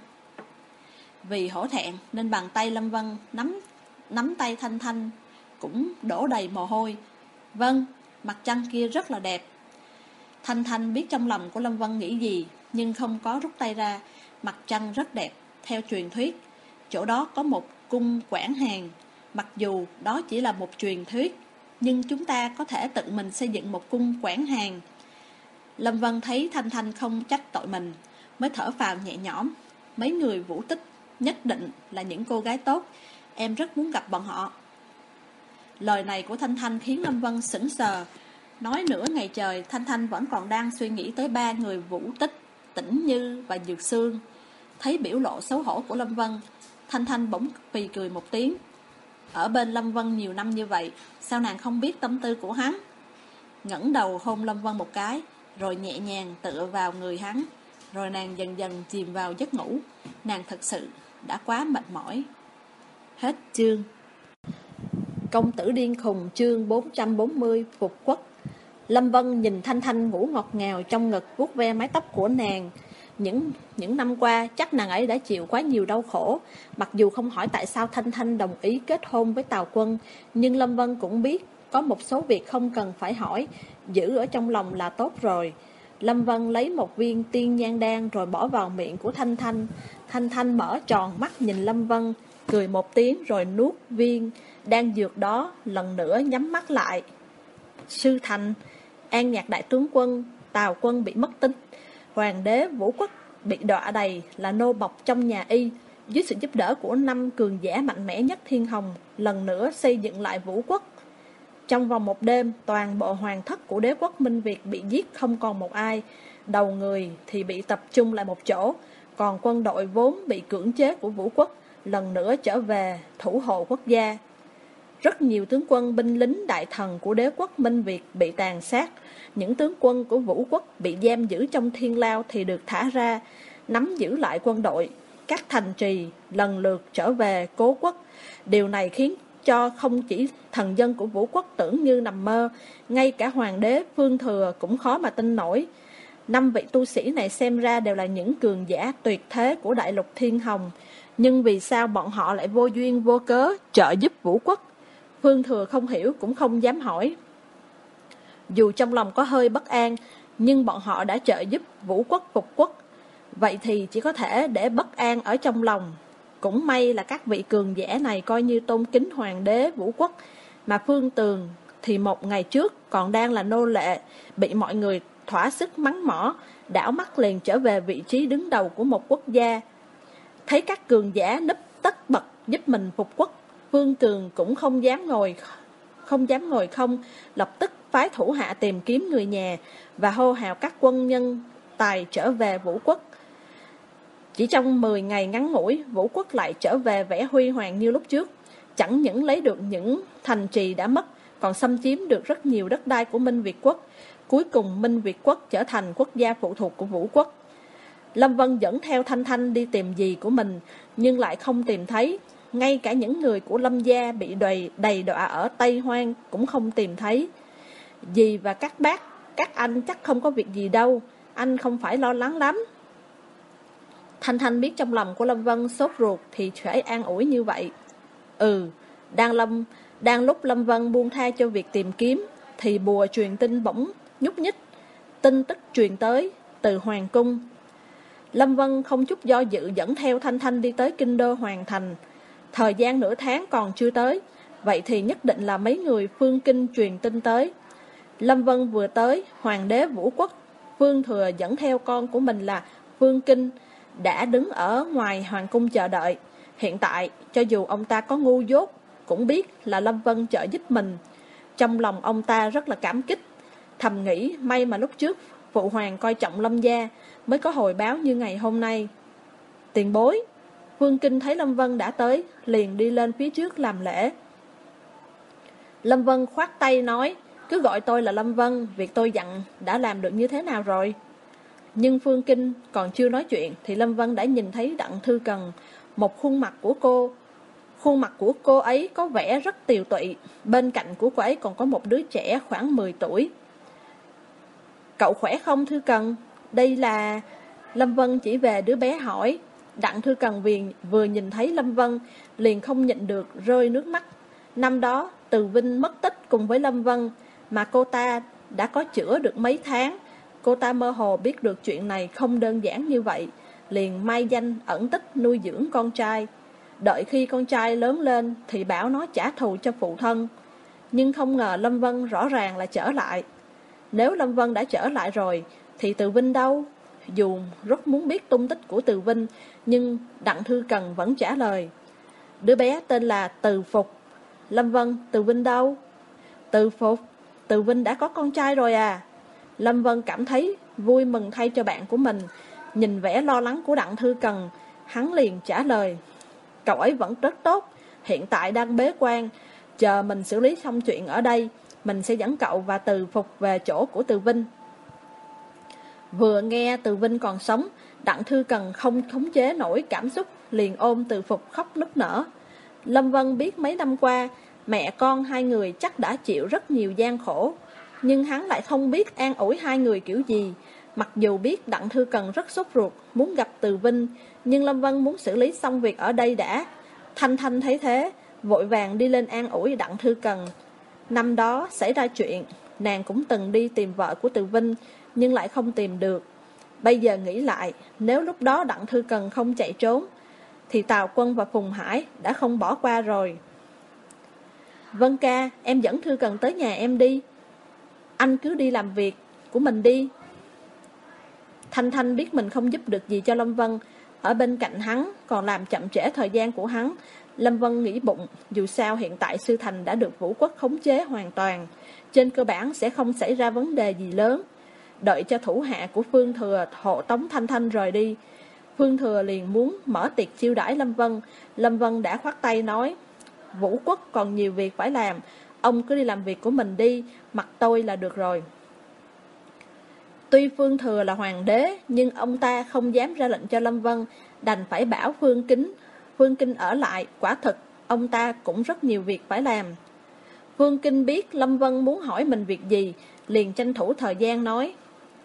Vì hổ thẹn nên bàn tay Lâm Vân nắm tay Thanh Thanh cũng đổ đầy mồ hôi. Vâng, mặt trăng kia rất là đẹp. Thanh Thanh biết trong lòng của Lâm Vân nghĩ gì, nhưng không có rút tay ra. Mặt trăng rất đẹp. Theo truyền thuyết, chỗ đó có một cung quản hàng. Mặc dù đó chỉ là một truyền thuyết, nhưng chúng ta có thể tự mình xây dựng một cung quản hàng. Lâm Vân thấy Thanh Thanh không trách tội mình, mới thở phào nhẹ nhõm. Mấy người Vũ Tích nhất định là những cô gái tốt, em rất muốn gặp bọn họ. Lời này của Thanh Thanh khiến Lâm Vân sững sờ. Nói nửa ngày trời, Thanh Thanh vẫn còn đang suy nghĩ tới ba người Vũ Tích, Tĩnh Như và Dược Sương. Thấy biểu lộ xấu hổ của Lâm Vân, Thanh Thanh bỗng phì cười một tiếng. Ở bên Lâm Vân nhiều năm như vậy, sao nàng không biết tâm tư của hắn? Ngẩng đầu hôn Lâm Vân một cái, rồi nhẹ nhàng tựa vào người hắn. Rồi nàng dần dần chìm vào giấc ngủ. Nàng thật sự đã quá mệt mỏi. Hết chương. Công tử điên khùng chương 440 phục quốc. Lâm Vân nhìn Thanh Thanh ngủ ngọt ngào trong ngực, vuốt ve mái tóc của nàng. Những năm qua chắc nàng ấy đã chịu quá nhiều đau khổ. Mặc dù không hỏi tại sao Thanh Thanh đồng ý kết hôn với Tào Quân, nhưng Lâm Vân cũng biết có một số việc không cần phải hỏi, giữ ở trong lòng là tốt rồi. Lâm Vân lấy một viên tiên nhang đan rồi bỏ vào miệng của Thanh Thanh. Thanh Thanh mở tròn mắt nhìn Lâm Vân, cười một tiếng rồi nuốt viên đan dược đó, lần nữa nhắm mắt lại. Sư Thành, An Nhạc đại tướng quân, Tào quân bị mất tích, hoàng đế Vũ Quốc bị đọa đầy là nô bộc trong nhà Y, dưới sự giúp đỡ của 5 cường giả mạnh mẽ nhất Thiên Hồng, lần nữa xây dựng lại Vũ Quốc. Trong vòng một đêm, toàn bộ hoàng thất của đế quốc Minh Việt bị giết không còn một ai, đầu người thì bị tập trung lại một chỗ, còn quân đội vốn bị cưỡng chế của Vũ Quốc lần nữa trở về thủ hộ quốc gia. Rất nhiều tướng quân binh lính đại thần của đế quốc Minh Việt bị tàn sát, những tướng quân của Vũ Quốc bị giam giữ trong thiên lao thì được thả ra, nắm giữ lại quân đội, các thành trì lần lượt trở về cố quốc. Điều này khiến cho không chỉ thần dân của Vũ Quốc tưởng như nằm mơ, ngay cả hoàng đế Phương Thừa cũng khó mà tin nổi. 5 vị tu sĩ này xem ra đều là những cường giả tuyệt thế của đại lục Thiên Hồng, nhưng vì sao bọn họ lại vô duyên vô cớ trợ giúp Vũ Quốc? Phương Thừa không hiểu cũng không dám hỏi. Dù trong lòng có hơi bất an, nhưng bọn họ đã trợ giúp Vũ Quốc phục quốc, vậy thì chỉ có thể để bất an ở trong lòng. Cũng may là các vị cường giả này coi như tôn kính hoàng đế Vũ Quốc, mà Phương Tường thì một ngày trước còn đang là nô lệ, bị mọi người thỏa sức mắng mỏ, đảo mắt liền trở về vị trí đứng đầu của một quốc gia. Thấy các cường giả núp tất bật giúp mình phục quốc, Phương Tường cũng không dám ngồi không, lập tức phái thủ hạ tìm kiếm người nhà và hô hào các quân nhân tài trở về Vũ Quốc. Chỉ trong 10 ngày ngắn ngủi, Vũ Quốc lại trở về vẻ huy hoàng như lúc trước, chẳng những lấy được những thành trì đã mất, còn xâm chiếm được rất nhiều đất đai của Minh Việt Quốc. Cuối cùng Minh Việt Quốc trở thành quốc gia phụ thuộc của Vũ Quốc. Lâm Vân dẫn theo Thanh Thanh đi tìm dì của mình, nhưng lại không tìm thấy. Ngay cả những người của Lâm gia bị đầy đọa ở Tây Hoang cũng không tìm thấy. Dì và các bác, các anh chắc không có việc gì đâu, anh không phải lo lắng lắm. Thanh Thanh biết trong lòng của Lâm Vân sốt ruột thì phải an ủi như vậy. Đang lúc Lâm Vân buông tha cho việc tìm kiếm thì bùa truyền tin bỗng nhúc nhích. Tin tức truyền tới từ hoàng cung. Lâm Vân không chút do dự dẫn theo Thanh Thanh đi tới kinh đô Hoàng Thành. Thời gian nửa tháng còn chưa tới, vậy thì nhất định là mấy người phương kinh truyền tin tới. Lâm Vân vừa tới, hoàng đế Vũ Quốc Phương Thừa dẫn theo con của mình là Phương Kinh đã đứng ở ngoài hoàng cung chờ đợi. Hiện tại, cho dù ông ta có ngu dốt, cũng biết là Lâm Vân trợ giúp mình. Trong lòng ông ta rất là cảm kích, thầm nghĩ may mà lúc trước phụ hoàng coi trọng Lâm gia mới có hồi báo như ngày hôm nay. Tiền bối. Phương Kinh thấy Lâm Vân đã tới, liền đi lên phía trước làm lễ. Lâm Vân khoát tay nói, cứ gọi tôi là Lâm Vân, việc tôi dặn đã làm được như thế nào rồi? Nhưng Phương Kinh còn chưa nói chuyện thì Lâm Vân đã nhìn thấy Đặng Thư Cần. Một khuôn mặt của cô ấy có vẻ rất tiều tụy. Bên cạnh của cô ấy còn có một đứa trẻ khoảng 10 tuổi. Cậu khỏe không Thư Cần? Đây là... Lâm Vân chỉ về đứa bé hỏi. Đặng Thư Cần vừa nhìn thấy Lâm Vân liền không nhịn được rơi nước mắt. Năm đó Từ Vinh mất tích cùng với Lâm Vân, mà cô ta đã có chữa được mấy tháng. Cô ta mơ hồ biết được chuyện này không đơn giản như vậy, liền mai danh ẩn tích nuôi dưỡng con trai. Đợi khi con trai lớn lên thì bảo nó trả thù cho phụ thân. Nhưng không ngờ Lâm Vân rõ ràng là trở lại. Nếu Lâm Vân đã trở lại rồi thì Từ Vinh đâu? Dù rất muốn biết tung tích của Từ Vinh, nhưng Đặng Thư Cần vẫn trả lời. Đứa bé tên là Từ Phục. Lâm Vân, Từ Vinh đâu? Từ Phục, Từ Vinh đã có con trai rồi à? Lâm Vân cảm thấy vui mừng thay cho bạn của mình. Nhìn vẻ lo lắng của Đặng Thư Cần, hắn liền trả lời. Cậu ấy vẫn rất tốt, hiện tại đang bế quan. Chờ mình xử lý xong chuyện ở đây, mình sẽ dẫn cậu và Từ Phục về chỗ của Từ Vinh. Vừa nghe Từ Vinh còn sống, Đặng Thư Cần không khống chế nổi cảm xúc, liền ôm Từ Phục khóc nức nở. Lâm Vân biết mấy năm qua, mẹ con hai người chắc đã chịu rất nhiều gian khổ, nhưng hắn lại không biết an ủi hai người kiểu gì. Mặc dù biết Đặng Thư Cần rất sốt ruột, muốn gặp Từ Vinh, nhưng Lâm Vân muốn xử lý xong việc ở đây đã. Thanh Thanh thấy thế, vội vàng đi lên an ủi Đặng Thư Cần. Năm đó xảy ra chuyện, nàng cũng từng đi tìm vợ của Từ Vinh, nhưng lại không tìm được. Bây giờ nghĩ lại, nếu lúc đó Đặng Thư Cần không chạy trốn, thì Tào Quân và Phùng Hải đã không bỏ qua rồi. Vân ca, em dẫn Thư Cần tới nhà em đi. Anh cứ đi làm việc của mình đi. Thanh Thanh biết mình không giúp được gì cho Lâm Vân, ở bên cạnh hắn còn làm chậm trễ thời gian của hắn. Lâm Vân nghĩ bụng, dù sao hiện tại Sư Thành đã được Vũ Quốc khống chế hoàn toàn, trên cơ bản sẽ không xảy ra vấn đề gì lớn. Đợi cho thủ hạ của Phương Thừa hộ tống Thanh Thanh rời đi, Phương Thừa liền muốn mở tiệc chiêu đãi Lâm Vân. Lâm Vân đã khoát tay nói, Vũ Quốc còn nhiều việc phải làm, ông cứ đi làm việc của mình đi, mặc tôi là được rồi. Tuy Phương Thừa là hoàng đế, nhưng ông ta không dám ra lệnh cho Lâm Vân, đành phải bảo Phương Kinh ở lại. Quả thực, ông ta cũng rất nhiều việc phải làm. Phương Kinh biết Lâm Vân muốn hỏi mình việc gì, liền tranh thủ thời gian nói,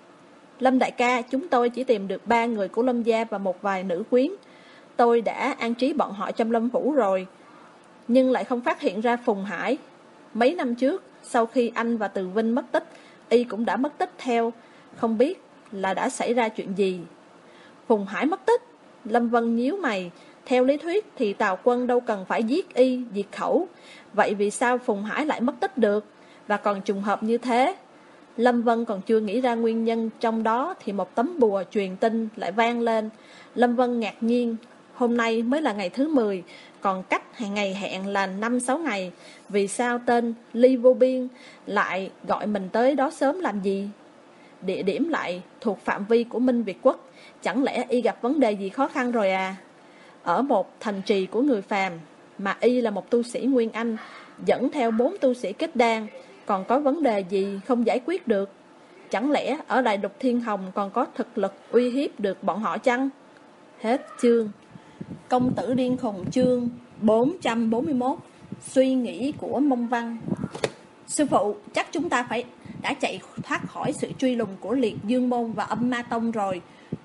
Lâm đại ca, chúng tôi chỉ tìm được 3 người của Lâm gia và một vài nữ quyến. Tôi đã an trí bọn họ trong Lâm phủ rồi, nhưng lại không phát hiện ra Phùng Hải. Mấy năm trước, sau khi anh và Từ Vinh mất tích, y cũng đã mất tích theo, không biết là đã xảy ra chuyện gì. Phùng Hải mất tích? Lâm Vân nhíu mày. Theo lý thuyết thì Tào Quân đâu cần phải giết y, diệt khẩu. Vậy vì sao Phùng Hải lại mất tích được, và còn trùng hợp như thế? Lâm Vân còn chưa nghĩ ra nguyên nhân trong đó thì một tấm bùa truyền tin lại vang lên. Lâm Vân ngạc nhiên, hôm nay mới là ngày thứ 10, còn cách ngày hẹn là 5-6 ngày. Vì sao tên Ly Vô Biên lại gọi mình tới đó sớm làm gì? Địa điểm lại thuộc phạm vi của Minh Việt Quốc, chẳng lẽ y gặp vấn đề gì khó khăn rồi à? Ở một thành trì của người phàm, mà y là một tu sĩ Nguyên Anh, dẫn theo 4 tu sĩ kết đan, còn có vấn đề gì không giải quyết được? Chẳng lẽ ở Đại Lục Thiên Hồng còn có thực lực uy hiếp được bọn họ chăng? Hết chương. Công tử điên khùng chương 441. Suy nghĩ của Mông Văn. Sư phụ, chắc chúng ta đã chạy thoát khỏi sự truy lùng của Liệt Dương Môn và Âm Ma Tông rồi.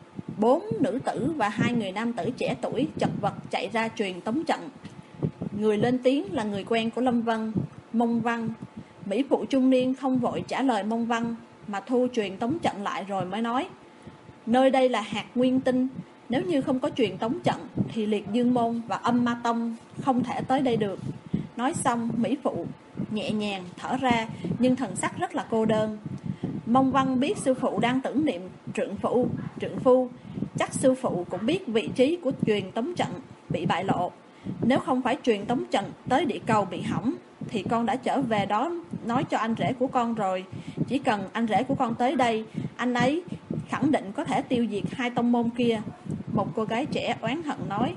4 nữ tử và 2 người nam tử trẻ tuổi chật vật chạy ra truyền tống trận. Người lên tiếng là người quen của Lâm Vân, Mông Văn. Mỹ phụ trung niên không vội trả lời Mông Văn, mà thu truyền tống trận lại rồi mới nói, nơi đây là hạt nguyên tinh, nếu như không có truyền tống trận thì Liệt Dương Môn và Âm Ma Tông không thể tới đây được. Nói xong, Mỹ phụ nhẹ nhàng thở ra, nhưng thần sắc rất là cô đơn. Mông Văn biết sư phụ đang tưởng niệm trượng phu, chắc sư phụ cũng biết vị trí của truyền tống trận bị bại lộ. Nếu không phải truyền tống trận tới địa cầu bị hỏng, thì con đã trở về đó nói cho anh rể của con rồi. Chỉ cần anh rể của con tới đây, anh ấy khẳng định có thể tiêu diệt 2 tông môn kia. Một cô gái trẻ oán hận nói,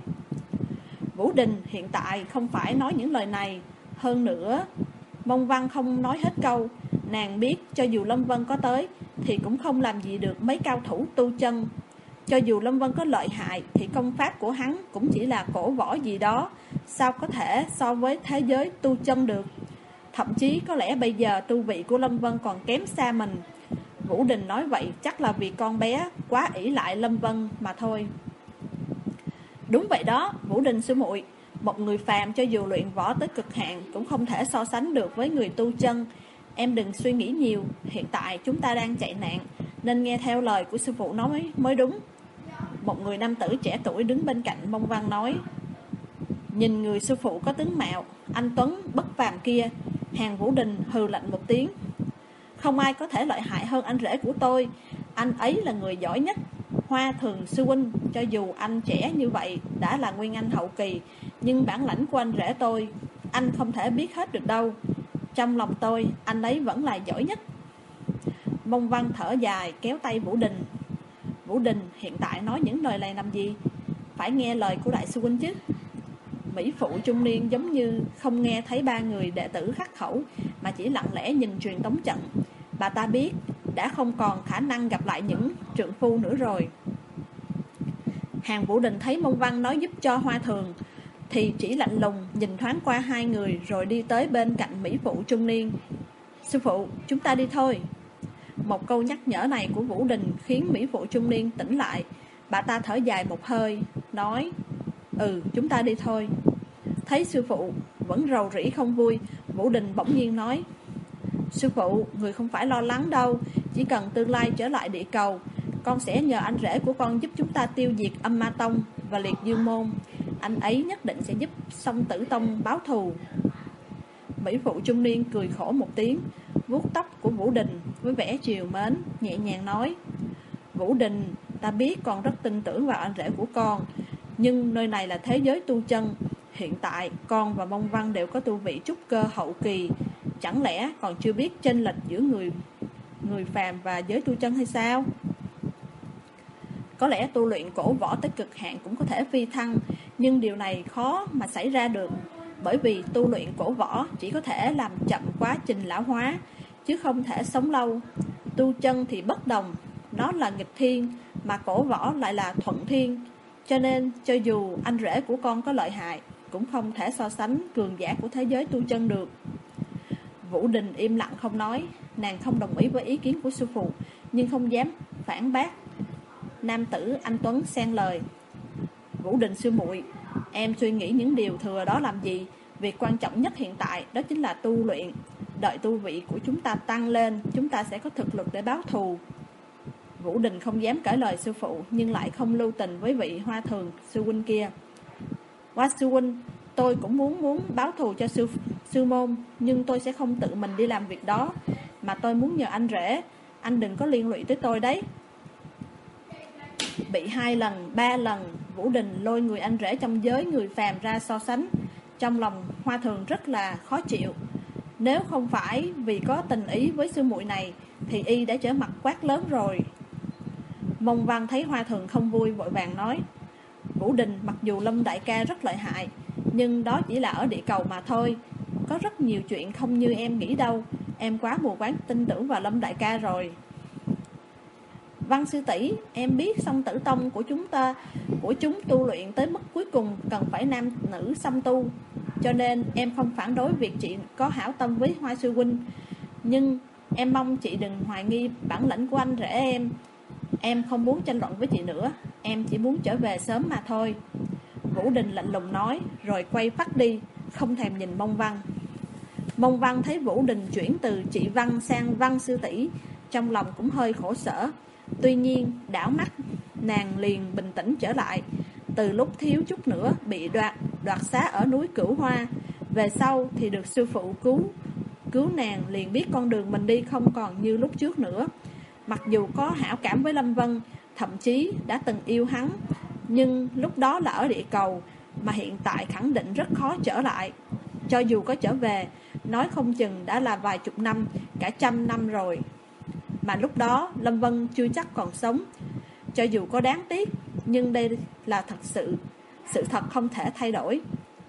Vũ Đình hiện tại không phải nói những lời này. Hơn nữa, Mông Văn không nói hết câu. Nàng biết cho dù Lâm Vân có tới thì cũng không làm gì được mấy cao thủ tu chân. Cho dù Lâm Vân có lợi hại thì công pháp của hắn cũng chỉ là cổ võ gì đó, sao có thể so với thế giới tu chân được. Thậm chí có lẽ bây giờ tu vị của Lâm Vân còn kém xa mình. Vũ Đình nói vậy chắc là vì con bé quá ỷ lại Lâm Vân mà thôi. Đúng vậy đó, Vũ Đình sư muội, một người phàm cho dù luyện võ tới cực hạn cũng không thể so sánh được với người tu chân. Em đừng suy nghĩ nhiều, hiện tại chúng ta đang chạy nạn, nên nghe theo lời của sư phụ nói mới đúng. Một người nam tử trẻ tuổi đứng bên cạnh Mông Văn nói, nhìn người sư phụ có tướng mạo anh tuấn bất phàm kia. Hàng Vũ Đình hừ lạnh một tiếng, không ai có thể lợi hại hơn anh rể của tôi, anh ấy là người giỏi nhất. Hoa Thường sư huynh, cho dù anh trẻ như vậy đã là Nguyên Anh hậu kỳ, nhưng bản lãnh của anh rể tôi anh không thể biết hết được đâu. Trong lòng tôi anh ấy vẫn là giỏi nhất. Mông Văn thở dài kéo tay Vũ Đình. Vũ Đình hiện tại nói những lời này làm gì? Phải nghe lời của đại sư huynh chứ. Mỹ phụ trung niên giống như không nghe thấy 3 người đệ tử khắc khẩu, mà chỉ lặng lẽ nhìn truyền tống trận. Bà ta biết đã không còn khả năng gặp lại những trượng phu nữa rồi. Hàng Vũ Đình thấy Mông Văn nói giúp cho Hoa Thường thì chỉ lạnh lùng nhìn thoáng qua 2 người, rồi đi tới bên cạnh Mỹ phụ trung niên. Sư phụ, chúng ta đi thôi. Một câu nhắc nhở này của Vũ Đình khiến Mỹ phụ trung niên tỉnh lại. Bà ta thở dài một hơi, nói, chúng ta đi thôi. Thấy sư phụ vẫn rầu rĩ không vui, Vũ Đình bỗng nhiên nói, sư phụ, người không phải lo lắng đâu. Chỉ cần tương lai trở lại địa cầu, con sẽ nhờ anh rể của con giúp chúng ta tiêu diệt Âm Ma Tông và Liệt Dương Môn. anh ấy nhất định sẽ giúp Song Tử Tông báo thù. Mỹ phụ trung niên cười khổ một tiếng, vuốt tóc của Vũ Đình với vẻ trìu mến, nhẹ nhàng nói: Vũ Đình, ta biết con rất tin tưởng vào anh rể của con, nhưng nơi này là thế giới tu chân. Hiện tại con và Mông Văn đều có tu vị trúc cơ hậu kỳ, chẳng lẽ còn chưa biết chênh lệch giữa người phàm và giới tu chân hay sao? Có lẽ tu luyện cổ võ tới cực hạn cũng có thể phi thăng, nhưng điều này khó mà xảy ra được, bởi vì tu luyện cổ võ chỉ có thể làm chậm quá trình lão hóa, chứ không thể sống lâu. Tu chân thì bất đồng, nó là nghịch thiên, mà cổ võ lại là thuận thiên. Cho nên cho dù anh rể của con có lợi hại, cũng không thể so sánh cường giả của thế giới tu chân được. Vũ Đình im lặng không nói. Nàng không đồng ý với ý kiến của sư phụ, nhưng không dám phản bác. Nam tử anh Tuấn xen lời: Vũ Đình sư muội, em suy nghĩ những điều thừa đó làm gì? Việc quan trọng nhất hiện tại đó chính là tu luyện. Đợi tu vị của chúng ta tăng lên, chúng ta sẽ có thực lực để báo thù. Vũ Đình không dám cãi lời sư phụ, nhưng lại không lưu tình với vị Hoa Thường sư huynh kia. Hoa sư huynh, tôi cũng muốn báo thù cho sư môn, nhưng tôi sẽ không tự mình đi làm việc đó, mà tôi muốn nhờ anh rể. Anh đừng có liên lụy tới tôi đấy. Bị 2 lần, 3 lần Vũ Đình lôi người anh rể trong giới người phàm ra so sánh, trong lòng Hoa Thường rất là khó chịu. Nếu không phải vì có tình ý với sư muội này thì y đã trở mặt quát lớn rồi. Mông Văn thấy Hoa Thường không vui, vội vàng nói: Vũ Đình, mặc dù Lâm đại ca rất lợi hại, nhưng đó chỉ là ở địa cầu mà thôi. Có rất nhiều chuyện không như em nghĩ đâu. Em quá mù quáng tin tưởng vào Lâm đại ca rồi. Văn sư tỷ, em biết Song Tử Tông của chúng tu luyện tới mức cuối cùng cần phải nam nữ song tu, cho nên em không phản đối việc chị có hảo tâm với Hoa sư huynh, nhưng em mong chị đừng hoài nghi bản lĩnh của anh rể em. Em không muốn tranh luận với chị nữa, em chỉ muốn trở về sớm mà thôi. Vũ Đình lạnh lùng nói, rồi quay phát đi, không thèm nhìn Mông Văn. Mông Văn thấy Vũ Đình chuyển từ chị Văn sang Văn sư tỷ, trong lòng cũng hơi khổ sở. Tuy nhiên đảo mắt nàng liền bình tĩnh trở lại. Từ lúc thiếu chút nữa bị đoạt xá ở núi Cửu Hoa, về sau thì được sư phụ cứu nàng, liền biết con đường mình đi không còn như lúc trước nữa. Mặc dù có hảo cảm với Lâm Vân, thậm chí đã từng yêu hắn, nhưng lúc đó là ở địa cầu, mà hiện tại khẳng định rất khó trở lại. Cho dù có trở về, nói không chừng đã là vài chục năm, cả 100 năm rồi. Mà lúc đó Lâm Vân chưa chắc còn sống. Cho dù có đáng tiếc, nhưng đây là thật sự, sự thật không thể thay đổi.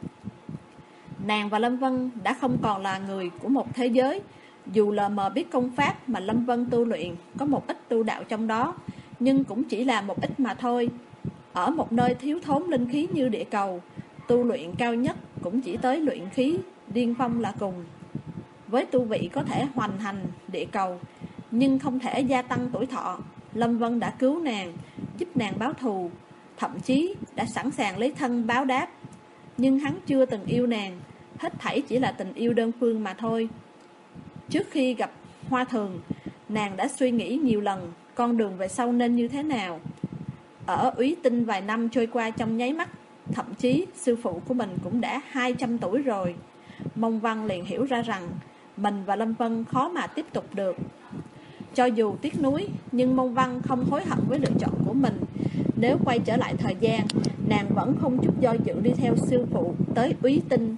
Nàng và Lâm Vân đã không còn là người của một thế giới. Dù lờ mờ biết công pháp mà Lâm Vân tu luyện có một ít tu đạo trong đó, nhưng cũng chỉ là một ít mà thôi. Ở một nơi thiếu thốn linh khí như địa cầu, tu luyện cao nhất cũng chỉ tới luyện khí điên phong là cùng. Với tu vị có thể hoành hành địa cầu, nhưng không thể gia tăng tuổi thọ, Lâm Vân đã cứu nàng, giúp nàng báo thù, thậm chí đã sẵn sàng lấy thân báo đáp. Nhưng hắn chưa từng yêu nàng, hết thảy chỉ là tình yêu đơn phương mà thôi. Trước khi gặp Hoa Thường, nàng đã suy nghĩ nhiều lần con đường về sau nên như thế nào. Ở Úy Tinh vài năm trôi qua trong nháy mắt, thậm chí sư phụ của mình cũng đã 200 tuổi rồi. Mông Văn liền hiểu ra rằng mình và Lâm Vân khó mà tiếp tục được. Cho dù tiếc nuối, nhưng Mông Văn không hối hận với lựa chọn của mình. Nếu quay trở lại thời gian, nàng vẫn không chút do dự đi theo sư phụ tới Úy Tinh.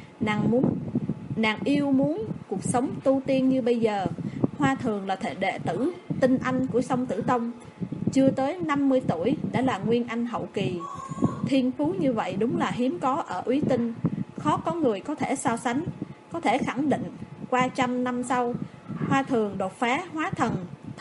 Nàng yêu muốn cuộc sống tu tiên như bây giờ. Hoa Thường là đệ tử tinh anh của Song Tử Tông, chưa tới 50 tuổi đã là nguyên anh hậu kỳ. Thiên phú như vậy đúng là hiếm có ở Úy Tinh, khó có người có thể so sánh. Có thể khẳng định qua 100 năm sau, Hoa Thường đột phá hóa thần,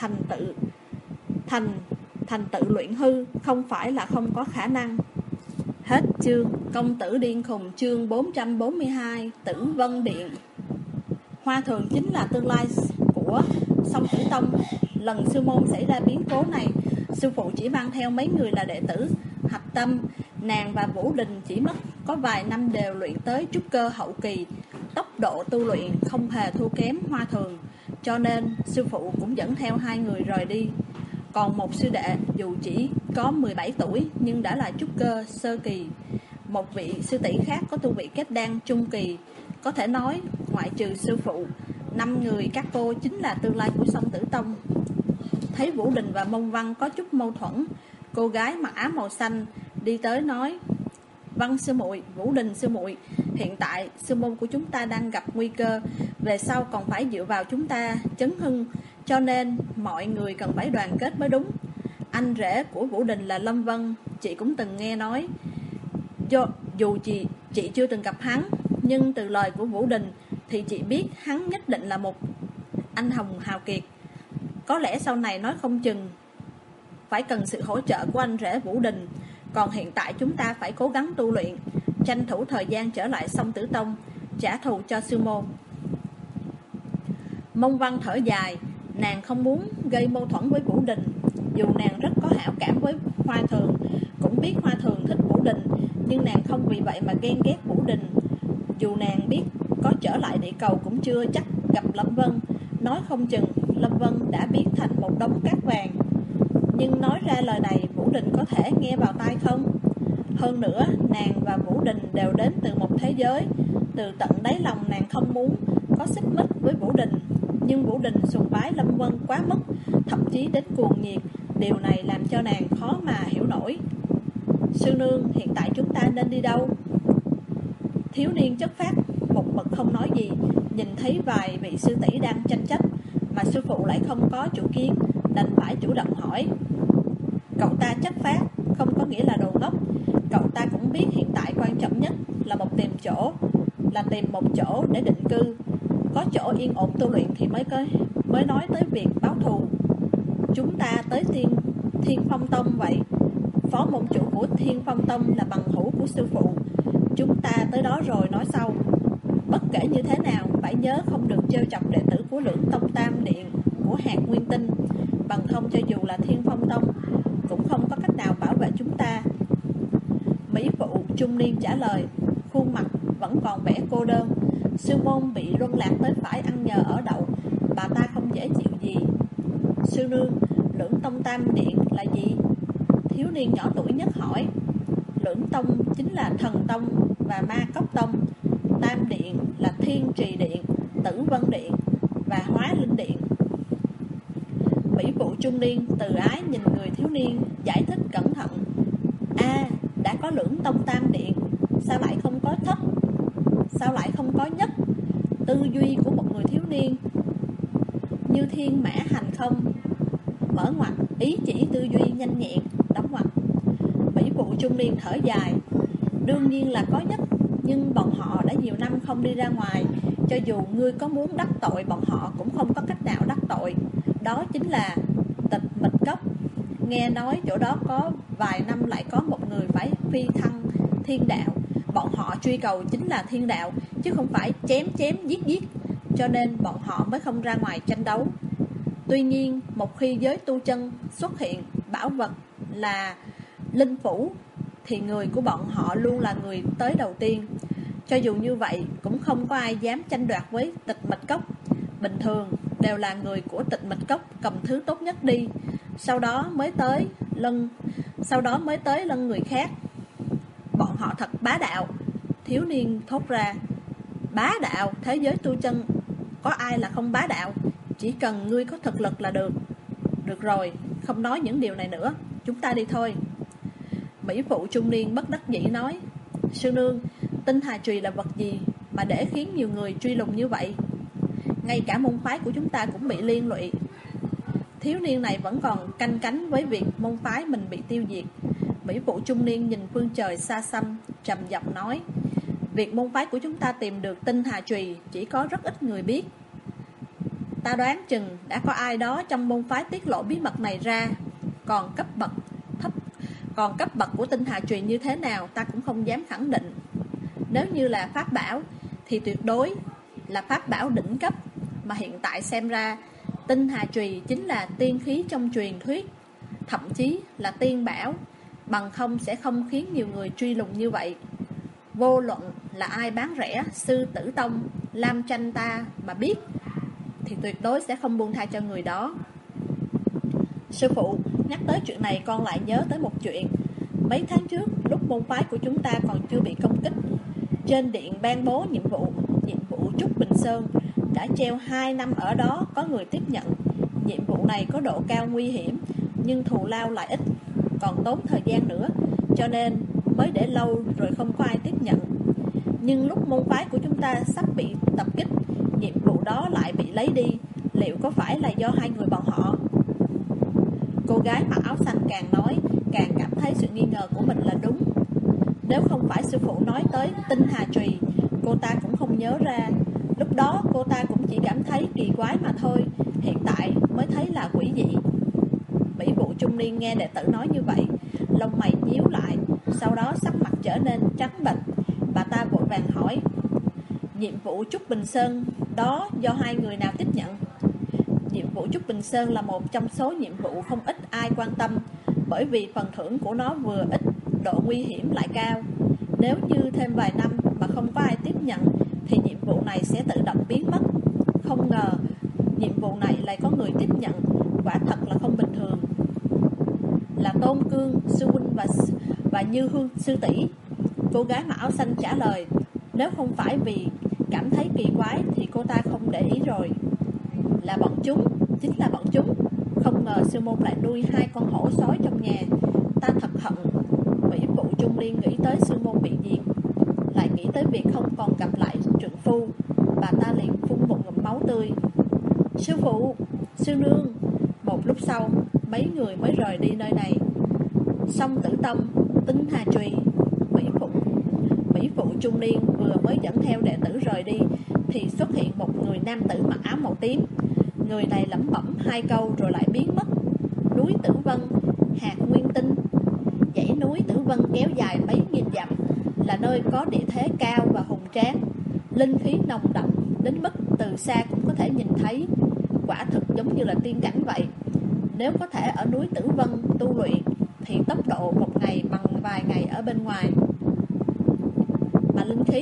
thành tự luyện hư không phải là không có khả năng. Hết chương. Công tử điên khùng, chương 442, Tử Vân Điện. Hoa Thường chính là tương lai của Song Tử Tông. Lần sư môn xảy ra biến cố này, sư phụ chỉ mang theo mấy người là đệ tử hạch tâm. Nàng và Vũ Đình chỉ mất có vài năm đều luyện tới trúc cơ hậu kỳ, tốc độ tu luyện không hề thua kém Hoa Thường, cho nên sư phụ cũng dẫn theo 2 người rời đi. Còn một sư đệ dù chỉ có 17 tuổi nhưng đã là trúc cơ sơ kỳ. một vị sư tỷ khác có tu vị kết đan trung kỳ. Có thể nói, ngoại trừ sư phụ, 5 người các cô chính là tương lai của Song Tử Tông. Thấy Vũ Đình và Mông Văn có chút mâu thuẫn, cô gái mặc áo màu xanh đi tới nói: Văn sư muội, Vũ Đình sư muội, hiện tại sư môn của chúng ta đang gặp nguy cơ, về sau còn phải dựa vào chúng ta chấn hưng, cho nên mọi người cần phải đoàn kết mới đúng. Anh rể của Vũ Đình là Lâm Vân, chị cũng từng nghe nói. Dù chị chưa từng gặp hắn, nhưng từ lời của Vũ Đình thì chị biết hắn nhất định là một anh hùng hào kiệt. Có lẽ sau này nói không chừng phải cần sự hỗ trợ của anh rể Vũ Đình. Còn hiện tại chúng ta phải cố gắng tu luyện, tranh thủ thời gian trở lại Song Tử Tông, trả thù cho sư môn. Mông Văn thở dài, nàng không muốn gây mâu thuẫn với Vũ Đình. Dù nàng rất có hảo cảm với Hoa Thường, cũng biết Hoa Thường thích Vũ Đình, nhưng nàng không vì vậy mà ghen ghét Vũ Đình. Dù nàng biết có trở lại địa cầu cũng chưa chắc gặp Lâm Vân, nói không chừng Lâm Vân đã biến thành một đống cát vàng. Nhưng nói ra lời này Vũ Đình có thể nghe vào tai không? Hơn nữa, nàng và Vũ Đình đều đến từ một thế giới. Từ tận đáy lòng nàng không muốn có xích mích với Vũ Đình, nhưng Vũ Đình sùng bái Lâm Vân quá mức, thậm chí đến cuồng nhiệt. Điều này làm cho nàng khó mà hiểu nổi. Sư nương, hiện tại chúng ta nên đi đâu? Thiếu niên chất phác một mực không nói gì. Nhìn thấy vài vị sư tỷ đang tranh chấp, mà sư phụ lại không có chủ kiến, đành phải chủ động hỏi. Cậu ta chất phác không có nghĩa là đồ ngốc. Cậu ta cũng biết hiện tại quan trọng nhất là tìm một chỗ để định cư. Có chỗ yên ổn tu luyện thì mới nói tới việc báo thù. Chúng ta tới Thiên Phong Tông vậy. Phó môn chủ của Thiên Phong Tông là bằng hữu của sư phụ. Chúng ta tới đó rồi nói sau. Bất kể như thế nào, phải nhớ không được trêu chọc đệ tử của Lưỡng Tông Tam Điện của Hạt Nguyên Tinh. Bằng không cho dù là Thiên Phong Tông cũng không có cách nào bảo vệ chúng ta. Mỹ phụ trung niên trả lời, khuôn mặt vẫn còn vẻ cô đơn. Sư môn bị luân lạc tới phải ăn nhờ ở đậu, bà ta không dễ chịu gì. Sư nương, Lưỡng Tông Tam Điện là gì? Thiếu niên nhỏ tuổi nhất hỏi. Lưỡng Tông chính là Thần Tông và Ma Cốc Tông. Tam Điện là Thiên Trì Điện, Tử Vân Điện và Hóa Linh Điện. Mỹ phụ trung niên từ ái nhìn người thiếu niên, giải thích cẩn thận. Đã có Lưỡng Tông Tam Điện, sao lại không có thất? Sao lại không có nhất? Tư duy của một người thiếu niên như thiên mã hành không. Mở ngoặt, ý chỉ tư duy nhanh nhẹn, đóng ngoặt. Mỹ phụ trung niên thở dài. Đương nhiên là có nhất, nhưng bọn họ đã nhiều năm không đi ra ngoài. Cho dù ngươi có muốn đắc tội bọn họ cũng không có cách nào đắc tội. Đó chính là Tịch Mịch Cốc. Nghe nói chỗ đó có vài năm lại có một người phải phi thăng thiên đạo. Bọn họ truy cầu chính là thiên đạo, chứ không phải chém giết. Cho nên bọn họ mới không ra ngoài tranh đấu. Tuy nhiên, một khi giới tu chân xuất hiện bảo vật là linh phủ, thì người của bọn họ luôn là người tới đầu tiên. Cho dù như vậy, cũng không có ai dám tranh đoạt với Tịch Mịch Cốc. Bình thường đều là người của Tịch Mịch Cốc cầm thứ tốt nhất đi, sau đó mới tới lân người khác. Bọn họ thật bá đạo. Thiếu niên thốt ra. Bá đạo? Thế giới tu chân có ai là không bá đạo? Chỉ cần ngươi có thực lực là được. Được rồi, không nói những điều này nữa, chúng ta đi thôi. Mỹ phụ trung niên bất đắc dĩ nói. Sư nương, Tinh Hà Trùy là vật gì mà để khiến nhiều người truy lùng như vậy? Ngay cả môn phái của chúng ta cũng bị liên lụy. Thiếu niên này vẫn còn canh cánh với việc môn phái mình bị tiêu diệt. Mỹ phụ trung niên nhìn phương trời xa xăm, trầm giọng nói. Việc môn phái của chúng ta tìm được Tinh Hà Trùy chỉ có rất ít người biết. Ta đoán chừng đã có ai đó trong môn phái tiết lộ bí mật này ra. Còn cấp bậc của Tinh Hà Trùy như thế nào ta cũng không dám khẳng định. Nếu như là pháp bảo thì tuyệt đối là pháp bảo đỉnh cấp, mà hiện tại xem ra Tinh Hà Trùy chính là tiên khí trong truyền thuyết, thậm chí là tiên bảo, bằng không sẽ không khiến nhiều người truy lùng như vậy. Vô luận là ai bán rẻ Sư Tử Tông, Lam Tranh ta mà biết thì tuyệt đối sẽ không buông tha cho người đó. Sư phụ, nhắc tới chuyện này con lại nhớ tới một chuyện. Mấy tháng trước, lúc môn phái của chúng ta còn chưa bị công kích, trên điện ban bố nhiệm vụ Trúc Bình Sơn. Đã treo 2 năm ở đó, có người tiếp nhận. Nhiệm vụ này có độ cao nguy hiểm, nhưng thù lao lại ít, còn tốn thời gian nữa, cho nên mới để lâu rồi không có ai tiếp nhận. Nhưng lúc môn phái của chúng ta sắp bị tập kích, nhiệm vụ đó lại bị lấy đi. Liệu có phải là do hai người bọn họ? Cô gái mặc áo xanh càng nói, càng cảm thấy sự nghi ngờ của mình là đúng. Nếu không phải sư phụ nói tới Tinh Hà Trùy, cô ta cũng không nhớ ra. Lúc đó cô ta cũng chỉ cảm thấy kỳ quái mà thôi, hiện tại mới thấy là quỷ dị. Mỹ Vụ trung niên nghe đệ tử nói như vậy, lông mày nhíu lại, sau đó sắc mặt trở nên trắng bệch. Bà ta vội vàng hỏi, nhiệm vụ Trúc Bình Sơn đó do hai người nào tiếp nhận? Nhiệm vụ Trúc Bình Sơn là một trong số nhiệm vụ không ít ai quan tâm, bởi vì phần thưởng của nó vừa ít, độ nguy hiểm lại cao. Nếu như thêm vài năm mà không có ai tiếp nhận, thì nhiệm vụ này sẽ tự động biến mất. Không ngờ nhiệm vụ này lại có người tiếp nhận, quả thật là không bình thường. Là Tôn Cương, sư huynh và Như Hương sư tỷ. Cô gái mặc áo xanh trả lời. Nếu không phải vì cảm thấy kỳ quái thì cô ta không để ý rồi. Là bọn chúng, chính là bọn chúng. Không ngờ sư môn lại nuôi 2 con hổ sói trong nhà. Ta thật hận. Mỹ Vụ trung niên nghĩ tới sư môn bị diệt, lại nghĩ tới việc không còn gặp lại trượng phu. Bà ta liền phun một ngụm máu tươi. Sư phụ, sư nương. Một lúc sau, mấy người mới rời đi nơi này. Song Tử Tâm, Tinh Hà Trùy, Mỹ Phụ trung niên vừa mới dẫn theo đệ tử rời đi, thì xuất hiện một người nam tử mặc áo màu tím. Người này lẩm bẩm 2 câu rồi lại biến mất. Núi Tử Vân, hạt nguyên tinh. Dãy núi Tử Vân kéo dài mấy nghìn dặm, là nơi có địa thế cao và hùng tráng, linh khí nồng đậm đến mức từ xa cũng có thể nhìn thấy. Quả thực giống như là tiên cảnh vậy. Nếu có thể ở núi Tử Vân tu luyện, thì tốc độ một ngày bằng vài ngày ở bên ngoài. Mà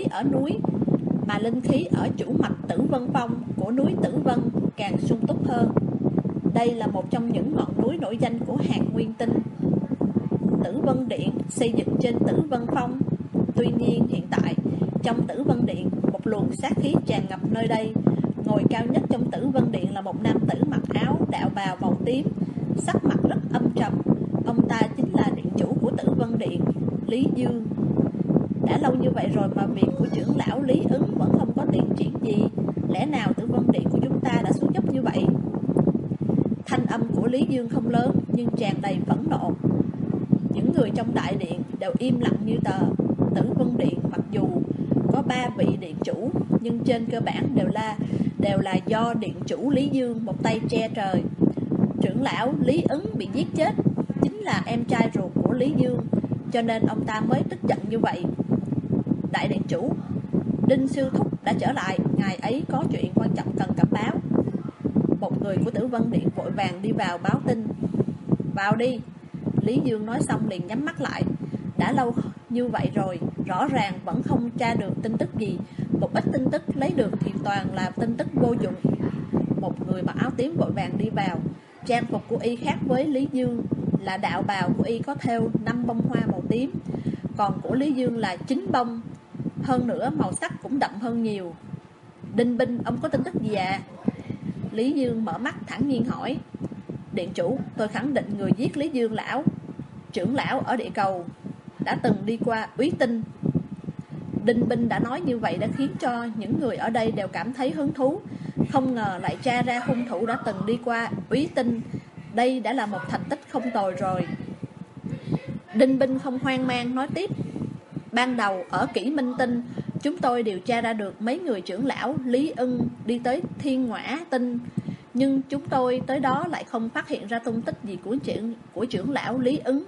linh khí ở chủ mạch Tử Vân Phong của núi Tử Vân càng sung túc hơn. Đây là một trong những ngọn núi nổi danh của hạt nguyên tinh. Tử Vân Điện xây dựng trên Tử Vân Phong. Tuy nhiên hiện tại trong Tử Vân Điện, một luồng sát khí tràn ngập nơi đây. Ngồi cao nhất trong Tử Vân Điện là một nam tử mặc áo đạo bào màu tím, sắc mặt rất âm trầm. Ông ta chính là điện chủ của Tử Vân Điện, Lý Dương. Đã lâu như vậy rồi mà việc của trưởng lão Lý Ứng vẫn không có tiến triển gì. Lẽ nào Tử Vân Điện của chúng ta đã xuống dốc như vậy? Thanh âm của Lý Dương không lớn, nhưng tràn đầy phẫn nộ. Những người trong đại điện đều im lặng như tờ. Tử Vân Điện mặc dù có 3 vị điện chủ, nhưng trên cơ bản đều là do điện chủ Lý Dương một tay che trời. Trưởng lão Lý Ứng bị giết chết chính là em trai ruột của Lý Dương, cho nên ông ta mới tức giận như vậy. Đại điện chủ, Đinh Sư Thúc đã trở lại, ngài ấy có chuyện quan trọng cần cẩm báo. Một người của Tử Vân Điện vội vàng đi vào báo tin. Vào đi. Lý Dương nói xong liền nhắm mắt lại. Đã lâu như vậy rồi, rõ ràng vẫn không tra được tin tức gì. Một ít tin tức lấy được thì toàn là tin tức vô dụng. Một người mặc áo tím vội vàng đi vào. Trang phục của y khác với Lý Dương, là đạo bào của y có thêu 5 bông hoa màu tím, còn của Lý Dương là 9 bông. Hơn nữa màu sắc cũng đậm hơn nhiều. Đinh Binh, ông có tin tức gì ạ? Lý Dương mở mắt thẳng nhiên hỏi. Điện chủ, tôi khẳng định người giết Lý Dương trưởng lão ở địa cầu đã từng đi qua Úy Tinh. Đinh Binh đã nói như vậy đã khiến cho những người ở đây đều cảm thấy hứng thú. Không ngờ lại tra ra hung thủ đã từng đi qua Úy Tinh. Đây đã là một thành tích không tồi rồi. Đinh Binh không hoang mang nói tiếp. Ban đầu ở Kỷ Minh Tinh, chúng tôi điều tra ra được mấy người trưởng lão Lý Ưng đi tới Thiên Ngõa Tinh, nhưng chúng tôi tới đó lại không phát hiện ra tung tích gì của trưởng lão Lý Ứng.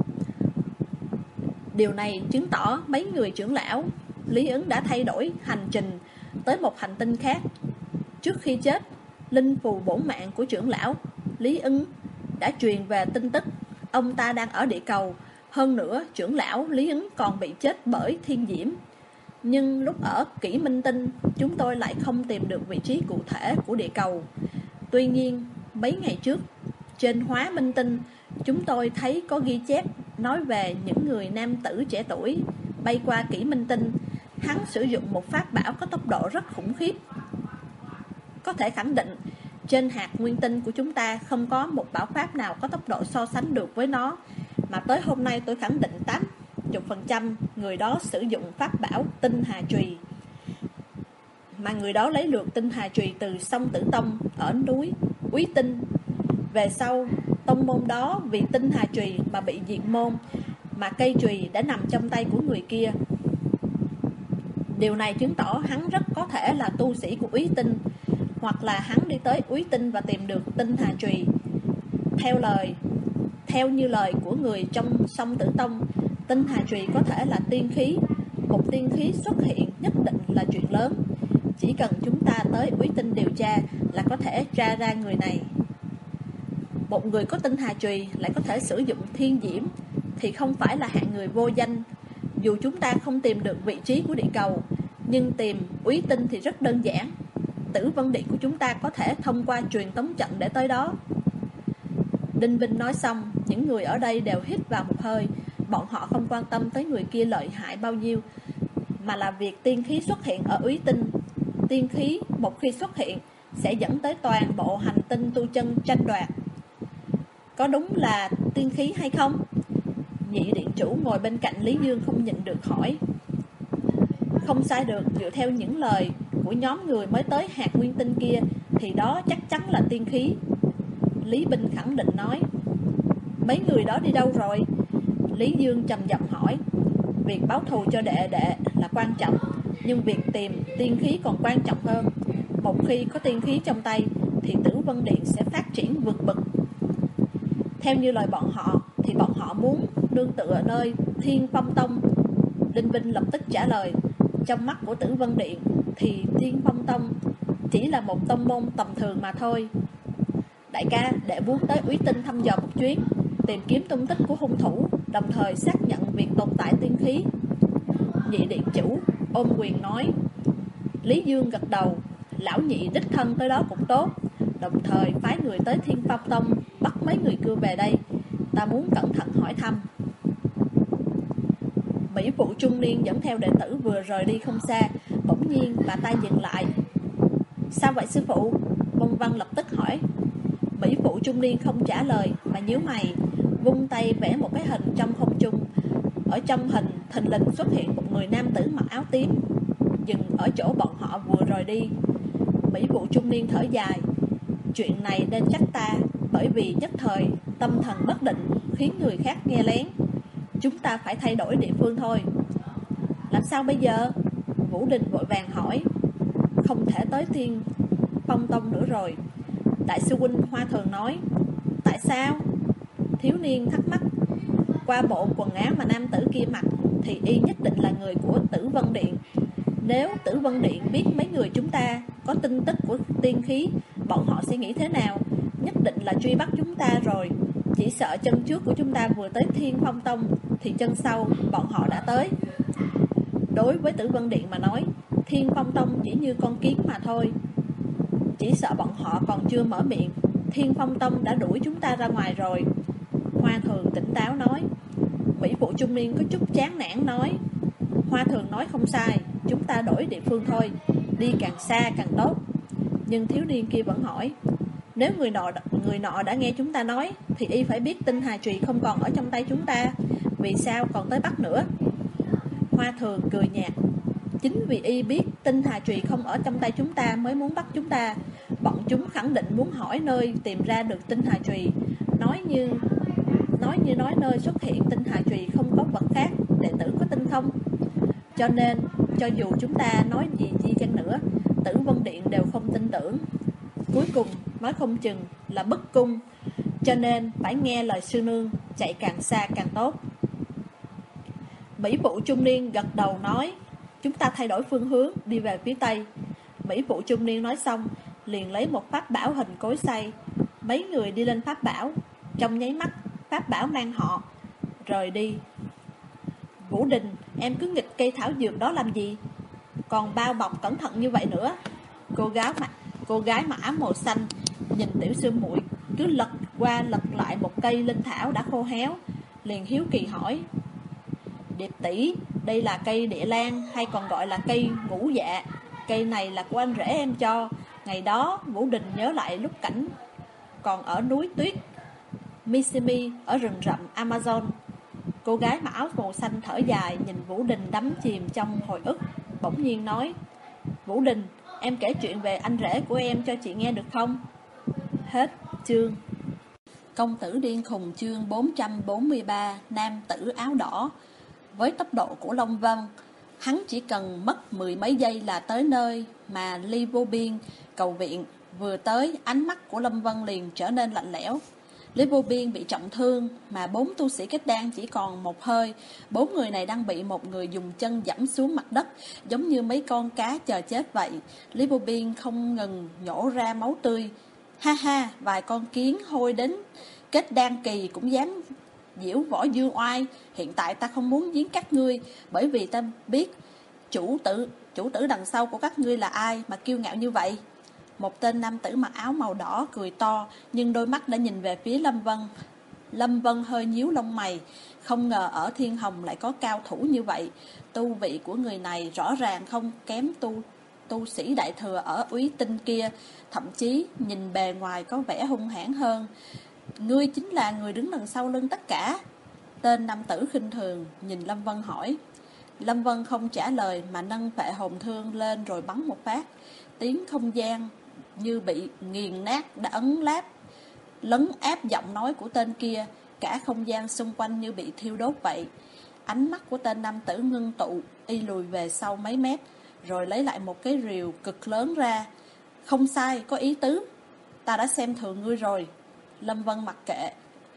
Điều này chứng tỏ mấy người trưởng lão Lý Ứng đã thay đổi hành trình tới một hành tinh khác. Trước khi chết, linh phù bổn mạng của trưởng lão Lý Ứng đã truyền về tin tức ông ta đang ở địa cầu. Hơn nữa, trưởng lão Lý Ứng còn bị chết bởi thiên diễm. Nhưng lúc ở Kỷ Minh Tinh, chúng tôi lại không tìm được vị trí cụ thể của địa cầu. Tuy nhiên, mấy ngày trước, trên Hóa Minh Tinh, chúng tôi thấy có ghi chép nói về những người nam tử trẻ tuổi bay qua kỷ minh tinh. Hắn sử dụng một pháp bảo có tốc độ rất khủng khiếp. Có thể khẳng định, trên hạt nguyên tinh của chúng ta không có một bảo pháp nào có tốc độ so sánh được với nó. Mà tới hôm nay tôi khẳng định 80% người đó sử dụng pháp bảo tinh hà chùy. Mà người đó lấy được tinh hà chùy từ sông Tử Tông ở núi Úy Tinh. Về sau, tông môn đó vì tinh hà chùy mà bị diệt môn, mà cây chùy đã nằm trong tay của người kia. Điều này chứng tỏ hắn rất có thể là tu sĩ của Úy Tinh, hoặc là hắn đi tới Úy Tinh và tìm được tinh hà chùy. Theo như lời của người trong sông Tử Tông, tinh hà chùy có thể là tiên khí. Một tiên khí xuất hiện nhất định là chuyện lớn. Chỉ cần chúng ta tới Úy Tinh điều tra là có thể tra ra người này. Một người có tinh hà chùy lại có thể sử dụng thiên diễm thì không phải là hạng người vô danh. Dù chúng ta không tìm được vị trí của địa cầu, nhưng tìm Úy Tinh thì rất đơn giản. Tử Vân Điện của chúng ta có thể thông qua truyền tống trận để tới đó. Đinh Vinh nói xong, những người ở đây đều hít vào một hơi. Bọn họ không quan tâm tới người kia lợi hại bao nhiêu, mà là việc tiên khí xuất hiện ở Úy Tinh. Tiên khí một khi xuất hiện sẽ dẫn tới toàn bộ hành tinh tu chân tranh đoạt. Có đúng là tiên khí hay không? Nhị điện chủ ngồi bên cạnh Lý Dương không nhịn được hỏi. Không sai được, dựa theo những lời của nhóm người mới tới hạt nguyên tinh kia thì đó chắc chắn là tiên khí. Lý Binh khẳng định nói. Mấy người đó đi đâu rồi? Lý Dương trầm giọng hỏi. Việc báo thù cho đệ là quan trọng, nhưng việc tìm tiên khí còn quan trọng hơn. Một khi có tiên khí trong tay thì Tử Vân Điện sẽ phát triển vượt bậc. Theo như lời bọn họ thì bọn họ muốn nương tựa ở nơi Thiên Phong Tông. Đinh Vinh lập tức trả lời. Trong mắt của Tử Vân Điện thì Thiên Phong Tông chỉ là một tông môn tầm thường mà thôi. Đại ca, đệ muốn tới Úy Tinh thăm dò một chuyến, tìm kiếm tung tích của hung thủ, đồng thời xác nhận việc tồn tại tiên khí. Nhị điện chủ ôm quyền nói. Lý Dương gật đầu. Lão nhị đích thân tới đó cũng tốt, đồng thời phái người tới Thiên Phong Tông bắt mấy người cưa về đây. Ta muốn cẩn thận hỏi thăm. Mỹ phụ trung niên dẫn theo đệ tử vừa rời đi không xa, bỗng nhiên bà ta dừng lại. Sao vậy sư phụ? Mông Văn lập tức hỏi. Mỹ phụ trung niên không trả lời mà nhíu mày, vung tay vẽ một cái hình trong không trung. Ở trong hình thình lình xuất hiện một người nam tử mặc áo tím, dừng ở chỗ bọn họ vừa rời đi. Mỹ phụ trung niên thở dài. Chuyện này nên trách ta, bởi vì nhất thời tâm thần bất định khiến người khác nghe lén. Chúng ta phải thay đổi địa phương thôi. Làm sao bây giờ? Vũ Đình vội vàng hỏi. Không thể tới Thiên Phong Tông nữa rồi. Đại sư huynh Hoa Thường nói. Tại sao? Thiếu niên thắc mắc. Qua bộ quần áo mà nam tử kia mặc thì y nhất định là người của Tử Vân Điện. Nếu Tử Vân Điện biết mấy người chúng ta có tin tức của tiên khí, bọn họ sẽ nghĩ thế nào? Nhất định là truy bắt chúng ta rồi. Chỉ sợ chân trước của chúng ta vừa tới Thiên Phong Tông thì chân sau bọn họ đã tới. Đối với Tử Vân Điện mà nói, Thiên Phong Tông chỉ như con kiến mà thôi. Chỉ sợ bọn họ còn chưa mở miệng, Thiên Phong Tông đã đuổi chúng ta ra ngoài rồi. Hoa Thường tỉnh táo nói. Mỹ phụ trung niên có chút chán nản nói. Hoa Thường nói không sai, chúng ta đổi địa phương thôi, đi càng xa càng tốt. Nhưng thiếu niên kia vẫn hỏi. Nếu người nọ đã nghe chúng ta nói thì y phải biết tinh hà trùy không còn ở trong tay chúng ta, vì sao còn tới bắt nữa? Hoa Thường cười nhạt. Chính vì y biết tinh hà trùy không ở trong tay chúng ta mới muốn bắt chúng ta. Bọn chúng khẳng định muốn hỏi nơi tìm ra được tinh hà trùy. Nói như nơi xuất hiện tinh hà trùy không có vật khác, đệ tử có tin không? Cho nên cho dù chúng ta nói gì chăng nữa, Tử Vân Điện đều không tin tưởng. Cuối cùng nói không chừng là bức cung. Cho nên phải nghe lời sư nương, chạy càng xa càng tốt. Mỹ phụ trung niên gật đầu nói. Chúng ta thay đổi phương hướng, đi về phía tây. Mỹ phụ trung niên nói xong liền lấy một pháp bảo hình cối xay. Mấy người đi lên pháp bảo. Trong nháy mắt pháp bảo mang họ rời đi. Vũ Đình, em cứ nghịch cây thảo dược đó làm gì? Còn bao bọc cẩn thận như vậy nữa. Cô gái mặc áo màu xanh nhìn tiểu sư muội cứ lật qua lật lại một cây linh thảo đã khô héo, liền hiếu kỳ hỏi: Điệp tỷ, đây là cây địa lan hay còn gọi là cây ngũ dạ? Cây này là của anh rể em cho. Ngày đó Vũ Đình nhớ lại lúc cảnh còn ở núi tuyết Mississippi ở rừng rậm Amazon. Cô gái mặc áo màu xanh thở dài nhìn Vũ Đình đắm chìm trong hồi ức, bỗng nhiên nói: Vũ Đình, em kể chuyện về anh rể của em cho chị nghe được không? Hết chương. Công tử điên khùng chương 443, nam tử áo đỏ. Với tốc độ của Long Vân, hắn chỉ cần mất 10 mấy giây là tới nơi mà Ly Vô Biên cầu viện. Vừa tới, ánh mắt của Lâm Vân liền trở nên lạnh lẽo. Lý Vô Biên bị trọng thương, mà 4 tu sĩ kết đan chỉ còn một hơi. 4 người này đang bị một người dùng chân giẫm xuống mặt đất, giống như mấy con cá chờ chết vậy. Lý Vô Biên không ngừng nhổ ra máu tươi. Ha ha, vài con kiến hôi đến kết đan kỳ cũng dám diễu võ dương oai. Hiện tại ta không muốn giết các ngươi, bởi vì ta biết chủ tử đằng sau của các ngươi là ai mà kiêu ngạo như vậy. Một tên nam tử mặc áo màu đỏ cười to, nhưng đôi mắt đã nhìn về phía Lâm Vân. Lâm Vân hơi nhíu lông mày, không ngờ ở Thiên Hồng lại có cao thủ như vậy. Tu vị của người này rõ ràng không kém tu sĩ đại thừa ở Úy Tinh kia, thậm chí nhìn bề ngoài có vẻ hung hãn hơn. Ngươi chính là người đứng đằng sau lưng tất cả. Tên nam tử khinh thường nhìn Lâm Vân hỏi. Lâm Vân không trả lời mà nâng phệ hồn thương lên rồi bắn một phát. Tiếng không gian như bị nghiền nát đã lấn áp giọng nói của tên kia. Cả không gian xung quanh như bị thiêu đốt vậy. Ánh mắt của tên nam tử ngưng tụ, y lùi về sau mấy mét, rồi lấy lại một cái rìu cực lớn ra. Không sai, có ý tứ. Ta đã xem thường ngươi rồi. Lâm Vân mặc kệ,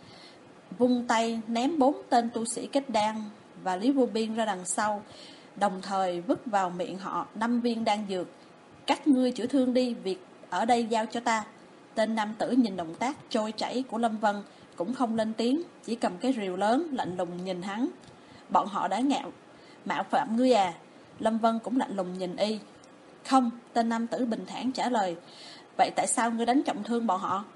vung tay ném 4 tên tu sĩ kết đan và Lý Vô Biên ra đằng sau, đồng thời vứt vào miệng họ 5 viên đan dược. Các ngươi chữa thương đi, việc ở đây giao cho ta. Tên nam tử nhìn động tác trôi chảy của Lâm Vân cũng không lên tiếng, chỉ cầm cái rìu lớn lạnh lùng nhìn hắn. Bọn họ đã mạo phạm ngươi à? Lâm Vân cũng lạnh lùng nhìn y. Không, tên nam tử bình thản trả lời. Vậy tại sao ngươi đánh trọng thương bọn họ?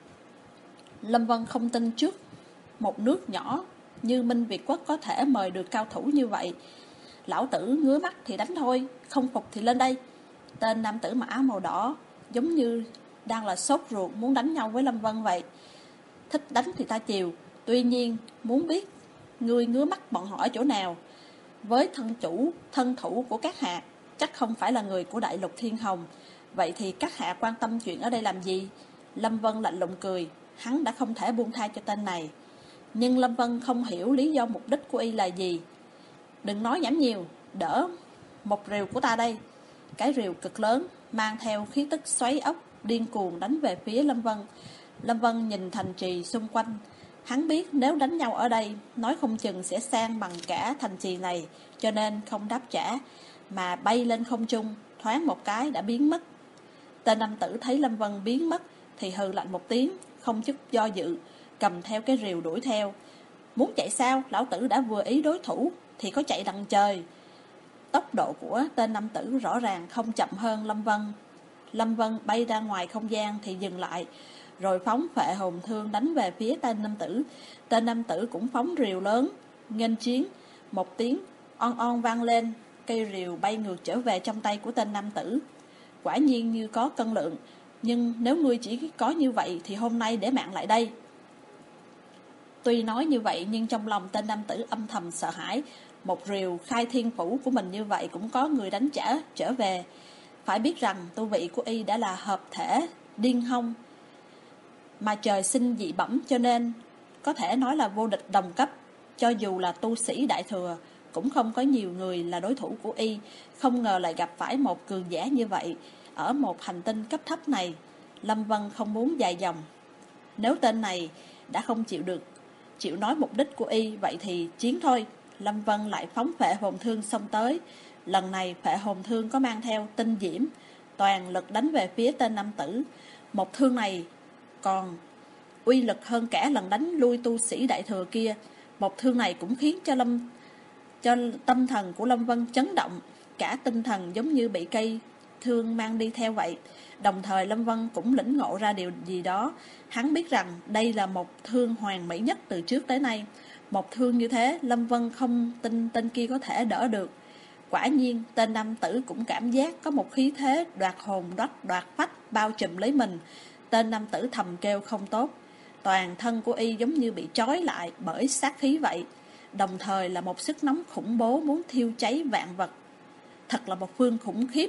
Lâm Vân không tin trước một nước nhỏ như Minh Việt Quốc có thể mời được cao thủ như vậy. Lão tử ngứa mắt thì đánh thôi, không phục thì lên đây. Tên nam tử mặc áo màu đỏ giống như đang là sốt ruột muốn đánh nhau với Lâm Vân vậy. Thích đánh thì ta chiều, tuy nhiên muốn biết ngươi ngứa mắt bọn họ ở chỗ nào. Với thân thủ của các hạ chắc không phải là người của đại lục Thiên Hồng. Vậy thì các hạ quan tâm chuyện ở đây làm gì? Lâm Vân lạnh lùng cười. Hắn đã không thể buông tha cho tên này. Nhưng Lâm Vân không hiểu lý do mục đích của y là gì. Đừng nói nhảm nhiều, đỡ một rìu của ta đây. Cái rìu cực lớn mang theo khí tức xoáy ốc điên cuồng đánh về phía Lâm Vân. Lâm Vân nhìn thành trì xung quanh. Hắn biết nếu đánh nhau ở đây, nói không chừng sẽ san bằng cả thành trì này, cho nên không đáp trả, mà bay lên không trung, thoáng một cái đã biến mất. Tên nam tử thấy Lâm Vân biến mất thì hừ lạnh một tiếng, không chút do dự, cầm theo cái rìu đuổi theo. Muốn chạy sao? Lão tử đã vừa ý đối thủ thì có chạy đằng trời. Tốc độ của tên nam tử rõ ràng không chậm hơn Lâm Vân. Lâm Vân bay ra ngoài không gian thì dừng lại, rồi phóng phệ hồn thương đánh về phía tên nam tử. Tên nam tử cũng phóng rìu lớn nghênh chiến. Một tiếng on on vang lên, cây rìu bay ngược trở về trong tay của tên nam tử. Quả nhiên như có cân lượng, nhưng nếu ngươi chỉ có như vậy thì hôm nay để mạng lại đây. Tuy nói như vậy nhưng trong lòng tên nam tử âm thầm sợ hãi. Một rìu khai thiên phủ của mình như vậy cũng có người đánh trở về. Phải biết rằng tu vị của y đã là hợp thể điên hông, mà trời sinh dị bẩm, cho nên có thể nói là vô địch đồng cấp. Cho dù là tu sĩ đại thừa cũng không có nhiều người là đối thủ của y. Không ngờ lại gặp phải một cường giả như vậy ở một hành tinh cấp thấp này. Lâm Vân không muốn dài dòng. Nếu tên này đã không chịu nói mục đích của y, vậy thì chiến thôi. Lâm Vân lại phóng phệ hồn thương xông tới. Lần này phệ hồn thương có mang theo tinh diễm, toàn lực đánh về phía tên nam tử. Một thương này còn uy lực hơn cả lần đánh lui tu sĩ đại thừa kia. Một thương này cũng khiến cho tâm thần của Lâm Vân chấn động. Cả tinh thần giống như bị cây thương mang đi theo vậy. Đồng thời Lâm Vân cũng lĩnh ngộ ra điều gì đó. Hắn biết rằng đây là một thương hoàn mỹ nhất từ trước tới nay. Một thương như thế, Lâm Vân không tin tên kia có thể đỡ được. Quả nhiên, tên nam tử cũng cảm giác có một khí thế đoạt hồn đoạt phách bao trùm lấy mình. Tên nam tử thầm kêu không tốt. Toàn thân của y giống như bị trói lại bởi sát khí vậy. Đồng thời là một sức nóng khủng bố muốn thiêu cháy vạn vật. Thật là một phương khủng khiếp.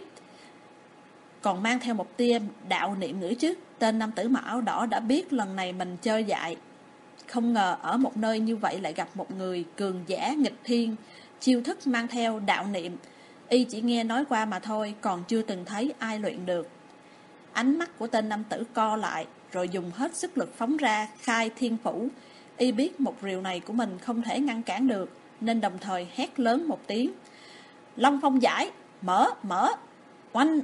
Còn mang theo một tia đạo niệm nữa chứ. Tên nam tử mặc áo đỏ đã biết lần này mình chơi dại. Không ngờ ở một nơi như vậy lại gặp một người cường giả nghịch thiên, chiêu thức mang theo đạo niệm. Y chỉ nghe nói qua mà thôi, còn chưa từng thấy ai luyện được. Ánh mắt của tên nam tử co lại, rồi dùng hết sức lực phóng ra khai thiên phủ. Y biết một rìu này của mình không thể ngăn cản được, nên đồng thời hét lớn một tiếng. Long phong giải, mở, oanh,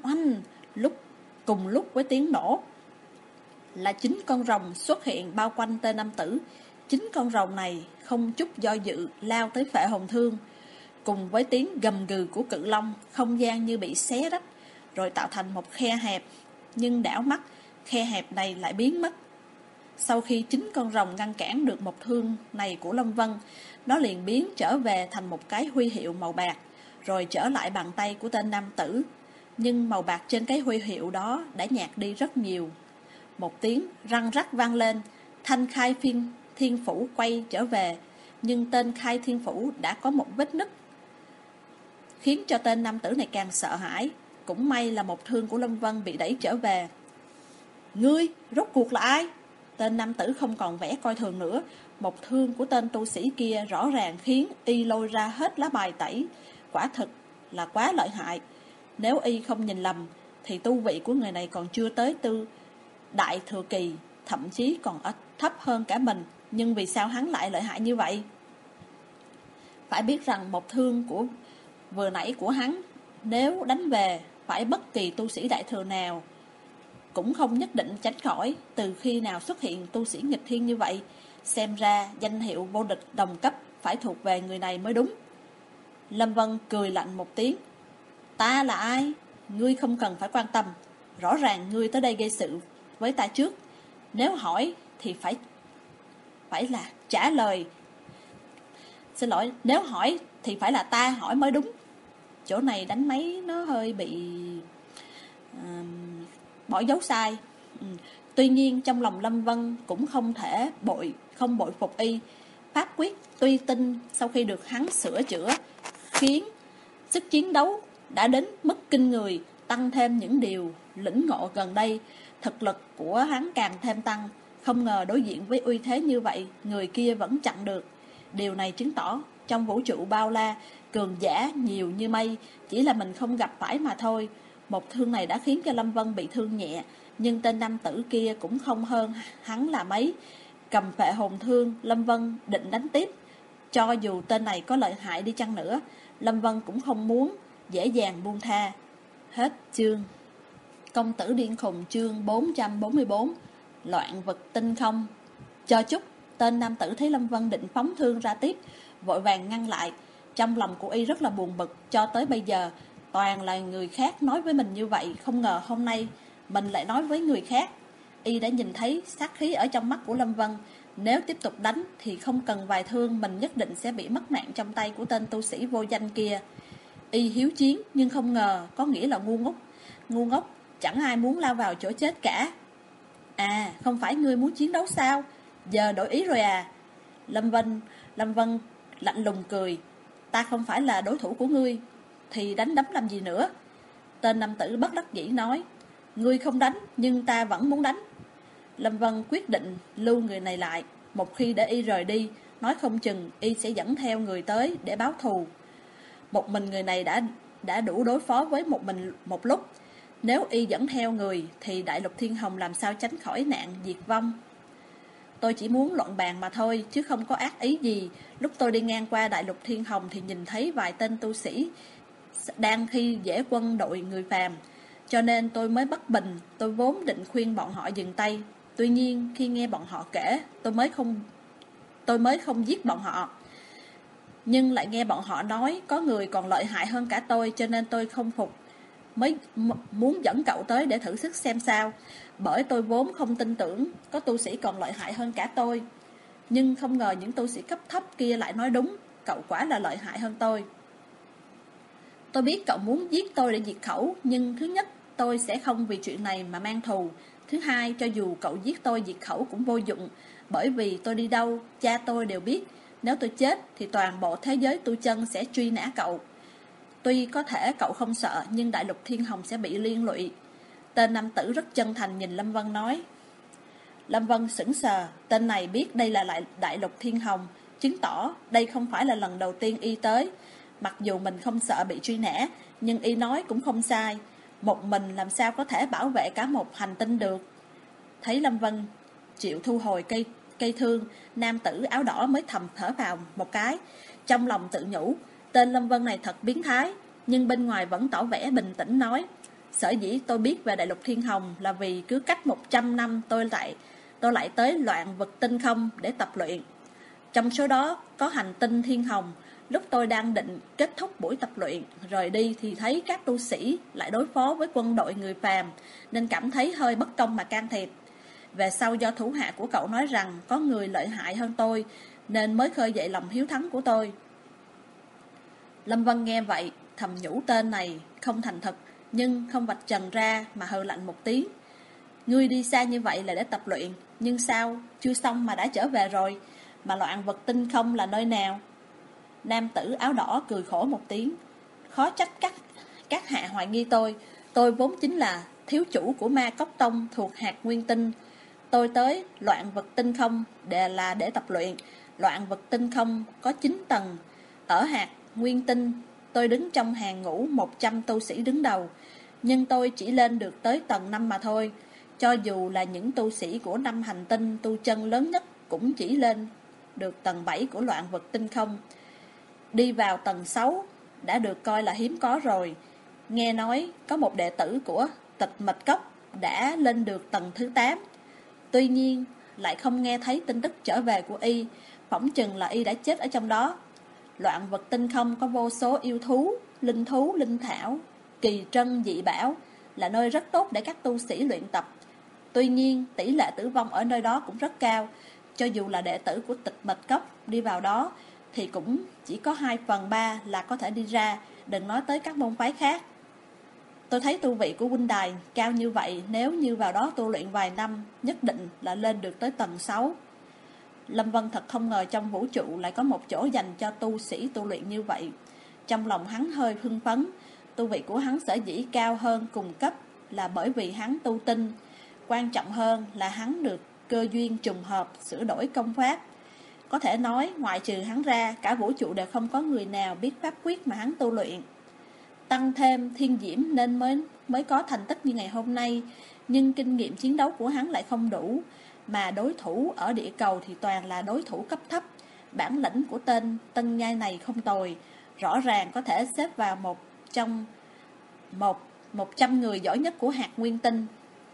cùng lúc với tiếng nổ là 9 con rồng xuất hiện bao quanh tên nam tử. 9 con rồng này không chút do dự lao tới phệ hồn thương. Cùng với tiếng gầm gừ của cự long, không gian như bị xé rách, rồi tạo thành một khe hẹp. Nhưng đảo mắt, khe hẹp này lại biến mất. Sau khi 9 con rồng ngăn cản được một thương này của Lâm Vân, nó liền biến trở về thành một cái huy hiệu màu bạc, rồi trở lại bàn tay của tên nam tử. Nhưng màu bạc trên cái huy hiệu đó đã nhạt đi rất nhiều. Một tiếng răng rắc vang lên, thanh khai thiên phủ quay trở về, nhưng tên khai thiên phủ đã có một vết nứt, khiến cho tên nam tử này càng sợ hãi. Cũng may là một thương của Lâm Vân bị đẩy trở về. Ngươi, rốt cuộc là ai? Tên nam tử không còn vẻ coi thường nữa. Một thương của tên tu sĩ kia rõ ràng khiến y lôi ra hết lá bài tẩy. Quả thực là quá lợi hại. Nếu y không nhìn lầm, thì tu vị của người này còn chưa tới tư đại thừa kỳ, thậm chí còn thấp hơn cả mình. Nhưng vì sao hắn lại lợi hại như vậy? Phải biết rằng một thương của vừa nãy của hắn, nếu đánh về, phải bất kỳ tu sĩ đại thừa nào cũng không nhất định tránh khỏi. Từ khi nào xuất hiện tu sĩ nghịch thiên như vậy? Xem ra danh hiệu vô địch đồng cấp phải thuộc về người này mới đúng. Lâm Vân cười lạnh một tiếng. Ta là ai? Ngươi không cần phải quan tâm. Rõ ràng ngươi tới đây gây sự với ta trước. Nếu hỏi thì phải là trả lời. Xin lỗi, nếu hỏi thì phải là ta hỏi mới đúng. Chỗ này đánh máy nó hơi bị bỏ dấu sai. Tuy nhiên trong lòng Lâm Vân cũng không bội phục y. Pháp quyết tuy tinh sau khi được hắn sửa chữa, khiến sức chiến đấu đã đến mức kinh người. Tăng thêm những điều lĩnh ngộ gần đây, thực lực của hắn càng thêm tăng. Không ngờ đối diện với uy thế như vậy, người kia vẫn chặn được. Điều này chứng tỏ trong vũ trụ bao la, cường giả nhiều như mây, chỉ là mình không gặp phải mà thôi. Một thương này đã khiến cho Lâm Vân bị thương nhẹ, nhưng tên nam tử kia cũng không hơn hắn là mấy. Cầm phệ hồn thương, Lâm Vân định đánh tiếp. Cho dù tên này có lợi hại đi chăng nữa, Lâm Vân cũng không muốn dễ dàng buông tha. Hết chương. Công tử điên khùng chương 444. Loạn vật tinh không. Cho chút, tên nam tử thấy Lâm Vân định phóng thương ra tiếp, vội vàng ngăn lại. Trong lòng của y rất là buồn bực. Cho tới bây giờ toàn là người khác nói với mình như vậy, không ngờ hôm nay mình lại nói với người khác. Y đã nhìn thấy sát khí ở trong mắt của Lâm Vân. Nếu tiếp tục đánh thì không cần vài thương, mình nhất định sẽ bị mất mạng trong tay của tên tu sĩ vô danh kia. Y hiếu chiến nhưng không ngờ có nghĩa là ngu ngốc, chẳng ai muốn lao vào chỗ chết cả. À, không phải ngươi muốn chiến đấu sao? Giờ đổi ý rồi à? Lâm Vân lạnh lùng cười. Ta không phải là đối thủ của ngươi, thì đánh đấm làm gì nữa? Tên nam tử bất đắc dĩ nói. Ngươi không đánh, nhưng ta vẫn muốn đánh. Lâm Vân quyết định lưu người này lại. Một khi để y rời đi, nói không chừng y sẽ dẫn theo người tới để báo thù. Một mình người này đã đủ đối phó với mình một lúc. Nếu y dẫn theo người thì Đại Lục Thiên Hồng làm sao tránh khỏi nạn diệt vong. Tôi chỉ muốn luận bàn mà thôi, chứ không có ác ý gì. Lúc tôi đi ngang qua Đại Lục Thiên Hồng thì nhìn thấy vài tên tu sĩ đang khi dễ quân đội người phàm, cho nên tôi mới bất bình. Tôi vốn định khuyên bọn họ dừng tay. Tuy nhiên khi nghe bọn họ kể, tôi mới không giết bọn họ. Nhưng lại nghe bọn họ nói có người còn lợi hại hơn cả tôi, cho nên tôi không phục, mới muốn dẫn cậu tới để thử sức xem sao. Bởi tôi vốn không tin tưởng có tu sĩ còn lợi hại hơn cả tôi. Nhưng không ngờ những tu sĩ cấp thấp kia lại nói đúng, cậu quả là lợi hại hơn tôi. Tôi biết cậu muốn giết tôi để diệt khẩu, nhưng thứ nhất, tôi sẽ không vì chuyện này mà mang thù. Thứ hai, cho dù cậu giết tôi diệt khẩu cũng vô dụng, bởi vì tôi đi đâu, cha tôi đều biết. Nếu tôi chết thì toàn bộ thế giới tu chân sẽ truy nã cậu. Tuy có thể cậu không sợ, nhưng Đại Lục Thiên Hồng sẽ bị liên lụy. Tên nam tử rất chân thành nhìn Lâm Vân nói. Lâm Vân sững sờ, tên này biết đây là Đại Lục Thiên Hồng, chứng tỏ đây không phải là lần đầu tiên y tới. Mặc dù mình không sợ bị truy nã, nhưng y nói cũng không sai. Một mình làm sao có thể bảo vệ cả một hành tinh được. Thấy Lâm Vân chịu thu hồi cây thương, nam tử áo đỏ mới thầm thở vào một cái. Trong lòng tự nhủ, tên Lâm Vân này thật biến thái, nhưng bên ngoài vẫn tỏ vẻ bình tĩnh nói. Sở dĩ tôi biết về Đại Lục Thiên Hồng là vì cứ cách 100 năm tôi lại tới loạn vực tinh không để tập luyện. Trong số đó có hành tinh Thiên Hồng. Lúc tôi đang định kết thúc buổi tập luyện rời đi thì thấy các tu sĩ lại đối phó với quân đội người phàm, nên cảm thấy hơi bất công mà can thiệp. Về sau do thủ hạ của cậu nói rằng có người lợi hại hơn tôi, nên mới khơi dậy lòng hiếu thắng của tôi. Lâm Vân nghe vậy thầm nhủ tên này không thành thật, nhưng không vạch trần ra mà hừ lạnh một tiếng. Ngươi đi xa như vậy là để tập luyện, nhưng sao chưa xong mà đã trở về rồi? Mà loạn vật tinh không là nơi nào? Nam tử áo đỏ cười khổ một tiếng. Khó trách các hạ hoài nghi tôi vốn chính là thiếu chủ của Ma Cốc Tông thuộc hạt nguyên tinh. Tôi tới loạn vật tinh không để tập luyện. Loạn vật tinh không có 9 tầng. Ở hạt nguyên tinh tôi đứng trong hàng ngũ 100 tu sĩ đứng đầu, nhưng tôi chỉ lên được tới tầng 5 mà thôi. Cho dù là những tu sĩ của 5 hành tinh tu chân lớn nhất cũng chỉ lên được tầng 7 của loạn vật tinh không. Đi vào tầng 6 đã được coi là hiếm có rồi. Nghe nói có một đệ tử của Tịch Mịch Cốc đã lên được tầng thứ 8. Tuy nhiên lại không nghe thấy tin tức trở về của y, phỏng chừng là y đã chết ở trong đó. Loạn vật tinh không có vô số yêu thú, linh thảo, kỳ trân dị bảo, là nơi rất tốt để các tu sĩ luyện tập. Tuy nhiên tỷ lệ tử vong ở nơi đó cũng rất cao. Cho dù là đệ tử của Tịch Mịch Cốc đi vào đó thì cũng chỉ có 2/3 là có thể đi ra, đừng nói tới các môn phái khác. Tôi thấy tu vị của huynh đài cao như vậy, nếu như vào đó tu luyện vài năm, nhất định là lên được tới tầng 6. Lâm Vân thật không ngờ trong vũ trụ lại có một chỗ dành cho tu sĩ tu luyện như vậy. Trong lòng hắn hơi hưng phấn. Tu vị của hắn sở dĩ cao hơn cùng cấp là bởi vì hắn tu tinh. Quan trọng hơn là hắn được cơ duyên trùng hợp sửa đổi công pháp. Có thể nói ngoại trừ hắn ra, cả vũ trụ đều không có người nào biết pháp quyết mà hắn tu luyện. Tăng thêm thiên diễm nên mới có thành tích như ngày hôm nay. Nhưng kinh nghiệm chiến đấu của hắn lại không đủ, mà đối thủ ở địa cầu thì toàn là đối thủ cấp thấp. Bản lĩnh của tên Tân Nhai này không tồi, rõ ràng có thể xếp vào trong 100 người giỏi nhất của hạt nguyên tinh.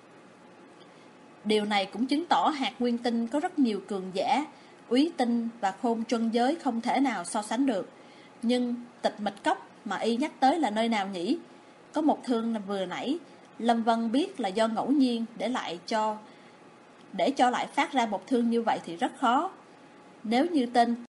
Điều này cũng chứng tỏ hạt nguyên tinh có rất nhiều cường giả. Úy tinh và khôn truân giới không thể nào so sánh được. Nhưng Tịch Mịch Cốc mà y nhắc tới là nơi nào nhỉ? Có một thương là vừa nãy Lâm Vân biết là do ngẫu nhiên, để cho lại phát ra một thương như vậy thì rất khó. Nếu như tên